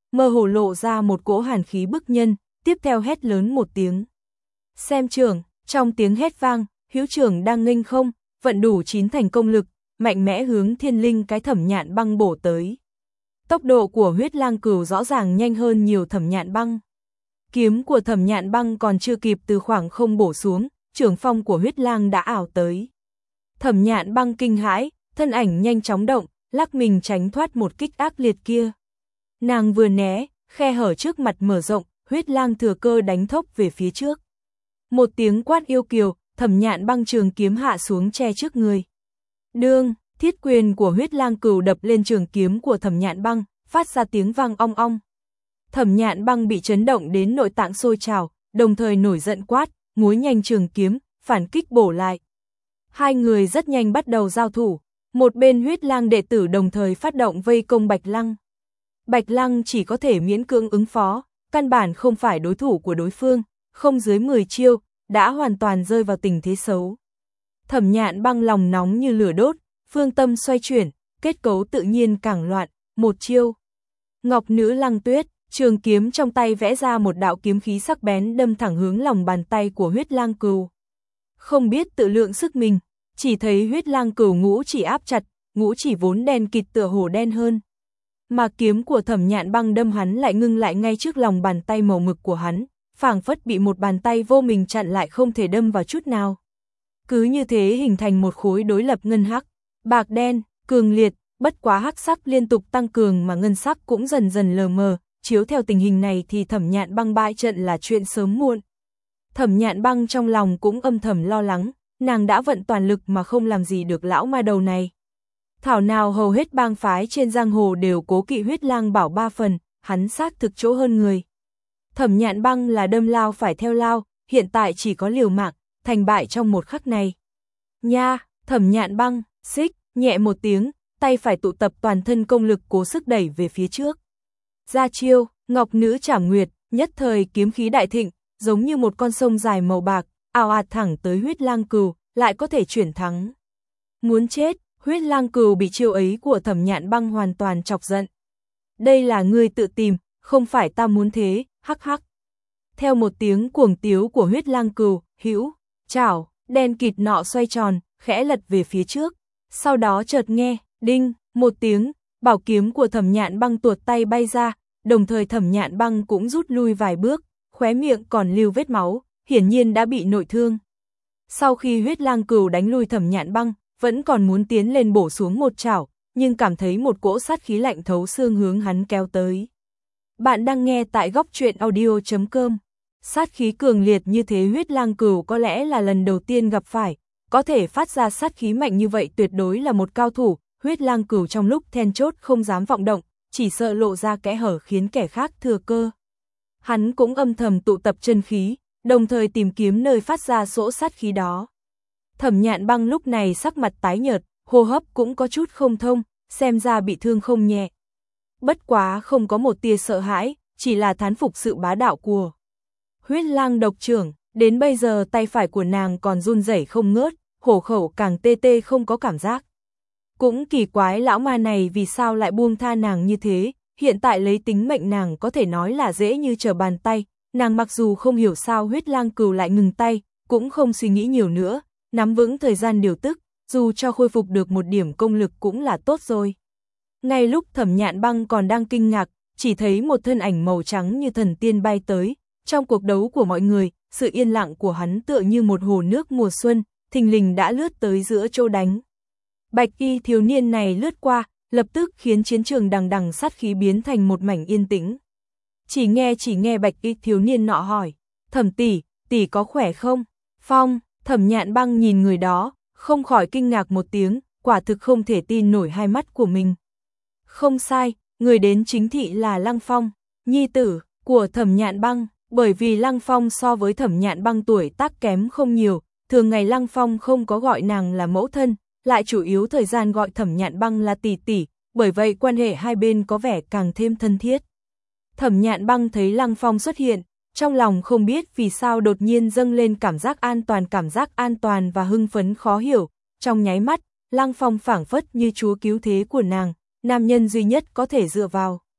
mơ hồ lộ ra một cỗ hàn khí bức nhân, tiếp theo hét lớn một tiếng. Xem trưởng, trong tiếng hét vang, hữu trưởng đang nghênh không, vận đủ chín thành công lực, mạnh mẽ hướng thiên linh cái Thẩm Nhạn Băng bổ tới. Tốc độ của huyết lang cừu rõ ràng nhanh hơn nhiều Thẩm Nhạn Băng. Kiếm của Thẩm Nhạn Băng còn chưa kịp từ khoảng không bổ xuống, trưởng phong của huyết lang đã ảo tới. Thẩm Nhạn Băng kinh hãi, thân ảnh nhanh chóng động, lắc mình tránh thoát một kích ác liệt kia. Nàng vừa né, khe hở trước mặt mở rộng, huyết lang thừa cơ đánh thốc về phía trước. Một tiếng quát yêu kiều, Thẩm Nhạn Băng trường kiếm hạ xuống che trước người. Đương, thiết quyền của huyết lang cừu đập lên trường kiếm của Thẩm Nhạn Băng, phát ra tiếng vang ong ong. Thẩm Nhạn Băng bị chấn động đến nội tạng sôi trào, đồng thời nổi giận quát, múa nhanh trường kiếm, phản kích bổ lại. Hai người rất nhanh bắt đầu giao thủ, một bên huyết lang đệ tử đồng thời phát động vây công Bạch Lăng. Bạch Lăng chỉ có thể miễn cưỡng ứng phó, căn bản không phải đối thủ của đối phương, không dưới mười chiêu, đã hoàn toàn rơi vào tình thế xấu. Thẩm Nhạn Băng lòng nóng như lửa đốt, phương tâm xoay chuyển, kết cấu tự nhiên càng loạn, một chiêu. Ngọc Nữ Lăng Tuyết, trường kiếm trong tay vẽ ra một đạo kiếm khí sắc bén đâm thẳng hướng lòng bàn tay của huyết lang cừu. Không biết tự lượng sức mình, chỉ thấy huyết lang cừu ngũ chỉ áp chặt, ngũ chỉ vốn đen kịt tựa hồ đen hơn. Mà kiếm của Thẩm Nhạn Băng đâm hắn lại ngưng lại ngay trước lòng bàn tay màu mực của hắn, phảng phất bị một bàn tay vô mình chặn lại không thể đâm vào chút nào. Cứ như thế hình thành một khối đối lập ngân hắc, bạc đen, cường liệt, bất quá hắc sắc liên tục tăng cường mà ngân sắc cũng dần dần lờ mờ, chiếu theo tình hình này thì Thẩm Nhạn Băng bại trận là chuyện sớm muộn. Thẩm Nhạn Băng trong lòng cũng âm thầm lo lắng, nàng đã vận toàn lực mà không làm gì được lão ma đầu này. Thảo nào hầu hết bang phái trên giang hồ đều cố kỵ huyết lang bảo ba phần, hắn xác thực chỗ hơn người. Thẩm Nhạn Băng là đâm lao phải theo lao, hiện tại chỉ có liều mạng, thành bại trong một khắc này. Nha, Thẩm Nhạn Băng, xích, nhẹ một tiếng, tay phải tụ tập toàn thân công lực cố sức đẩy về phía trước. Ra chiêu, Ngọc Nữ Trảm Nguyệt, nhất thời kiếm khí đại thịnh, giống như một con sông dài màu bạc, ào ạt thẳng tới huyết lang cừu, lại có thể chuyển thắng. Muốn chết, huyết lang cừu bị chiêu ấy của Thẩm Nhạn Băng hoàn toàn chọc giận. Đây là ngươi tự tìm, không phải ta muốn thế, hắc hắc. Theo một tiếng cuồng tiếu của huyết lang cừu, hữu, chảo, đen kịt nọ xoay tròn, khẽ lật về phía trước. Sau đó chợt nghe, đinh, một tiếng, bảo kiếm của Thẩm Nhạn Băng tuột tay bay ra, đồng thời Thẩm Nhạn Băng cũng rút lui vài bước, khóe miệng còn lưu vết máu, hiển nhiên đã bị nội thương. Sau khi huyết lang cừu đánh lui Thẩm Nhạn Băng, vẫn còn muốn tiến lên bổ xuống một chảo, nhưng cảm thấy một cỗ sát khí lạnh thấu xương hướng hắn kéo tới. Bạn đang nghe tại góc truyện audio chấm com. Sát khí cường liệt như thế huyết lang cừu có lẽ là lần đầu tiên gặp phải, có thể phát ra sát khí mạnh như vậy tuyệt đối là một cao thủ. Huyết lang cừu trong lúc then chốt không dám vọng động, chỉ sợ lộ ra kẽ hở khiến kẻ khác thừa cơ. Hắn cũng âm thầm tụ tập chân khí, đồng thời tìm kiếm nơi phát ra sỗ sát khí đó. Thẩm Nhạn Băng lúc này sắc mặt tái nhợt, hô hấp cũng có chút không thông, xem ra bị thương không nhẹ. Bất quá không có một tia sợ hãi, chỉ là thán phục sự bá đạo của huyết lang độc trưởng. Đến bây giờ tay phải của nàng còn run rẩy không ngớt, hổ khẩu càng tê tê không có cảm giác. Cũng kỳ quái lão ma này vì sao lại buông tha nàng như thế, hiện tại lấy tính mệnh nàng có thể nói là dễ như trở bàn tay, nàng mặc dù không hiểu sao huyết lang cừu lại ngừng tay, cũng không suy nghĩ nhiều nữa, nắm vững thời gian điều tức, dù cho khôi phục được một điểm công lực cũng là tốt rồi. Ngay lúc Thẩm Nhạn Băng còn đang kinh ngạc, chỉ thấy một thân ảnh màu trắng như thần tiên bay tới, trong cuộc đấu của mọi người, sự yên lặng của hắn tựa như một hồ nước mùa xuân, thình lình đã lướt tới giữa chỗ đánh. Bạch y thiếu niên này lướt qua, lập tức khiến chiến trường đằng đằng sát khí biến thành một mảnh yên tĩnh. Chỉ nghe chỉ nghe bạch y thiếu niên nọ hỏi, Thẩm tỷ, tỷ có khỏe không? Phong, Thẩm Nhạn Băng nhìn người đó, không khỏi kinh ngạc một tiếng, quả thực không thể tin nổi hai mắt của mình. Không sai, người đến chính thị là Lăng Phong, nhi tử của Thẩm Nhạn Băng, bởi vì Lăng Phong so với Thẩm Nhạn Băng tuổi tác kém không nhiều, thường ngày Lăng Phong không có gọi nàng là mẫu thân, lại chủ yếu thời gian gọi Thẩm Nhạn Băng là tỷ tỷ, bởi vậy quan hệ hai bên có vẻ càng thêm thân thiết. Thẩm Nhạn Băng thấy Lăng Phong xuất hiện, trong lòng không biết vì sao đột nhiên dâng lên cảm giác an toàn cảm giác an toàn và hưng phấn khó hiểu, trong nháy mắt, Lăng Phong phảng phất như chúa cứu thế của nàng, nam nhân duy nhất có thể dựa vào.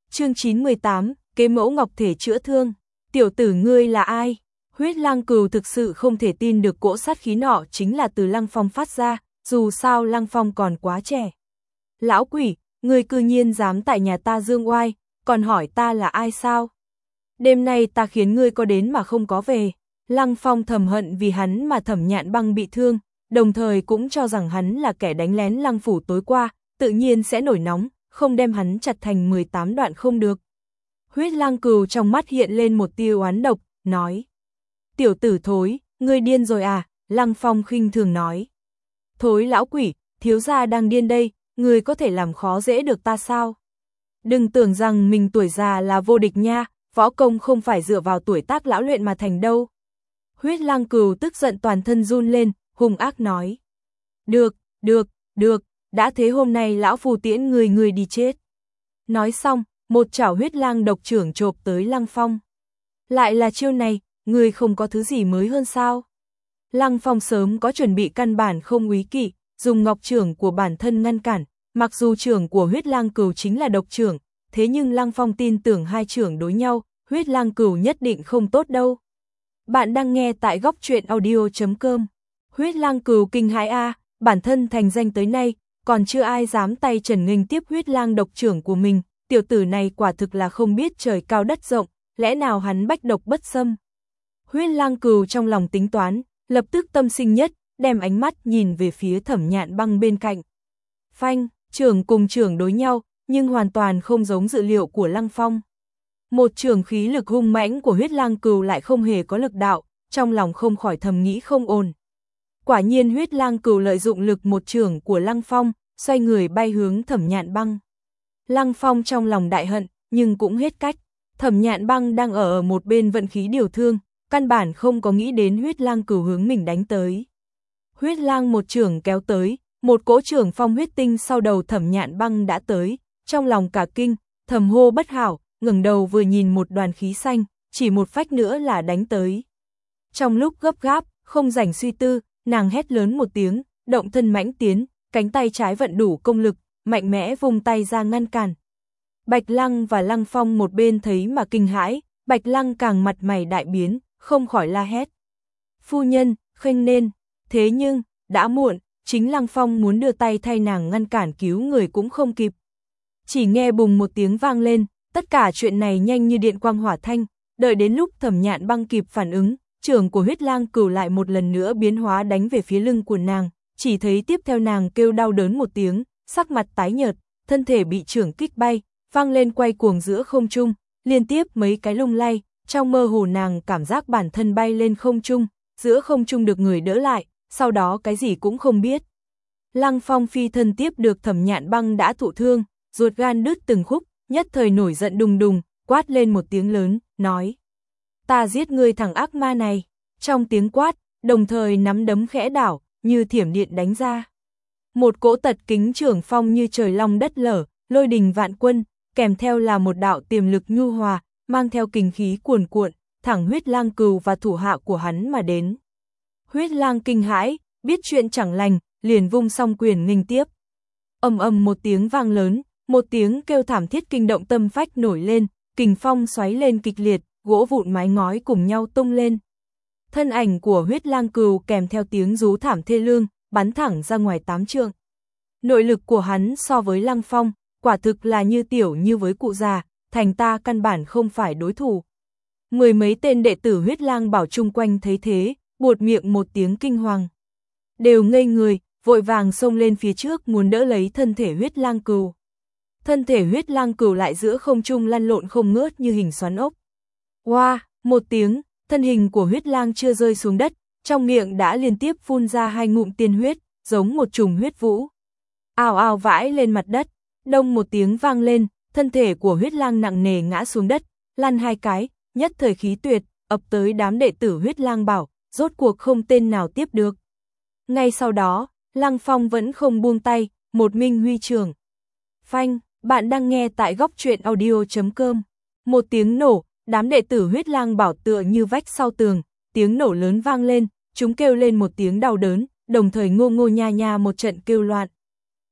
Chương chín mươi tám, kế mẫu ngọc thể chữa thương. Tiểu tử ngươi là ai? Huyết Lang Cừu thực sự không thể tin được cỗ sát khí nọ chính là từ Lăng Phong phát ra, dù sao Lăng Phong còn quá trẻ. Lão quỷ, ngươi cư nhiên dám tại nhà ta dương oai, còn hỏi ta là ai sao? Đêm nay ta khiến ngươi có đến mà không có về. Lăng Phong thầm hận vì hắn mà Thẩm Nhạn Băng bị thương, đồng thời cũng cho rằng hắn là kẻ đánh lén Lăng phủ tối qua, tự nhiên sẽ nổi nóng, không đem hắn chặt thành mười tám đoạn không được. Huyết Lang Cừu trong mắt hiện lên một tia oán độc, nói: "Tiểu tử thối, ngươi điên rồi à?" Lăng Phong khinh thường nói: "Thối lão quỷ, thiếu gia đang điên đây, ngươi có thể làm khó dễ được ta sao? Đừng tưởng rằng mình tuổi già là vô địch nha, võ công không phải dựa vào tuổi tác lão luyện mà thành đâu." Huyết Lang Cừu tức giận toàn thân run lên, hung ác nói: "Được, được, được, đã thế hôm nay lão phù tiễn người người đi chết." Nói xong, một chảo huyết lang độc trưởng chộp tới Lăng Phong. Lại là chiêu này, người không có thứ gì mới hơn sao? Lăng Phong sớm có chuẩn bị căn bản không úy kỵ, dùng ngọc trưởng của bản thân ngăn cản, mặc dù trưởng của huyết lang cừu chính là độc trưởng, thế nhưng Lăng Phong tin tưởng hai trưởng đối nhau, huyết lang cừu nhất định không tốt đâu. Bạn đang nghe tại góc truyện audio chấm com. Huyết Lang Cừu kinh hãi a, bản thân thành danh tới nay, còn chưa ai dám tay trần nghênh tiếp huyết lang độc trưởng của mình, tiểu tử này quả thực là không biết trời cao đất rộng, lẽ nào hắn bách độc bất xâm. Huyết Lang Cừu trong lòng tính toán, lập tức tâm sinh nhất, đem ánh mắt nhìn về phía Thẩm Nhạn Băng bên cạnh. Phanh, trưởng cùng trưởng đối nhau, nhưng hoàn toàn không giống dự liệu của Lăng Phong. Một trường khí lực hung mãnh của huyết lang cừu lại không hề có lực đạo, trong lòng không khỏi thầm nghĩ không ổn. Quả nhiên huyết lang cừu lợi dụng lực một trường của Lăng Phong, xoay người bay hướng Thẩm Nhạn Băng. Lăng Phong trong lòng đại hận, nhưng cũng hết cách. Thẩm Nhạn Băng đang ở một bên vận khí điều thương, căn bản không có nghĩ đến huyết lang cừu hướng mình đánh tới. Huyết lang một trường kéo tới, một cỗ trường phong huyết tinh sau đầu Thẩm Nhạn Băng đã tới, trong lòng cả kinh, thầm hô bất hảo. Ngẩng đầu vừa nhìn một đoàn khí xanh, chỉ một phách nữa là đánh tới. Trong lúc gấp gáp, không rảnh suy tư, nàng hét lớn một tiếng, động thân mãnh tiến, cánh tay trái vận đủ công lực, mạnh mẽ vung tay ra ngăn cản. Bạch Lăng và Lăng Phong một bên thấy mà kinh hãi, Bạch Lăng càng mặt mày đại biến, không khỏi la hét: "Phu nhân, khênh nên." Thế nhưng, đã muộn, chính Lăng Phong muốn đưa tay thay nàng ngăn cản cứu người cũng không kịp. Chỉ nghe bùng một tiếng vang lên. Tất cả chuyện này nhanh như điện quang hỏa thanh, đợi đến lúc Thẩm Nhạn Băng kịp phản ứng, trưởng của huyết lang cừu lại một lần nữa biến hóa đánh về phía lưng của nàng, chỉ thấy tiếp theo nàng kêu đau đớn một tiếng, sắc mặt tái nhợt, thân thể bị trưởng kích bay, vang lên quay cuồng giữa không trung, liên tiếp mấy cái lung lay, trong mơ hồ nàng cảm giác bản thân bay lên không trung, giữa không trung được người đỡ lại, sau đó cái gì cũng không biết. Lăng Phong phi thân tiếp được Thẩm Nhạn Băng đã thụ thương, ruột gan đứt từng khúc, nhất thời nổi giận đùng đùng, quát lên một tiếng lớn, nói: "Ta giết ngươi thằng ác ma này." Trong tiếng quát, đồng thời nắm đấm khẽ đảo, như thiểm điện đánh ra. Một cỗ tật kính trưởng phong như trời long đất lở, lôi đình vạn quân, kèm theo là một đạo tiềm lực nhu hòa, mang theo kình khí cuồn cuộn, thẳng huyết lang cừu và thủ hạ của hắn mà đến. Huyết lang kinh hãi, biết chuyện chẳng lành, liền vung song quyền nghênh tiếp. Ầm ầm một tiếng vang lớn. Một tiếng kêu thảm thiết kinh động tâm phách nổi lên, kình phong xoáy lên kịch liệt, gỗ vụn mái ngói cùng nhau tung lên. Thân ảnh của huyết lang cừu kèm theo tiếng rú thảm thê lương, bắn thẳng ra ngoài tám trượng. Nội lực của hắn so với Lăng Phong, quả thực là như tiểu như với cụ già, thành ta căn bản không phải đối thủ. Mười mấy tên đệ tử huyết lang bảo chung quanh thấy thế, buột miệng một tiếng kinh hoàng. Đều ngây người, vội vàng xông lên phía trước muốn đỡ lấy thân thể huyết lang cừu. Thân thể huyết lang cừu lại giữa không trung lăn lộn không ngớt như hình xoắn ốc. Oa, wow, một tiếng, thân hình của huyết lang chưa rơi xuống đất, trong miệng đã liên tiếp phun ra hai ngụm tiên huyết, giống một trùng huyết vũ. Ào ào vãi lên mặt đất, đông một tiếng vang lên, thân thể của huyết lang nặng nề ngã xuống đất, lăn hai cái, nhất thời khí tuyệt, ập tới đám đệ tử huyết lang bảo, rốt cuộc không tên nào tiếp được. Ngay sau đó, Lăng Phong vẫn không buông tay, một minh huy trường. Phanh. Bạn đang nghe tại góc truyện audio chấm com. Một tiếng nổ, đám đệ tử huyết lang bảo tựa như vách sau tường, tiếng nổ lớn vang lên, chúng kêu lên một tiếng đau đớn, đồng thời ngô ngô nha nha một trận kêu loạn.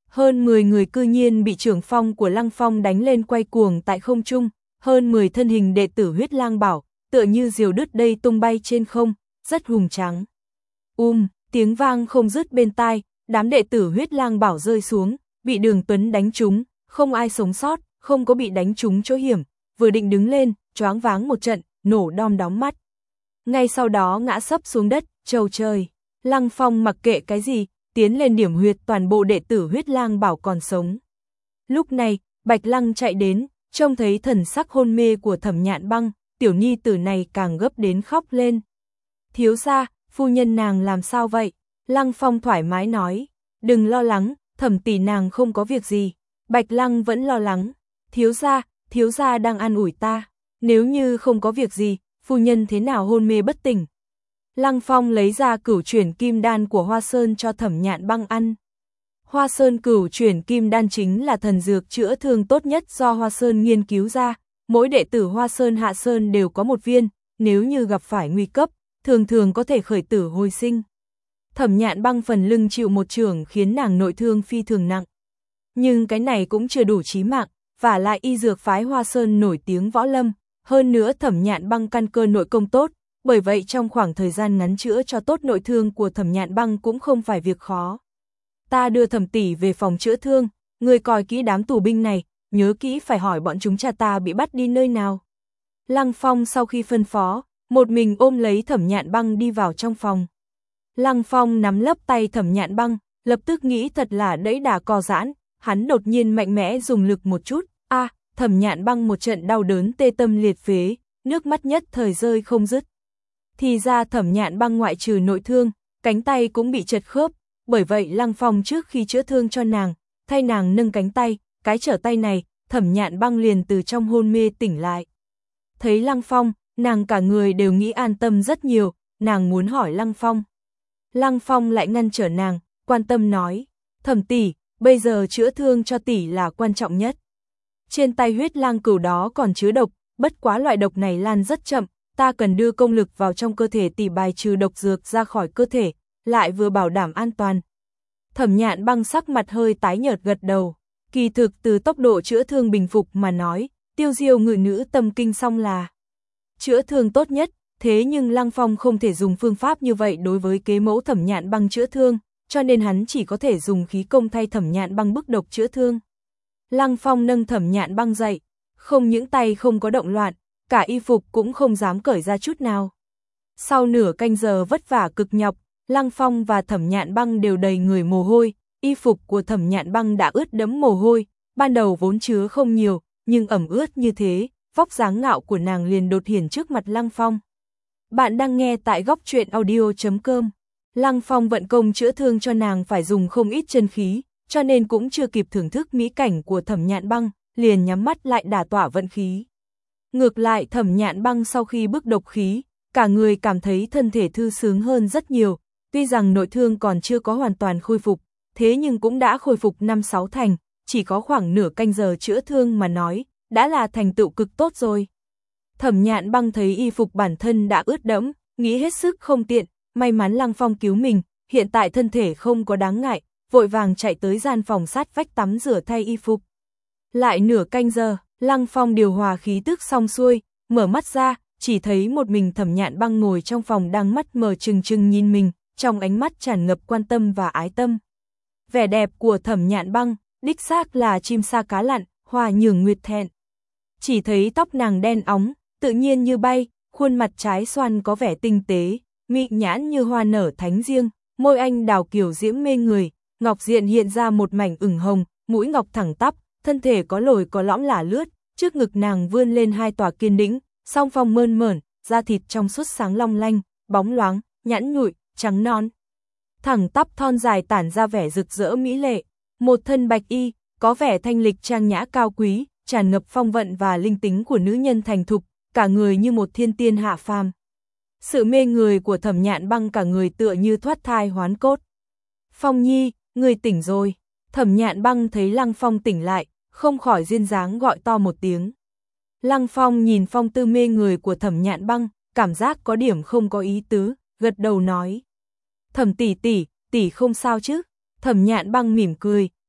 Hơn mười người cư nhiên bị trưởng phong của Lăng Phong đánh lên quay cuồng tại không trung, hơn mười thân hình đệ tử Huyết Lang Bảo, tựa như diều đứt dây tung bay trên không, rất hùng tráng. Um, tiếng vang không dứt bên tai, đám đệ tử Huyết Lang Bảo rơi xuống, bị Đường Tuấn đánh trúng, không ai sống sót, không có bị đánh trúng chỗ hiểm, vừa định đứng lên, choáng váng một trận, nổ đom đóm mắt. Ngay sau đó ngã sấp xuống đất, trầu trời. Lăng Phong mặc kệ cái gì, tiến lên điểm huyệt toàn bộ đệ tử Huyết Lang Bảo còn sống. Lúc này, Bạch Lăng chạy đến, trông thấy thần sắc hôn mê của Thẩm Nhạn Băng, tiểu nhi tử này càng gấp đến khóc lên. Thiếu gia, phu nhân nàng làm sao vậy? Lăng Phong thoải mái nói, đừng lo lắng, Thẩm tỷ nàng không có việc gì. Bạch Lăng vẫn lo lắng, thiếu gia, thiếu gia đang an ủi ta, nếu như không có việc gì, phu nhân thế nào hôn mê bất tỉnh. Lăng Phong lấy ra cửu chuyển kim đan của Hoa Sơn cho Thẩm Nhạn Băng ăn. Hoa Sơn cửu chuyển kim đan chính là thần dược chữa thương tốt nhất do Hoa Sơn nghiên cứu ra, mỗi đệ tử Hoa Sơn Hạ Sơn đều có một viên, nếu như gặp phải nguy cấp, thường thường có thể khởi tử hồi sinh. Thẩm Nhạn Băng phần lưng chịu một chưởng khiến nàng nội thương phi thường nặng. Nhưng cái này cũng chưa đủ chí mạng, vả lại y dược phái Hoa Sơn nổi tiếng võ lâm, hơn nữa Thẩm Nhạn Băng căn cơ nội công tốt, bởi vậy trong khoảng thời gian ngắn chữa cho tốt nội thương của Thẩm Nhạn Băng cũng không phải việc khó. Ta đưa Thẩm tỷ về phòng chữa thương, người coi kỹ đám tù binh này, nhớ kỹ phải hỏi bọn chúng cha ta bị bắt đi nơi nào. Lăng Phong sau khi phân phó, một mình ôm lấy Thẩm Nhạn Băng đi vào trong phòng. Lăng Phong nắm lấp tay Thẩm Nhạn Băng, lập tức nghĩ thật là đẫy đà co giãn, hắn đột nhiên mạnh mẽ dùng lực một chút, a, à, Thẩm Nhạn Băng một trận đau đớn tê tâm liệt phế, nước mắt nhất thời rơi không dứt. Thì ra Thẩm Nhạn Băng ngoại trừ nội thương, cánh tay cũng bị chật khớp, bởi vậy Lăng Phong trước khi chữa thương cho nàng, thay nàng nâng cánh tay, cái trở tay này, Thẩm Nhạn Băng liền từ trong hôn mê tỉnh lại. Thấy Lăng Phong, nàng cả người đều nghĩ an tâm rất nhiều, nàng muốn hỏi Lăng Phong. Lăng Phong lại ngăn trở nàng, quan tâm nói, Thẩm tỷ, bây giờ chữa thương cho tỷ là quan trọng nhất. Trên tay huyết lang cửu đó còn chứa độc, bất quá loại độc này lan rất chậm, ta cần đưa công lực vào trong cơ thể tỷ bài trừ độc dược ra khỏi cơ thể, lại vừa bảo đảm an toàn. Thẩm Nhạn Băng sắc mặt hơi tái nhợt gật đầu, kỳ thực từ tốc độ chữa thương bình phục mà nói, Tiêu Diêu ngự nữ tâm kinh xong là chữa thương tốt nhất, thế nhưng Lăng Phong không thể dùng phương pháp như vậy đối với kế mẫu Thẩm Nhạn Băng chữa thương, cho nên hắn chỉ có thể dùng khí công thay Thẩm Nhạn Băng bức độc chữa thương. Lăng Phong nâng Thẩm Nhạn Băng dậy, không những tay không có động loạn, cả y phục cũng không dám cởi ra chút nào. Sau nửa canh giờ vất vả cực nhọc, Lăng Phong và Thẩm Nhạn Băng đều đầy người mồ hôi, y phục của Thẩm Nhạn Băng đã ướt đẫm mồ hôi, ban đầu vốn chứa không nhiều, nhưng ẩm ướt như thế, vóc dáng ngạo của nàng liền đột hiển trước mặt Lăng Phong. Bạn đang nghe tại góc truyện audio chấm com. Lăng Phong vận công chữa thương cho nàng phải dùng không ít chân khí, cho nên cũng chưa kịp thưởng thức mỹ cảnh của Thẩm Nhạn Băng, liền nhắm mắt lại đả tỏa vận khí. Ngược lại Thẩm Nhạn Băng sau khi bức độc khí, cả người cảm thấy thân thể thư sướng hơn rất nhiều, tuy rằng nội thương còn chưa có hoàn toàn khôi phục, thế nhưng cũng đã khôi phục năm sáu thành, chỉ có khoảng nửa canh giờ chữa thương mà nói, đã là thành tựu cực tốt rồi. Thẩm Nhạn Băng thấy y phục bản thân đã ướt đẫm, nghĩ hết sức không tiện, may mắn Lăng Phong cứu mình, hiện tại thân thể không có đáng ngại, vội vàng chạy tới gian phòng sát vách tắm rửa thay y phục. Lại nửa canh giờ, Lăng Phong điều hòa khí tức xong xuôi, mở mắt ra, chỉ thấy một mình Thẩm Nhạn Băng ngồi trong phòng đang mắt mở trừng trừng nhìn mình, trong ánh mắt tràn ngập quan tâm và ái tâm. Vẻ đẹp của Thẩm Nhạn Băng, đích xác là chim sa cá lặn, hoa nhường nguyệt thẹn. Chỉ thấy tóc nàng đen óng, tự nhiên như bay, khuôn mặt trái xoan có vẻ tinh tế, mị nhãn như hoa nở thánh riêng, môi anh đào kiều diễm mê người, ngọc diện hiện ra một mảnh ửng hồng, mũi ngọc thẳng tắp, thân thể có lồi có lõm lả lướt, trước ngực nàng vươn lên hai tòa kiên đĩnh, song phong mơn mởn, da thịt trong suốt sáng long lanh, bóng loáng, nhẵn nhụi, trắng non. Thẳng tắp thon dài tản ra vẻ rực rỡ mỹ lệ, một thân bạch y, có vẻ thanh lịch trang nhã cao quý, tràn ngập phong vận và linh tính của nữ nhân thành thục, cả người như một thiên tiên hạ phàm. Sự mê người của Thẩm Nhạn Băng cả người tựa như thoát thai hoán cốt. Phong Nhi, người tỉnh rồi. Thẩm Nhạn Băng thấy Lăng Phong tỉnh lại, không khỏi duyên dáng gọi to một tiếng. Lăng Phong nhìn phong tư mê người của Thẩm Nhạn Băng, cảm giác có điểm không có ý tứ, gật đầu nói. Thẩm tỷ tỷ, tỷ không sao chứ? Thẩm Nhạn Băng mỉm cười,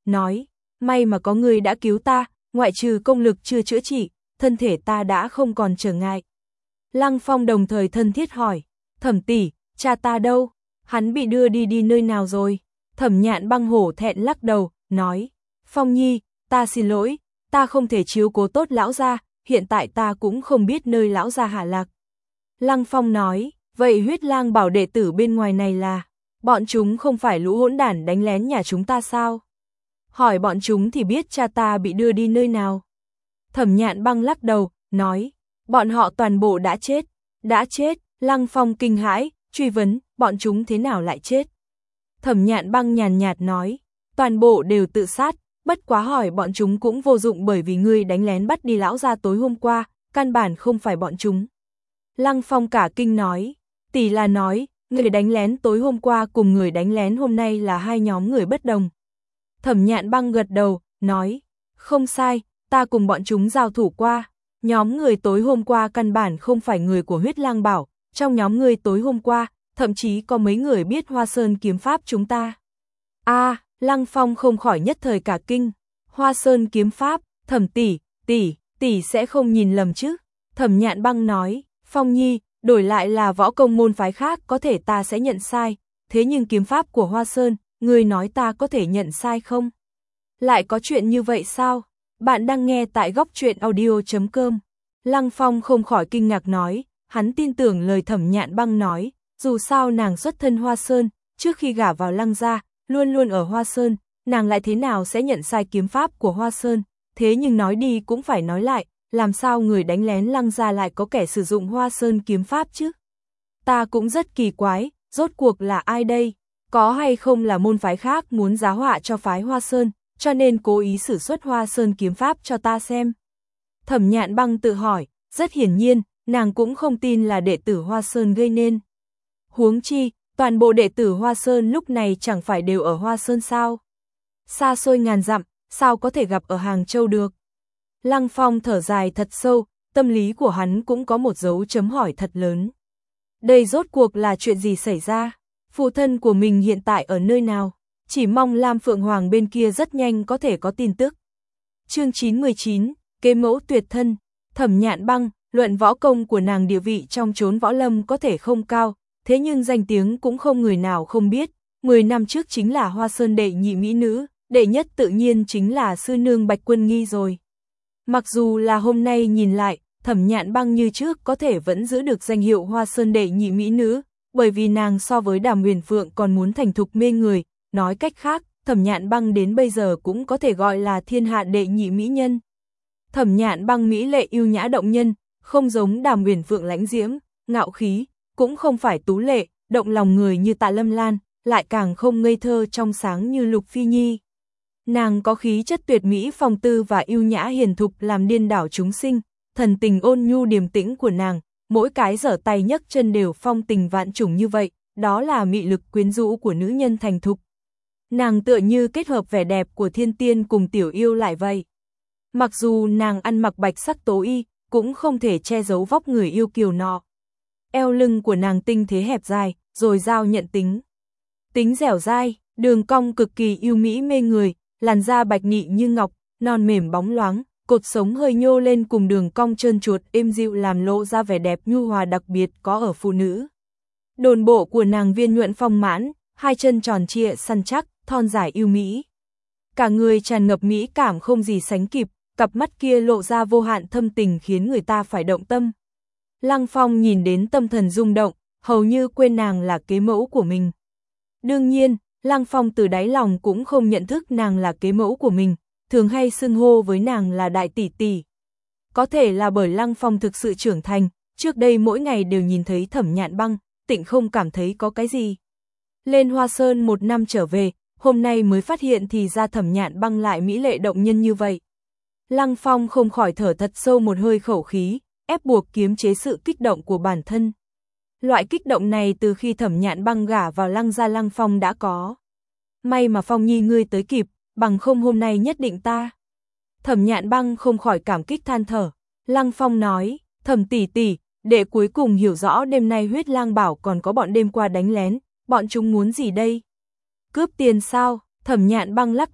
nói, may mà có người đã cứu ta, ngoại trừ công lực chưa chữa trị, thân thể ta đã không còn trở ngại. Lăng Phong đồng thời thân thiết hỏi, Thẩm tỷ, cha ta đâu? Hắn bị đưa đi đi nơi nào rồi? Thẩm Nhạn Băng hổ thẹn lắc đầu, nói, Phong Nhi, ta xin lỗi, ta không thể chiếu cố tốt lão gia, hiện tại ta cũng không biết nơi lão gia hạ lạc. Lăng Phong nói, vậy huyết lang bảo đệ tử bên ngoài này là, bọn chúng không phải lũ hỗn đản đánh lén nhà chúng ta sao? Hỏi bọn chúng thì biết cha ta bị đưa đi nơi nào. Thẩm Nhạn Băng lắc đầu, nói, bọn họ toàn bộ đã chết, đã chết. Lăng Phong kinh hãi, truy vấn, bọn chúng thế nào lại chết? Thẩm Nhạn Băng nhàn nhạt nói, toàn bộ đều tự sát, bất quá hỏi bọn chúng cũng vô dụng bởi vì ngươi đánh lén bắt đi lão gia tối hôm qua, căn bản không phải bọn chúng. Lăng Phong cả kinh nói, tỷ là nói, người đánh lén tối hôm qua cùng người đánh lén hôm nay là hai nhóm người bất đồng. Thẩm Nhạn Băng gật đầu, nói, không sai, ta cùng bọn chúng giao thủ qua, nhóm người tối hôm qua căn bản không phải người của huyết lang bảo, trong nhóm người tối hôm qua, thậm chí có mấy người biết Hoa Sơn kiếm pháp chúng ta. A, à, Lăng Phong không khỏi nhất thời cả kinh, Hoa Sơn kiếm pháp, Thẩm tỷ, tỷ, tỷ sẽ không nhìn lầm chứ? Thẩm Nhạn Băng nói, Phong Nhi, đổi lại là võ công môn phái khác có thể ta sẽ nhận sai, thế nhưng kiếm pháp của Hoa Sơn, ngươi nói ta có thể nhận sai không? Lại có chuyện như vậy sao? Bạn đang nghe tại góc truyện audio chấm com. Lăng Phong không khỏi kinh ngạc nói, hắn tin tưởng lời Thẩm Nhạn Băng nói, dù sao nàng xuất thân Hoa Sơn, trước khi gả vào Lăng gia, luôn luôn ở Hoa Sơn, nàng lại thế nào sẽ nhận sai kiếm pháp của Hoa Sơn, thế nhưng nói đi cũng phải nói lại, làm sao người đánh lén Lăng gia lại có kẻ sử dụng Hoa Sơn kiếm pháp chứ? Ta cũng rất kỳ quái, rốt cuộc là ai đây? Có hay không là môn phái khác muốn giá họa cho phái Hoa Sơn, cho nên cố ý sử xuất Hoa Sơn kiếm pháp cho ta xem? Thẩm Nhạn Băng tự hỏi, rất hiển nhiên, nàng cũng không tin là đệ tử Hoa Sơn gây nên. Huống chi, toàn bộ đệ tử Hoa Sơn lúc này chẳng phải đều ở Hoa Sơn sao? Xa xôi ngàn dặm, sao có thể gặp ở Hàng Châu được? Lăng Phong thở dài thật sâu, tâm lý của hắn cũng có một dấu chấm hỏi thật lớn. Đây rốt cuộc là chuyện gì xảy ra? Phụ thân của mình hiện tại ở nơi nào? Chỉ mong Lam Phượng Hoàng bên kia rất nhanh có thể có tin tức. Chương chín mươi chín, kế mẫu tuyệt thân. Thẩm Nhạn Băng, luận võ công của nàng địa vị trong chốn võ lâm có thể không cao, thế nhưng danh tiếng cũng không người nào không biết. Mười năm trước chính là Hoa Sơn đệ nhị mỹ nữ, đệ nhất tự nhiên chính là sư nương Bạch Quân Nghi rồi. Mặc dù là hôm nay nhìn lại, Thẩm Nhạn Băng như trước có thể vẫn giữ được danh hiệu Hoa Sơn đệ nhị mỹ nữ, bởi vì nàng so với Đàm Huyền Phượng còn muốn thành thục mê người, nói cách khác, Thẩm Nhạn Băng đến bây giờ cũng có thể gọi là thiên hạ đệ nhị mỹ nhân. Thẩm Nhạn Băng mỹ lệ yêu nhã động nhân, không giống Đàm Huyền Phượng lãnh diễm, ngạo khí, cũng không phải tú lệ, động lòng người như Tạ Lâm Lan, lại càng không ngây thơ trong sáng như Lục Phi Nhi. Nàng có khí chất tuyệt mỹ phong tư và yêu nhã hiền thục làm điên đảo chúng sinh, thần tình ôn nhu điềm tĩnh của nàng, mỗi cái giở tay nhấc chân đều phong tình vạn trùng như vậy, đó là mị lực quyến rũ của nữ nhân thành thục. Nàng tựa như kết hợp vẻ đẹp của thiên tiên cùng tiểu yêu lại vậy. Mặc dù nàng ăn mặc bạch sắc tố y, cũng không thể che giấu vóc người yêu kiều nọ. Eo lưng của nàng tinh thế hẹp dài, rồi dao nhận tính. Tính dẻo dai, đường cong cực kỳ yêu mỹ mê người, làn da bạch nị như ngọc, non mềm bóng loáng, cột sống hơi nhô lên cùng đường cong trơn chuột êm dịu làm lộ ra vẻ đẹp nhu hòa đặc biệt có ở phụ nữ. Đồn bộ của nàng viên nhuận phong mãn, hai chân tròn trịa săn chắc, thon dài yêu mỹ. Cả người tràn ngập mỹ cảm không gì sánh kịp, cặp mắt kia lộ ra vô hạn thâm tình khiến người ta phải động tâm. Lăng Phong nhìn đến tâm thần rung động, hầu như quên nàng là kế mẫu của mình. Đương nhiên, Lăng Phong từ đáy lòng cũng không nhận thức nàng là kế mẫu của mình, thường hay xưng hô với nàng là đại tỷ tỷ. Có thể là bởi Lăng Phong thực sự trưởng thành, trước đây mỗi ngày đều nhìn thấy Thẩm Nhạn Băng, tịnh không cảm thấy có cái gì. Lên Hoa Sơn một năm trở về, hôm nay mới phát hiện thì ra Thẩm Nhạn Băng lại mỹ lệ động nhân như vậy. Lăng Phong không khỏi thở thật sâu một hơi khẩu khí, ép buộc kiềm chế sự kích động của bản thân. Loại kích động này từ khi Thẩm Nhạn Băng gả vào Lăng gia Lăng Phong đã có. May mà Phong Nhi ngươi tới kịp, bằng không hôm nay nhất định ta. Thẩm Nhạn Băng không khỏi cảm kích than thở. Lăng Phong nói, Thẩm tỷ tỷ, đệ cuối cùng hiểu rõ đêm nay huyết lang bảo còn có bọn đêm qua đánh lén, bọn chúng muốn gì đây? Cướp tiền sao? Thẩm Nhạn Băng lắc đầu,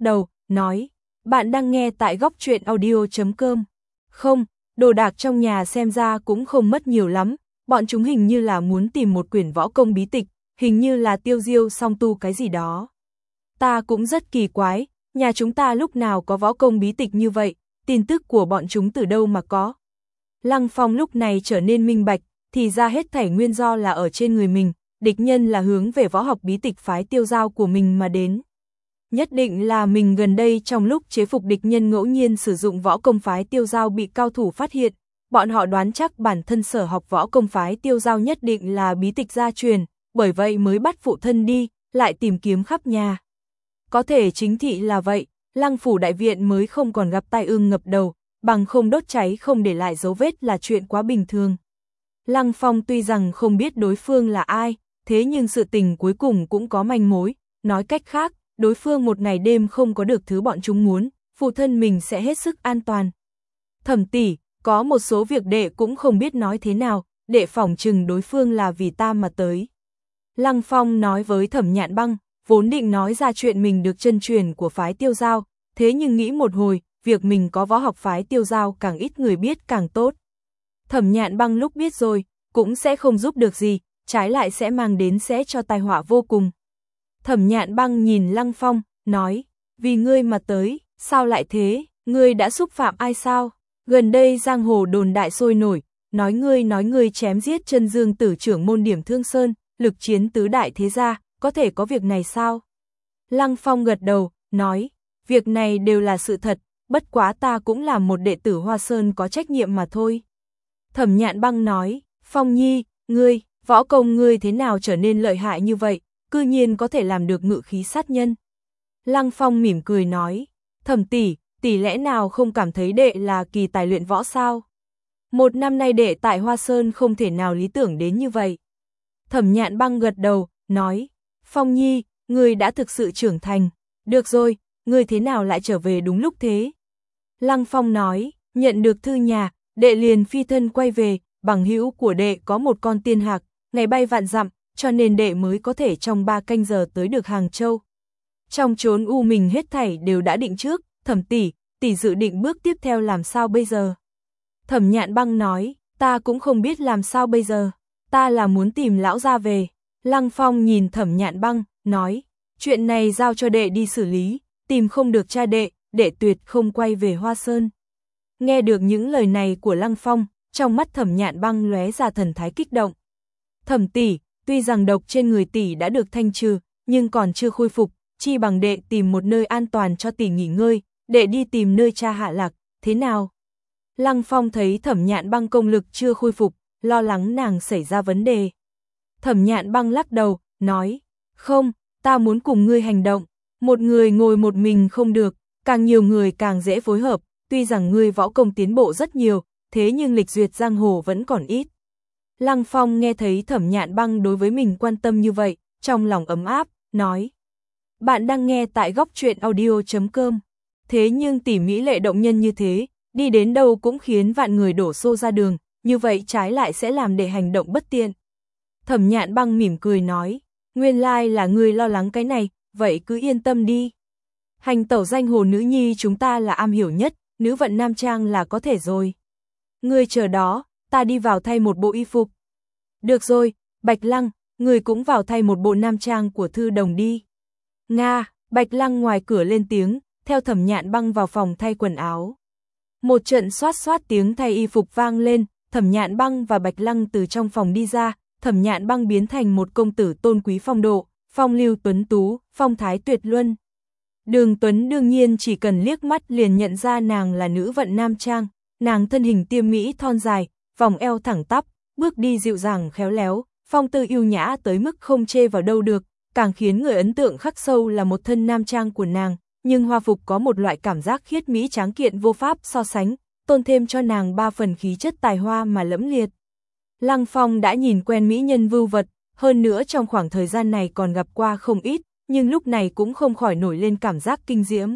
nói, bạn đang nghe tại góc truyện audio chấm com. Không, đồ đạc trong nhà xem ra cũng không mất nhiều lắm, bọn chúng hình như là muốn tìm một quyển võ công bí tịch, hình như là tiêu diêu song tu cái gì đó. Ta cũng rất kỳ quái, nhà chúng ta lúc nào có võ công bí tịch như vậy, tin tức của bọn chúng từ đâu mà có. Lăng Phong lúc này trở nên minh bạch, thì ra hết thảy nguyên do là ở trên người mình, địch nhân là hướng về võ học bí tịch phái tiêu giao của mình mà đến. Nhất định là mình gần đây trong lúc chế phục địch nhân ngẫu nhiên sử dụng võ công phái tiêu giao bị cao thủ phát hiện, bọn họ đoán chắc bản thân sở học võ công phái tiêu giao nhất định là bí tịch gia truyền, bởi vậy mới bắt phụ thân đi, lại tìm kiếm khắp nhà. Có thể chính thị là vậy, Lăng phủ đại viện mới không còn gặp tai ương ngập đầu, bằng không đốt cháy không để lại dấu vết là chuyện quá bình thường. Lăng Phong tuy rằng không biết đối phương là ai, thế nhưng sự tình cuối cùng cũng có manh mối, nói cách khác, đối phương một ngày đêm không có được thứ bọn chúng muốn, phụ thân mình sẽ hết sức an toàn. Thẩm tỷ, có một số việc đệ cũng không biết nói thế nào, đệ phỏng chừng đối phương là vì ta mà tới. Lăng Phong nói với Thẩm Nhạn Băng, vốn định nói ra chuyện mình được chân truyền của phái tiêu giao, thế nhưng nghĩ một hồi, việc mình có võ học phái tiêu giao càng ít người biết càng tốt. Thẩm Nhạn Băng lúc biết rồi, cũng sẽ không giúp được gì, trái lại sẽ mang đến sẽ cho tai họa vô cùng. Thẩm Nhạn Băng nhìn Lăng Phong, nói, vì ngươi mà tới, sao lại thế, ngươi đã xúc phạm ai sao? Gần đây giang hồ đồn đại sôi nổi, nói ngươi nói ngươi chém giết chân dương tử trưởng môn Điểm Thương Sơn, lực chiến tứ đại thế gia, có thể có việc này sao? Lăng Phong gật đầu, nói, việc này đều là sự thật, bất quá ta cũng là một đệ tử Hoa Sơn có trách nhiệm mà thôi. Thẩm Nhạn Băng nói, Phong Nhi, ngươi, võ công ngươi thế nào trở nên lợi hại như vậy, cư nhiên có thể làm được ngự khí sát nhân. Lăng Phong mỉm cười nói, Thẩm tỷ, tỷ lẽ nào không cảm thấy đệ là kỳ tài luyện võ sao? Một năm nay đệ tại Hoa Sơn không thể nào lý tưởng đến như vậy. Thẩm Nhạn Băng gật đầu, nói, Phong Nhi, ngươi đã thực sự trưởng thành, được rồi, ngươi thế nào lại trở về đúng lúc thế? Lăng Phong nói, nhận được thư nhà, đệ liền phi thân quay về, bằng hữu của đệ có một con tiên hạc, ngày bay vạn dặm, cho nên đệ mới có thể trong ba canh giờ tới được Hàng Châu. Trong chốn u mình hết thảy đều đã định trước, Thẩm tỷ, tỷ dự định bước tiếp theo làm sao bây giờ? Thẩm Nhạn Băng nói, ta cũng không biết làm sao bây giờ, ta là muốn tìm lão gia về. Lăng Phong nhìn Thẩm Nhạn Băng, nói, chuyện này giao cho đệ đi xử lý, tìm không được cha đệ, đệ tuyệt không quay về Hoa Sơn. Nghe được những lời này của Lăng Phong, trong mắt Thẩm Nhạn Băng lóe ra thần thái kích động. Thẩm tỷ, tuy rằng độc trên người tỷ đã được thanh trừ, nhưng còn chưa khôi phục, chi bằng đệ tìm một nơi an toàn cho tỷ nghỉ ngơi, đệ đi tìm nơi cha hạ lạc, thế nào? Lăng Phong thấy Thẩm Nhạn Băng công lực chưa khôi phục, lo lắng nàng xảy ra vấn đề. Thẩm Nhạn Băng lắc đầu, nói, không, ta muốn cùng ngươi hành động, một người ngồi một mình không được, càng nhiều người càng dễ phối hợp, tuy rằng ngươi võ công tiến bộ rất nhiều, thế nhưng lịch duyệt giang hồ vẫn còn ít. Lăng Phong nghe thấy Thẩm Nhạn Băng đối với mình quan tâm như vậy, trong lòng ấm áp, nói, bạn đang nghe tại góc truyện audio chấm com, thế nhưng tỷ mỹ lệ động nhân như thế, đi đến đâu cũng khiến vạn người đổ xô ra đường, như vậy trái lại sẽ làm để hành động bất tiện. Thẩm Nhạn Băng mỉm cười nói, nguyên lai là ngươi lo lắng cái này, vậy cứ yên tâm đi. Hành tẩu giang hồ nữ nhi chúng ta là am hiểu nhất, nữ vận nam trang là có thể rồi. Ngươi chờ đó, ta đi vào thay một bộ y phục. Được rồi, Bạch Lăng, ngươi cũng vào thay một bộ nam trang của thư đồng đi. Nga, Bạch Lăng ngoài cửa lên tiếng, theo Thẩm Nhạn Băng vào phòng thay quần áo. Một trận xoát xoát tiếng thay y phục vang lên, Thẩm Nhạn Băng và Bạch Lăng từ trong phòng đi ra, Thẩm Nhạn Băng biến thành một công tử tôn quý phong độ, phong lưu tuấn tú, phong thái tuyệt luân. Đường Tuấn đương nhiên chỉ cần liếc mắt liền nhận ra nàng là nữ vận nam trang, nàng thân hình tiêm mỹ thon dài, vòng eo thẳng tắp, bước đi dịu dàng khéo léo, phong tư yêu nhã tới mức không chê vào đâu được, càng khiến người ấn tượng khắc sâu là một thân nam trang của nàng, nhưng hoa phục có một loại cảm giác khiết mỹ tráng kiện vô pháp so sánh, tôn thêm cho nàng ba phần khí chất tài hoa mà lẫm liệt. Lăng Phong đã nhìn quen mỹ nhân vưu vật, hơn nữa trong khoảng thời gian này còn gặp qua không ít, nhưng lúc này cũng không khỏi nổi lên cảm giác kinh diễm.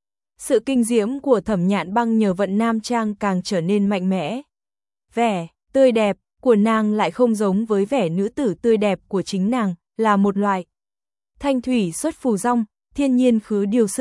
Sự kinh diễm của Thẩm Nhạn Băng nhờ vận nam trang càng trở nên mạnh mẽ. Vẻ tươi đẹp của nàng lại không giống với vẻ nữ tử tươi đẹp của chính nàng, là một loại thanh thủy xuất phù rong, thiên nhiên khứ điều sức.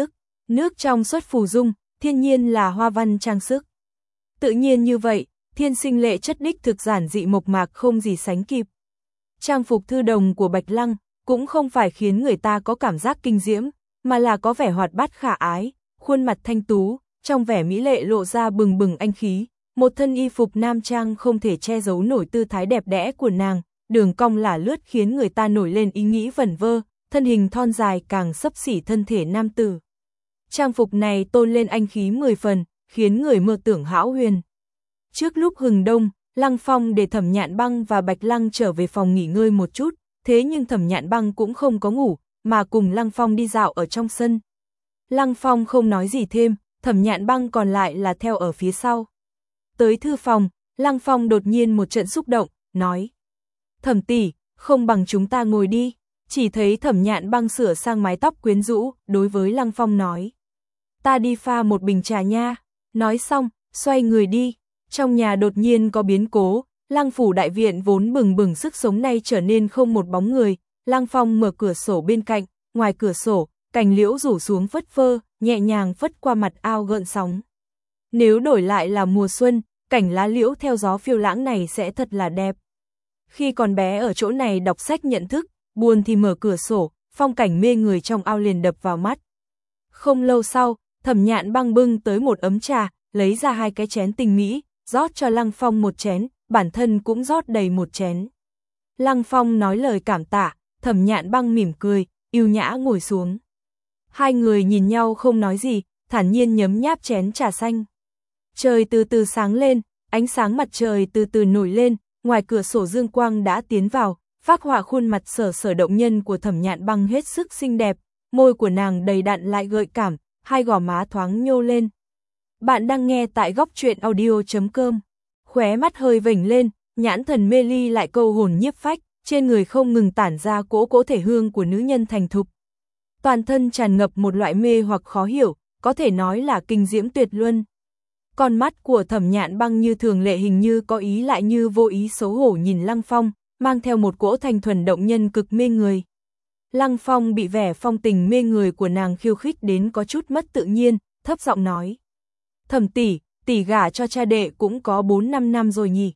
Nước trong suốt phù dung, thiên nhiên là hoa văn trang sức. Tự nhiên như vậy, thiên sinh lệ chất đích thực giản dị mộc mạc không gì sánh kịp. Trang phục thư đồng của Bạch Lăng cũng không phải khiến người ta có cảm giác kinh diễm, mà là có vẻ hoạt bát khả ái, khuôn mặt thanh tú, trong vẻ mỹ lệ lộ ra bừng bừng anh khí, một thân y phục nam trang không thể che giấu nổi tư thái đẹp đẽ của nàng, đường cong lả lướt khiến người ta nổi lên ý nghĩ vẩn vơ, thân hình thon dài càng xấp xỉ thân thể nam tử. Trang phục này tôn lên anh khí mười phần, khiến người mơ tưởng hão huyền. Trước lúc hừng đông, Lăng Phong để Thẩm Nhạn Băng và Bạch Lăng trở về phòng nghỉ ngơi một chút, thế nhưng Thẩm Nhạn Băng cũng không có ngủ, mà cùng Lăng Phong đi dạo ở trong sân. Lăng Phong không nói gì thêm, Thẩm Nhạn Băng còn lại là theo ở phía sau. Tới thư phòng, Lăng Phong đột nhiên một trận xúc động, nói: Thẩm tỷ, không bằng chúng ta ngồi đi. Chỉ thấy Thẩm Nhạn Băng sửa sang mái tóc quyến rũ, đối với Lăng Phong nói: Ta đi pha một bình trà nha. Nói xong, xoay người đi. Trong nhà đột nhiên có biến cố, Lăng phủ đại viện vốn bừng bừng sức sống nay trở nên không một bóng người. Lăng Phong mở cửa sổ bên cạnh, ngoài cửa sổ, cành liễu rủ xuống phất phơ, nhẹ nhàng phất qua mặt ao gợn sóng. Nếu đổi lại là mùa xuân, cảnh lá liễu theo gió phiêu lãng này sẽ thật là đẹp. Khi còn bé ở chỗ này đọc sách nhận thức, buồn thì mở cửa sổ, phong cảnh mê người trong ao liền đập vào mắt. Không lâu sau, Thẩm Nhạn Băng bưng tới một ấm trà, lấy ra hai cái chén tinh mỹ, rót cho Lăng Phong một chén, bản thân cũng rót đầy một chén. Lăng Phong nói lời cảm tạ, Thẩm Nhạn Băng mỉm cười, yêu nhã ngồi xuống. Hai người nhìn nhau không nói gì, thản nhiên nhấm nháp chén trà xanh. Trời từ từ sáng lên, ánh sáng mặt trời từ từ nổi lên, ngoài cửa sổ dương quang đã tiến vào, phác họa khuôn mặt sở sở động nhân của Thẩm Nhạn Băng hết sức xinh đẹp, môi của nàng đầy đặn lại gợi cảm, hai gò má thoáng nhô lên. Bạn đang nghe tại góc truyện audio chấm com. Khóe mắt hơi vểnh lên, nhãn thần mê ly lại câu hồn nhiếp phách, trên người không ngừng tản ra cỗ cỗ thể hương của nữ nhân thành thục. Toàn thân tràn ngập một loại mê hoặc khó hiểu, có thể nói là kinh diễm tuyệt luân. Con mắt của Thẩm Nhạn Băng như thường lệ hình như có ý lại như vô ý xấu hổ nhìn Lăng Phong, mang theo một cỗ thanh thuần động nhân cực mê người. Lăng Phong bị vẻ phong tình mê người của nàng khiêu khích đến có chút mất tự nhiên, thấp giọng nói: Thẩm tỷ, tỷ gả cho cha đệ cũng có bốn năm năm rồi nhỉ?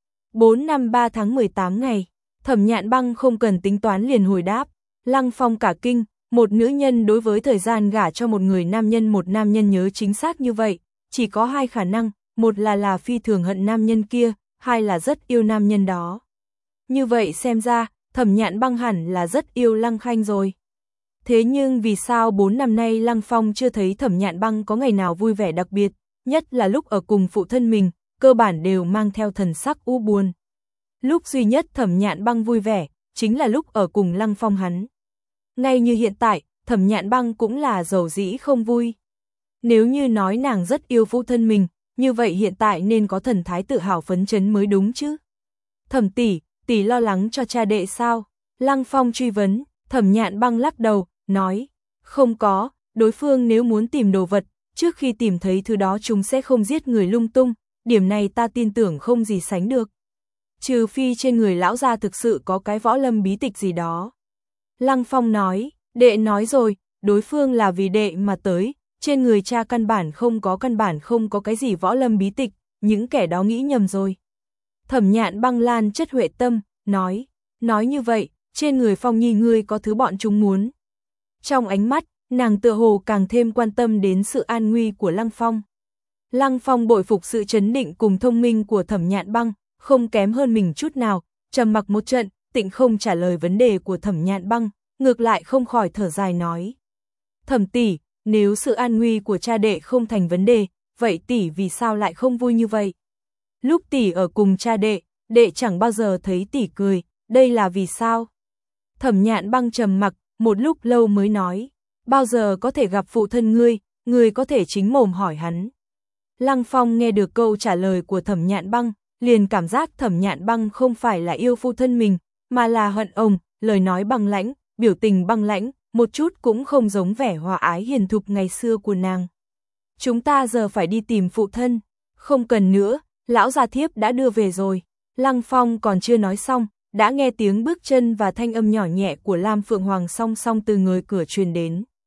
bốn năm ba tháng mười tám ngày. Thẩm Nhạn Băng không cần tính toán liền hồi đáp. Lăng Phong cả kinh, một nữ nhân đối với thời gian gả cho một người nam nhân, một nam nhân nhớ chính xác như vậy, chỉ có hai khả năng, một là là phi thường hận nam nhân kia, hai là rất yêu nam nhân đó. Như vậy xem ra, Thẩm Nhạn Băng hẳn là rất yêu Lăng Khanh rồi. Thế nhưng vì sao bốn năm nay Lăng Phong chưa thấy Thẩm Nhạn Băng có ngày nào vui vẻ đặc biệt, nhất là lúc ở cùng phụ thân mình, cơ bản đều mang theo thần sắc u buồn. Lúc duy nhất Thẩm Nhạn Băng vui vẻ, chính là lúc ở cùng Lăng Phong hắn. Ngay như hiện tại, Thẩm Nhạn Băng cũng là dầu dĩ không vui. Nếu như nói nàng rất yêu phụ thân mình, như vậy hiện tại nên có thần thái tự hào phấn chấn mới đúng chứ. Thẩm tỷ, tỷ lo lắng cho cha đệ sao? Lăng Phong truy vấn. Thẩm Nhạn Băng lắc đầu, nói: Không có, đối phương nếu muốn tìm đồ vật, trước khi tìm thấy thứ đó chúng sẽ không giết người lung tung, điểm này ta tin tưởng không gì sánh được. Trừ phi trên người lão gia thực sự có cái võ lâm bí tịch gì đó. Lăng Phong nói: Đệ nói rồi, đối phương là vì đệ mà tới, trên người cha căn bản không có căn bản không có cái gì võ lâm bí tịch, những kẻ đó nghĩ nhầm rồi. Thẩm Nhạn Băng lan chất huệ tâm, nói: Nói như vậy, trên người Phong Nhi ngươi có thứ bọn chúng muốn. Trong ánh mắt, nàng tựa hồ càng thêm quan tâm đến sự an nguy của Lăng Phong. Lăng Phong bội phục sự chấn định cùng thông minh của Thẩm Nhạn Băng, không kém hơn mình chút nào, trầm mặc một trận, tịnh không trả lời vấn đề của Thẩm Nhạn Băng, ngược lại không khỏi thở dài nói: Thẩm tỷ, nếu sự an nguy của cha đệ không thành vấn đề, vậy tỷ vì sao lại không vui như vậy? Lúc tỷ ở cùng cha đệ, đệ chẳng bao giờ thấy tỷ cười, đây là vì sao? Thẩm Nhạn Băng trầm mặc, một lúc lâu mới nói: Bao giờ có thể gặp phụ thân ngươi, ngươi có thể chính mồm hỏi hắn. Lăng Phong nghe được câu trả lời của Thẩm Nhạn Băng, liền cảm giác Thẩm Nhạn Băng không phải là yêu phụ thân mình, mà là hận ông, lời nói băng lãnh, biểu tình băng lãnh, một chút cũng không giống vẻ hòa ái hiền thục ngày xưa của nàng. Chúng ta giờ phải đi tìm phụ thân. Không cần nữa, lão gia thiếp đã đưa về rồi. Lăng Phong còn chưa nói xong, đã nghe tiếng bước chân và thanh âm nhỏ nhẹ của Lam Phượng Hoàng song song từ người cửa truyền đến.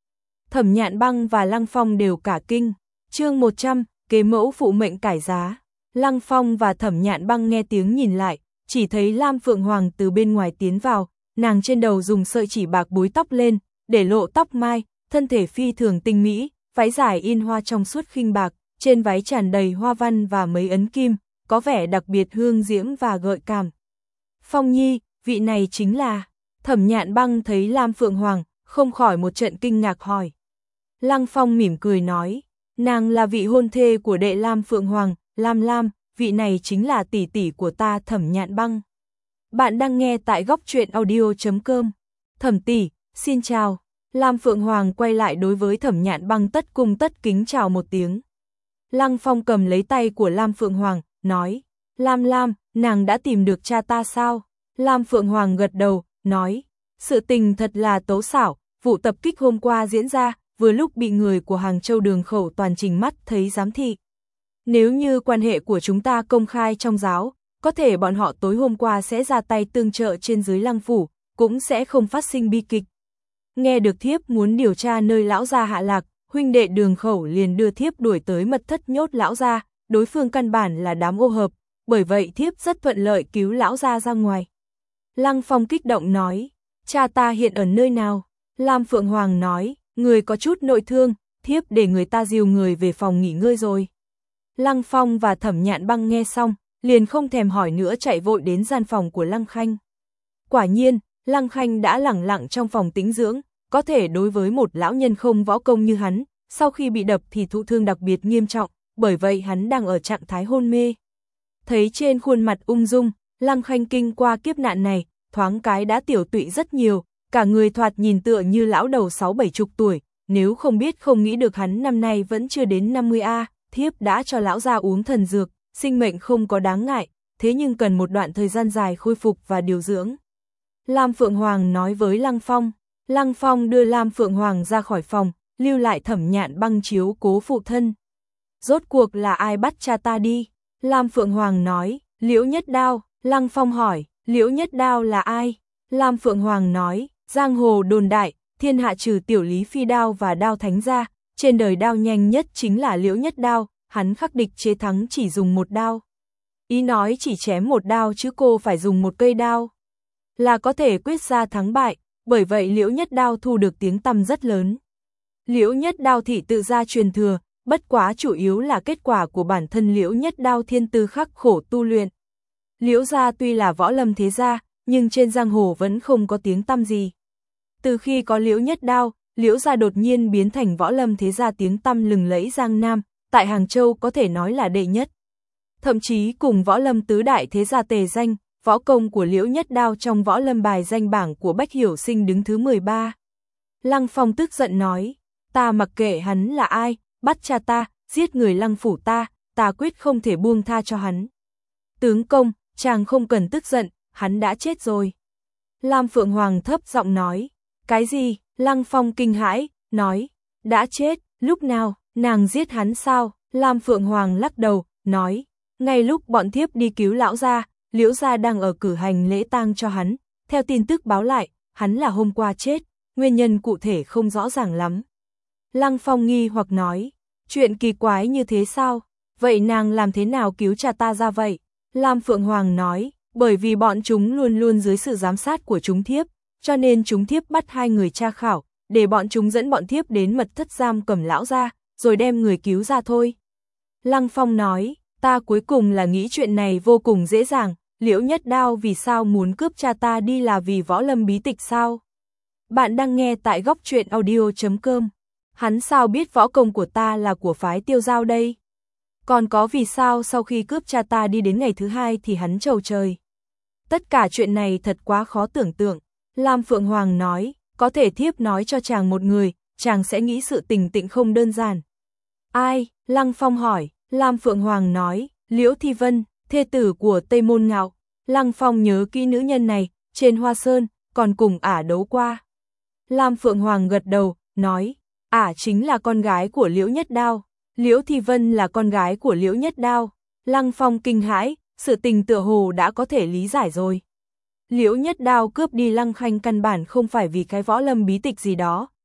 Thẩm Nhạn Băng và Lăng Phong đều cả kinh. Chương một trăm, kế mẫu phụ mệnh cải giá. Lăng Phong và Thẩm Nhạn Băng nghe tiếng nhìn lại, chỉ thấy Lam Phượng Hoàng từ bên ngoài tiến vào, nàng trên đầu dùng sợi chỉ bạc búi tóc lên, để lộ tóc mai, thân thể phi thường tinh mỹ, váy dài in hoa trong suốt khinh bạc, trên váy tràn đầy hoa văn và mấy ấn kim, có vẻ đặc biệt hương diễm và gợi cảm. Phong Nhi, vị này chính là... Thẩm Nhạn Băng thấy Lam Phượng Hoàng, không khỏi một trận kinh ngạc hỏi. Lăng Phong mỉm cười nói, nàng là vị hôn thê của đệ Lam Phượng Hoàng, Lam Lam, vị này chính là tỷ tỷ của ta Thẩm Nhạn Băng. Bạn đang nghe tại góc truyện audio chấm com. Thẩm tỷ, xin chào. Lam Phượng Hoàng quay lại đối với Thẩm Nhạn Băng tất cung tất kính chào một tiếng. Lăng Phong cầm lấy tay của Lam Phượng Hoàng, nói, Lam Lam, nàng đã tìm được cha ta sao? Lam Phượng Hoàng gật đầu, nói, sự tình thật là tố xảo, vụ tập kích hôm qua diễn ra, vừa lúc bị người của Hàng Châu Đường Khẩu toàn trình mắt thấy giám thị. Nếu như quan hệ của chúng ta công khai trong giáo, có thể bọn họ tối hôm qua sẽ ra tay tương trợ trên dưới Lăng phủ, cũng sẽ không phát sinh bi kịch. Nghe được thiếp muốn điều tra nơi lão gia hạ lạc, huynh đệ Đường Khẩu liền đưa thiếp đuổi tới mật thất nhốt lão gia, đối phương căn bản là đám ô hợp, bởi vậy thiếp rất thuận lợi cứu lão gia ra ngoài. Lăng Phong kích động nói, cha ta hiện ở nơi nào? Lam Phượng Hoàng nói, người có chút nội thương, thiếp để người ta dìu người về phòng nghỉ ngơi rồi. Lăng Phong và Thẩm Nhạn Băng nghe xong, liền không thèm hỏi nữa chạy vội đến gian phòng của Lăng Khanh. Quả nhiên, Lăng Khanh đã lẳng lặng trong phòng tĩnh dưỡng, có thể đối với một lão nhân không võ công như hắn, sau khi bị đập thì thụ thương đặc biệt nghiêm trọng, bởi vậy hắn đang ở trạng thái hôn mê. Thấy trên khuôn mặt ung dung, Lăng Khanh kinh qua kiếp nạn này, thoáng cái đã tiểu tụy rất nhiều, cả người thoạt nhìn tựa như lão đầu sáu bảy chục tuổi, nếu không biết không nghĩ được hắn năm nay vẫn chưa đến năm mươi a, thiếp đã cho lão gia uống thần dược, sinh mệnh không có đáng ngại, thế nhưng cần một đoạn thời gian dài khôi phục và điều dưỡng. Lam Phượng Hoàng nói với Lăng Phong, Lăng Phong đưa Lam Phượng Hoàng ra khỏi phòng, lưu lại Thẩm Nhạn Băng chiếu cố phụ thân. Rốt cuộc là ai bắt cha ta đi? Lam Phượng Hoàng nói, Liễu Nhất Đao. Lăng Phong hỏi, Liễu Nhất Đao là ai? Lam Phượng Hoàng nói, giang hồ đồn đại, thiên hạ trừ tiểu lý phi đao và đao thánh ra, trên đời đao nhanh nhất chính là Liễu Nhất Đao, hắn khắc địch chế thắng chỉ dùng một đao. Ý nói chỉ chém một đao chứ cô phải dùng một cây đao, là có thể quyết ra thắng bại, bởi vậy Liễu Nhất Đao thu được tiếng tăm rất lớn. Liễu Nhất Đao thị tự gia truyền thừa, bất quá chủ yếu là kết quả của bản thân Liễu Nhất Đao thiên tư khắc khổ tu luyện. Liễu gia tuy là võ lâm thế gia, nhưng trên giang hồ vẫn không có tiếng tăm gì. Từ khi có Liễu Nhất Đao, Liễu gia đột nhiên biến thành võ lâm thế gia tiếng tăm lừng lẫy Giang Nam, tại Hàng Châu có thể nói là đệ nhất. Thậm chí cùng võ lâm tứ đại thế gia tề danh, võ công của Liễu Nhất Đao trong võ lâm bài danh bảng của Bách Hiểu Sinh đứng thứ mười ba. Lăng Phong tức giận nói, ta mặc kệ hắn là ai, bắt cha ta, giết người Lăng phủ ta, ta quyết không thể buông tha cho hắn. Tướng công, chàng không cần tức giận, hắn đã chết rồi. Lam Phượng Hoàng thấp giọng nói, cái gì? Lăng Phong kinh hãi, nói, đã chết, lúc nào, nàng giết hắn sao? Lam Phượng Hoàng lắc đầu, nói, ngay lúc bọn thiếp đi cứu lão gia, Liễu gia đang ở cử hành lễ tang cho hắn, theo tin tức báo lại, hắn là hôm qua chết, nguyên nhân cụ thể không rõ ràng lắm. Lăng Phong nghi hoặc nói, chuyện kỳ quái như thế sao? Vậy nàng làm thế nào cứu cha ta ra vậy? Lam Phượng Hoàng nói, bởi vì bọn chúng luôn luôn dưới sự giám sát của chúng thiếp, cho nên chúng thiếp bắt hai người tra khảo, để bọn chúng dẫn bọn thiếp đến mật thất giam cầm lão ra, rồi đem người cứu ra thôi. Lăng Phong nói, ta cuối cùng là nghĩ chuyện này vô cùng dễ dàng, Liễu Nhất Đao vì sao muốn cướp cha ta đi là vì võ lâm bí tịch sao? Bạn đang nghe tại góc truyện audio chấm com. Hắn sao biết võ công của ta là của phái Tiêu Giao đây? Còn có vì sao sau khi cướp cha ta đi đến ngày thứ hai thì hắn trầu trời? Tất cả chuyện này thật quá khó tưởng tượng. Lam Phượng Hoàng nói, có thể thiếp nói cho chàng một người, chàng sẽ nghĩ sự tình tịnh không đơn giản. Ai? Lăng Phong hỏi. Lam Phượng Hoàng nói, Liễu Thi Vân, thê tử của Tây Môn Ngạo. Lăng Phong nhớ kỹ nữ nhân này, trên Hoa Sơn, còn cùng ả đấu qua. Lam Phượng Hoàng gật đầu, nói, ả chính là con gái của Liễu Nhất Đao. Liễu Thi Vân là con gái của Liễu Nhất Đao. Lăng Phong kinh hãi, sự tình tựa hồ đã có thể lý giải rồi. Liễu Nhất Đao cướp đi Lăng Khanh căn bản không phải vì cái võ lâm bí tịch gì đó,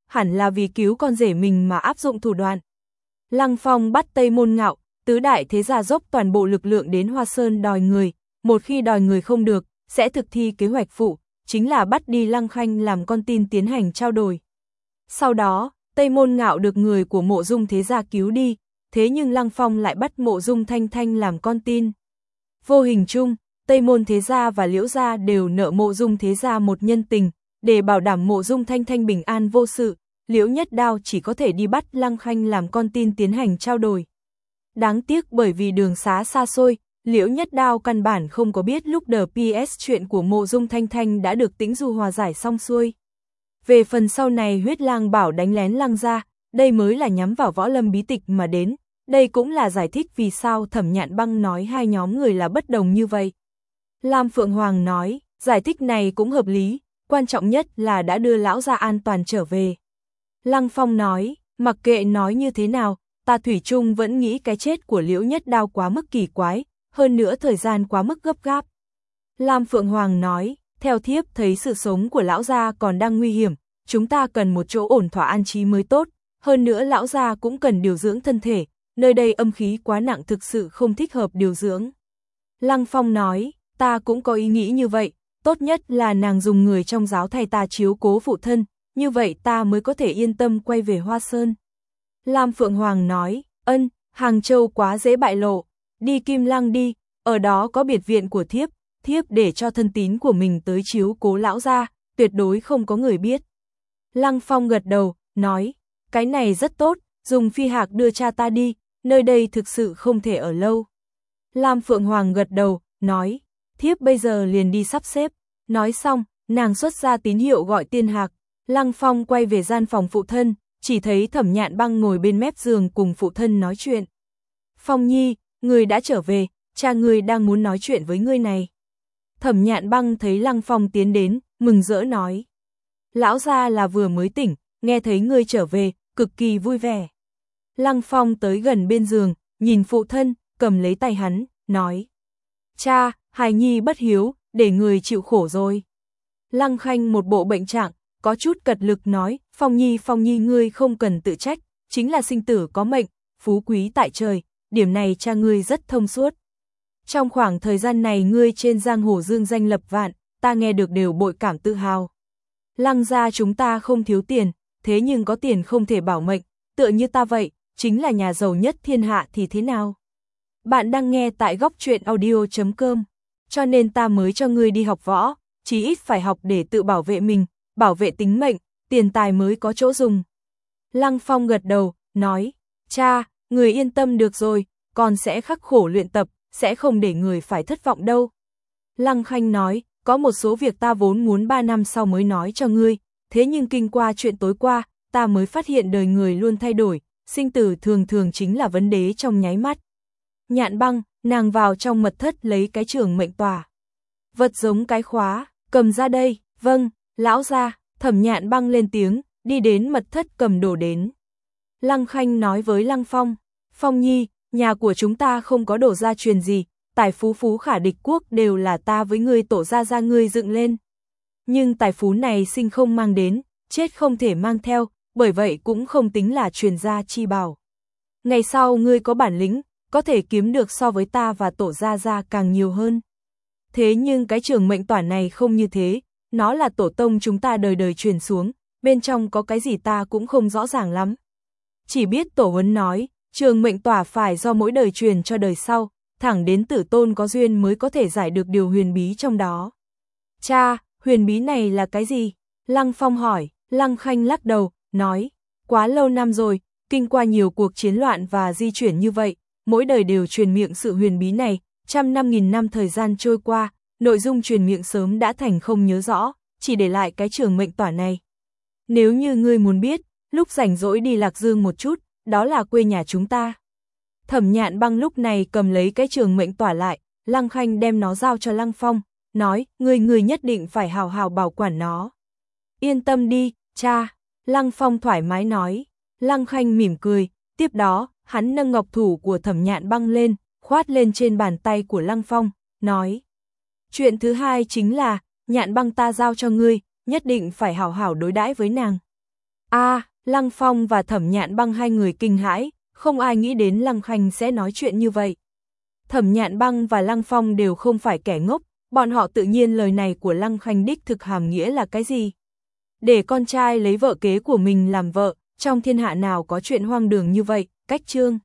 hẳn là vì cứu con rể mình mà áp dụng thủ đoạn. Lăng Phong bắt Tây Môn Ngạo, tứ đại thế gia dốc toàn bộ lực lượng đến Hoa Sơn đòi người, một khi đòi người không được, sẽ thực thi kế hoạch phụ, chính là bắt đi Lăng Khanh làm con tin tiến hành trao đổi. Sau đó, Tây Môn Ngạo được người của Mộ Dung thế gia cứu đi, thế nhưng Lăng Phong lại bắt Mộ Dung Thanh Thanh làm con tin. Vô hình chung, Tây Môn thế gia và Liễu gia đều nợ Mộ Dung thế gia một nhân tình, để bảo đảm Mộ Dung Thanh Thanh bình an vô sự, Liễu Nhất Đao chỉ có thể đi bắt Lăng Khanh làm con tin tiến hành trao đổi. Đáng tiếc bởi vì đường xá xa xôi, Liễu Nhất Đao căn bản không có biết lúc đờ pê ét chuyện của Mộ Dung Thanh Thanh đã được Tĩnh Du hòa giải xong xuôi. Về phần sau này Huyết Lang bảo đánh lén Lăng gia, đây mới là nhắm vào Võ Lâm bí tịch mà đến, đây cũng là giải thích vì sao Thẩm Nhạn Băng nói hai nhóm người là bất đồng như vậy. Lam Phượng Hoàng nói, giải thích này cũng hợp lý, quan trọng nhất là đã đưa lão gia an toàn trở về. Lăng Phong nói, mặc kệ nói như thế nào, ta thủy chung vẫn nghĩ cái chết của Liễu Nhất Đao quá mức kỳ quái, hơn nữa thời gian quá mức gấp gáp. Lam Phượng Hoàng nói, theo thiếp thấy sự sống của lão gia còn đang nguy hiểm, chúng ta cần một chỗ ổn thỏa an trí mới tốt, hơn nữa lão gia cũng cần điều dưỡng thân thể, nơi đây âm khí quá nặng thực sự không thích hợp điều dưỡng. Lăng Phong nói, ta cũng có ý nghĩ như vậy, tốt nhất là nàng dùng người trong giáo thay ta chiếu cố phụ thân, như vậy ta mới có thể yên tâm quay về Hoa Sơn. Lam Phượng Hoàng nói, ân, Hàng Châu quá dễ bại lộ, đi Kim Lăng đi, ở đó có biệt viện của thiếp, thiếp để cho thân tín của mình tới chiếu cố lão gia, tuyệt đối không có người biết. Lăng Phong gật đầu, nói, cái này rất tốt, dùng phi hạc đưa cha ta đi, nơi đây thực sự không thể ở lâu. Lam Phượng Hoàng gật đầu, nói, thiếp bây giờ liền đi sắp xếp. Nói xong, nàng xuất ra tín hiệu gọi Tiên Hạc. Lăng Phong quay về gian phòng phụ thân, chỉ thấy Thẩm Nhạn Băng ngồi bên mép giường cùng phụ thân nói chuyện. Phong Nhi, người đã trở về, cha người đang muốn nói chuyện với ngươi này. Thẩm Nhạn Băng thấy Lăng Phong tiến đến, mừng rỡ nói. Lão gia là vừa mới tỉnh, nghe thấy ngươi trở về, cực kỳ vui vẻ. Lăng Phong tới gần bên giường, nhìn phụ thân, cầm lấy tay hắn, nói. Cha, hài nhi bất hiếu, để người chịu khổ rồi. Lăng Khanh một bộ bệnh trạng, có chút cật lực nói, Phong Nhi Phong Nhi ngươi không cần tự trách, chính là sinh tử có mệnh, phú quý tại trời, điểm này cha ngươi rất thông suốt. Trong khoảng thời gian này ngươi trên giang hồ dương danh lập vạn, ta nghe được đều bội cảm tự hào. Lăng gia chúng ta không thiếu tiền, thế nhưng có tiền không thể bảo mệnh, tựa như ta vậy, chính là nhà giàu nhất thiên hạ thì thế nào? Bạn đang nghe tại góc truyện audio chấm com, cho nên ta mới cho ngươi đi học võ, chí ít phải học để tự bảo vệ mình, bảo vệ tính mệnh, tiền tài mới có chỗ dùng. Lăng Phong gật đầu, nói, cha, người yên tâm được rồi, con sẽ khắc khổ luyện tập, sẽ không để người phải thất vọng đâu. Lăng Khanh nói, có một số việc ta vốn muốn ba năm sau mới nói cho ngươi, thế nhưng kinh qua chuyện tối qua, ta mới phát hiện đời người luôn thay đổi, sinh tử thường thường chính là vấn đề trong nháy mắt. Nhạn Băng, nàng vào trong mật thất lấy cái trường mệnh tòa. Vật giống cái khóa, cầm ra đây, vâng, lão gia. Thẩm Nhạn Băng lên tiếng, đi đến mật thất cầm đồ đến. Lăng Khanh nói với Lăng Phong, Phong Nhi, nhà của chúng ta không có đồ gia truyền gì, tài phú phú khả địch quốc đều là ta với ngươi tổ gia gia ngươi dựng lên. Nhưng tài phú này sinh không mang đến, chết không thể mang theo, bởi vậy cũng không tính là truyền gia chi bảo. Ngày sau ngươi có bản lĩnh, có thể kiếm được so với ta và tổ gia gia càng nhiều hơn. Thế nhưng cái trường mệnh tỏa này không như thế, nó là tổ tông chúng ta đời đời truyền xuống, bên trong có cái gì ta cũng không rõ ràng lắm. Chỉ biết tổ huấn nói, trường mệnh tỏa phải do mỗi đời truyền cho đời sau, thẳng đến tử tôn có duyên mới có thể giải được điều huyền bí trong đó. Cha, huyền bí này là cái gì? Lăng Phong hỏi. Lăng Khanh lắc đầu, nói, quá lâu năm rồi, kinh qua nhiều cuộc chiến loạn và di chuyển như vậy, mỗi đời đều truyền miệng sự huyền bí này, trăm năm nghìn năm thời gian trôi qua, nội dung truyền miệng sớm đã thành không nhớ rõ, chỉ để lại cái trường mệnh tỏa này. Nếu như ngươi muốn biết, lúc rảnh rỗi đi Lạc Dương một chút, đó là quê nhà chúng ta. Thẩm Nhạn Băng lúc này cầm lấy cái trường mệnh tỏa lại, Lăng Khanh đem nó giao cho Lăng Phong, nói, ngươi ngươi nhất định phải hào hào bảo quản nó. Yên tâm đi, cha, Lăng Phong thoải mái nói. Lăng Khanh mỉm cười, tiếp đó, hắn nâng ngọc thủ của Thẩm Nhạn Băng lên, khoát lên trên bàn tay của Lăng Phong, nói. Chuyện thứ hai chính là, Nhạn Băng ta giao cho ngươi, nhất định phải hảo hảo đối đãi với nàng. A, Lăng Phong và Thẩm Nhạn Băng hai người kinh hãi, không ai nghĩ đến Lăng Khanh sẽ nói chuyện như vậy. Thẩm Nhạn Băng và Lăng Phong đều không phải kẻ ngốc, bọn họ tự nhiên lời này của Lăng Khanh đích thực hàm nghĩa là cái gì? Để con trai lấy vợ kế của mình làm vợ, trong thiên hạ nào có chuyện hoang đường như vậy, cách chương.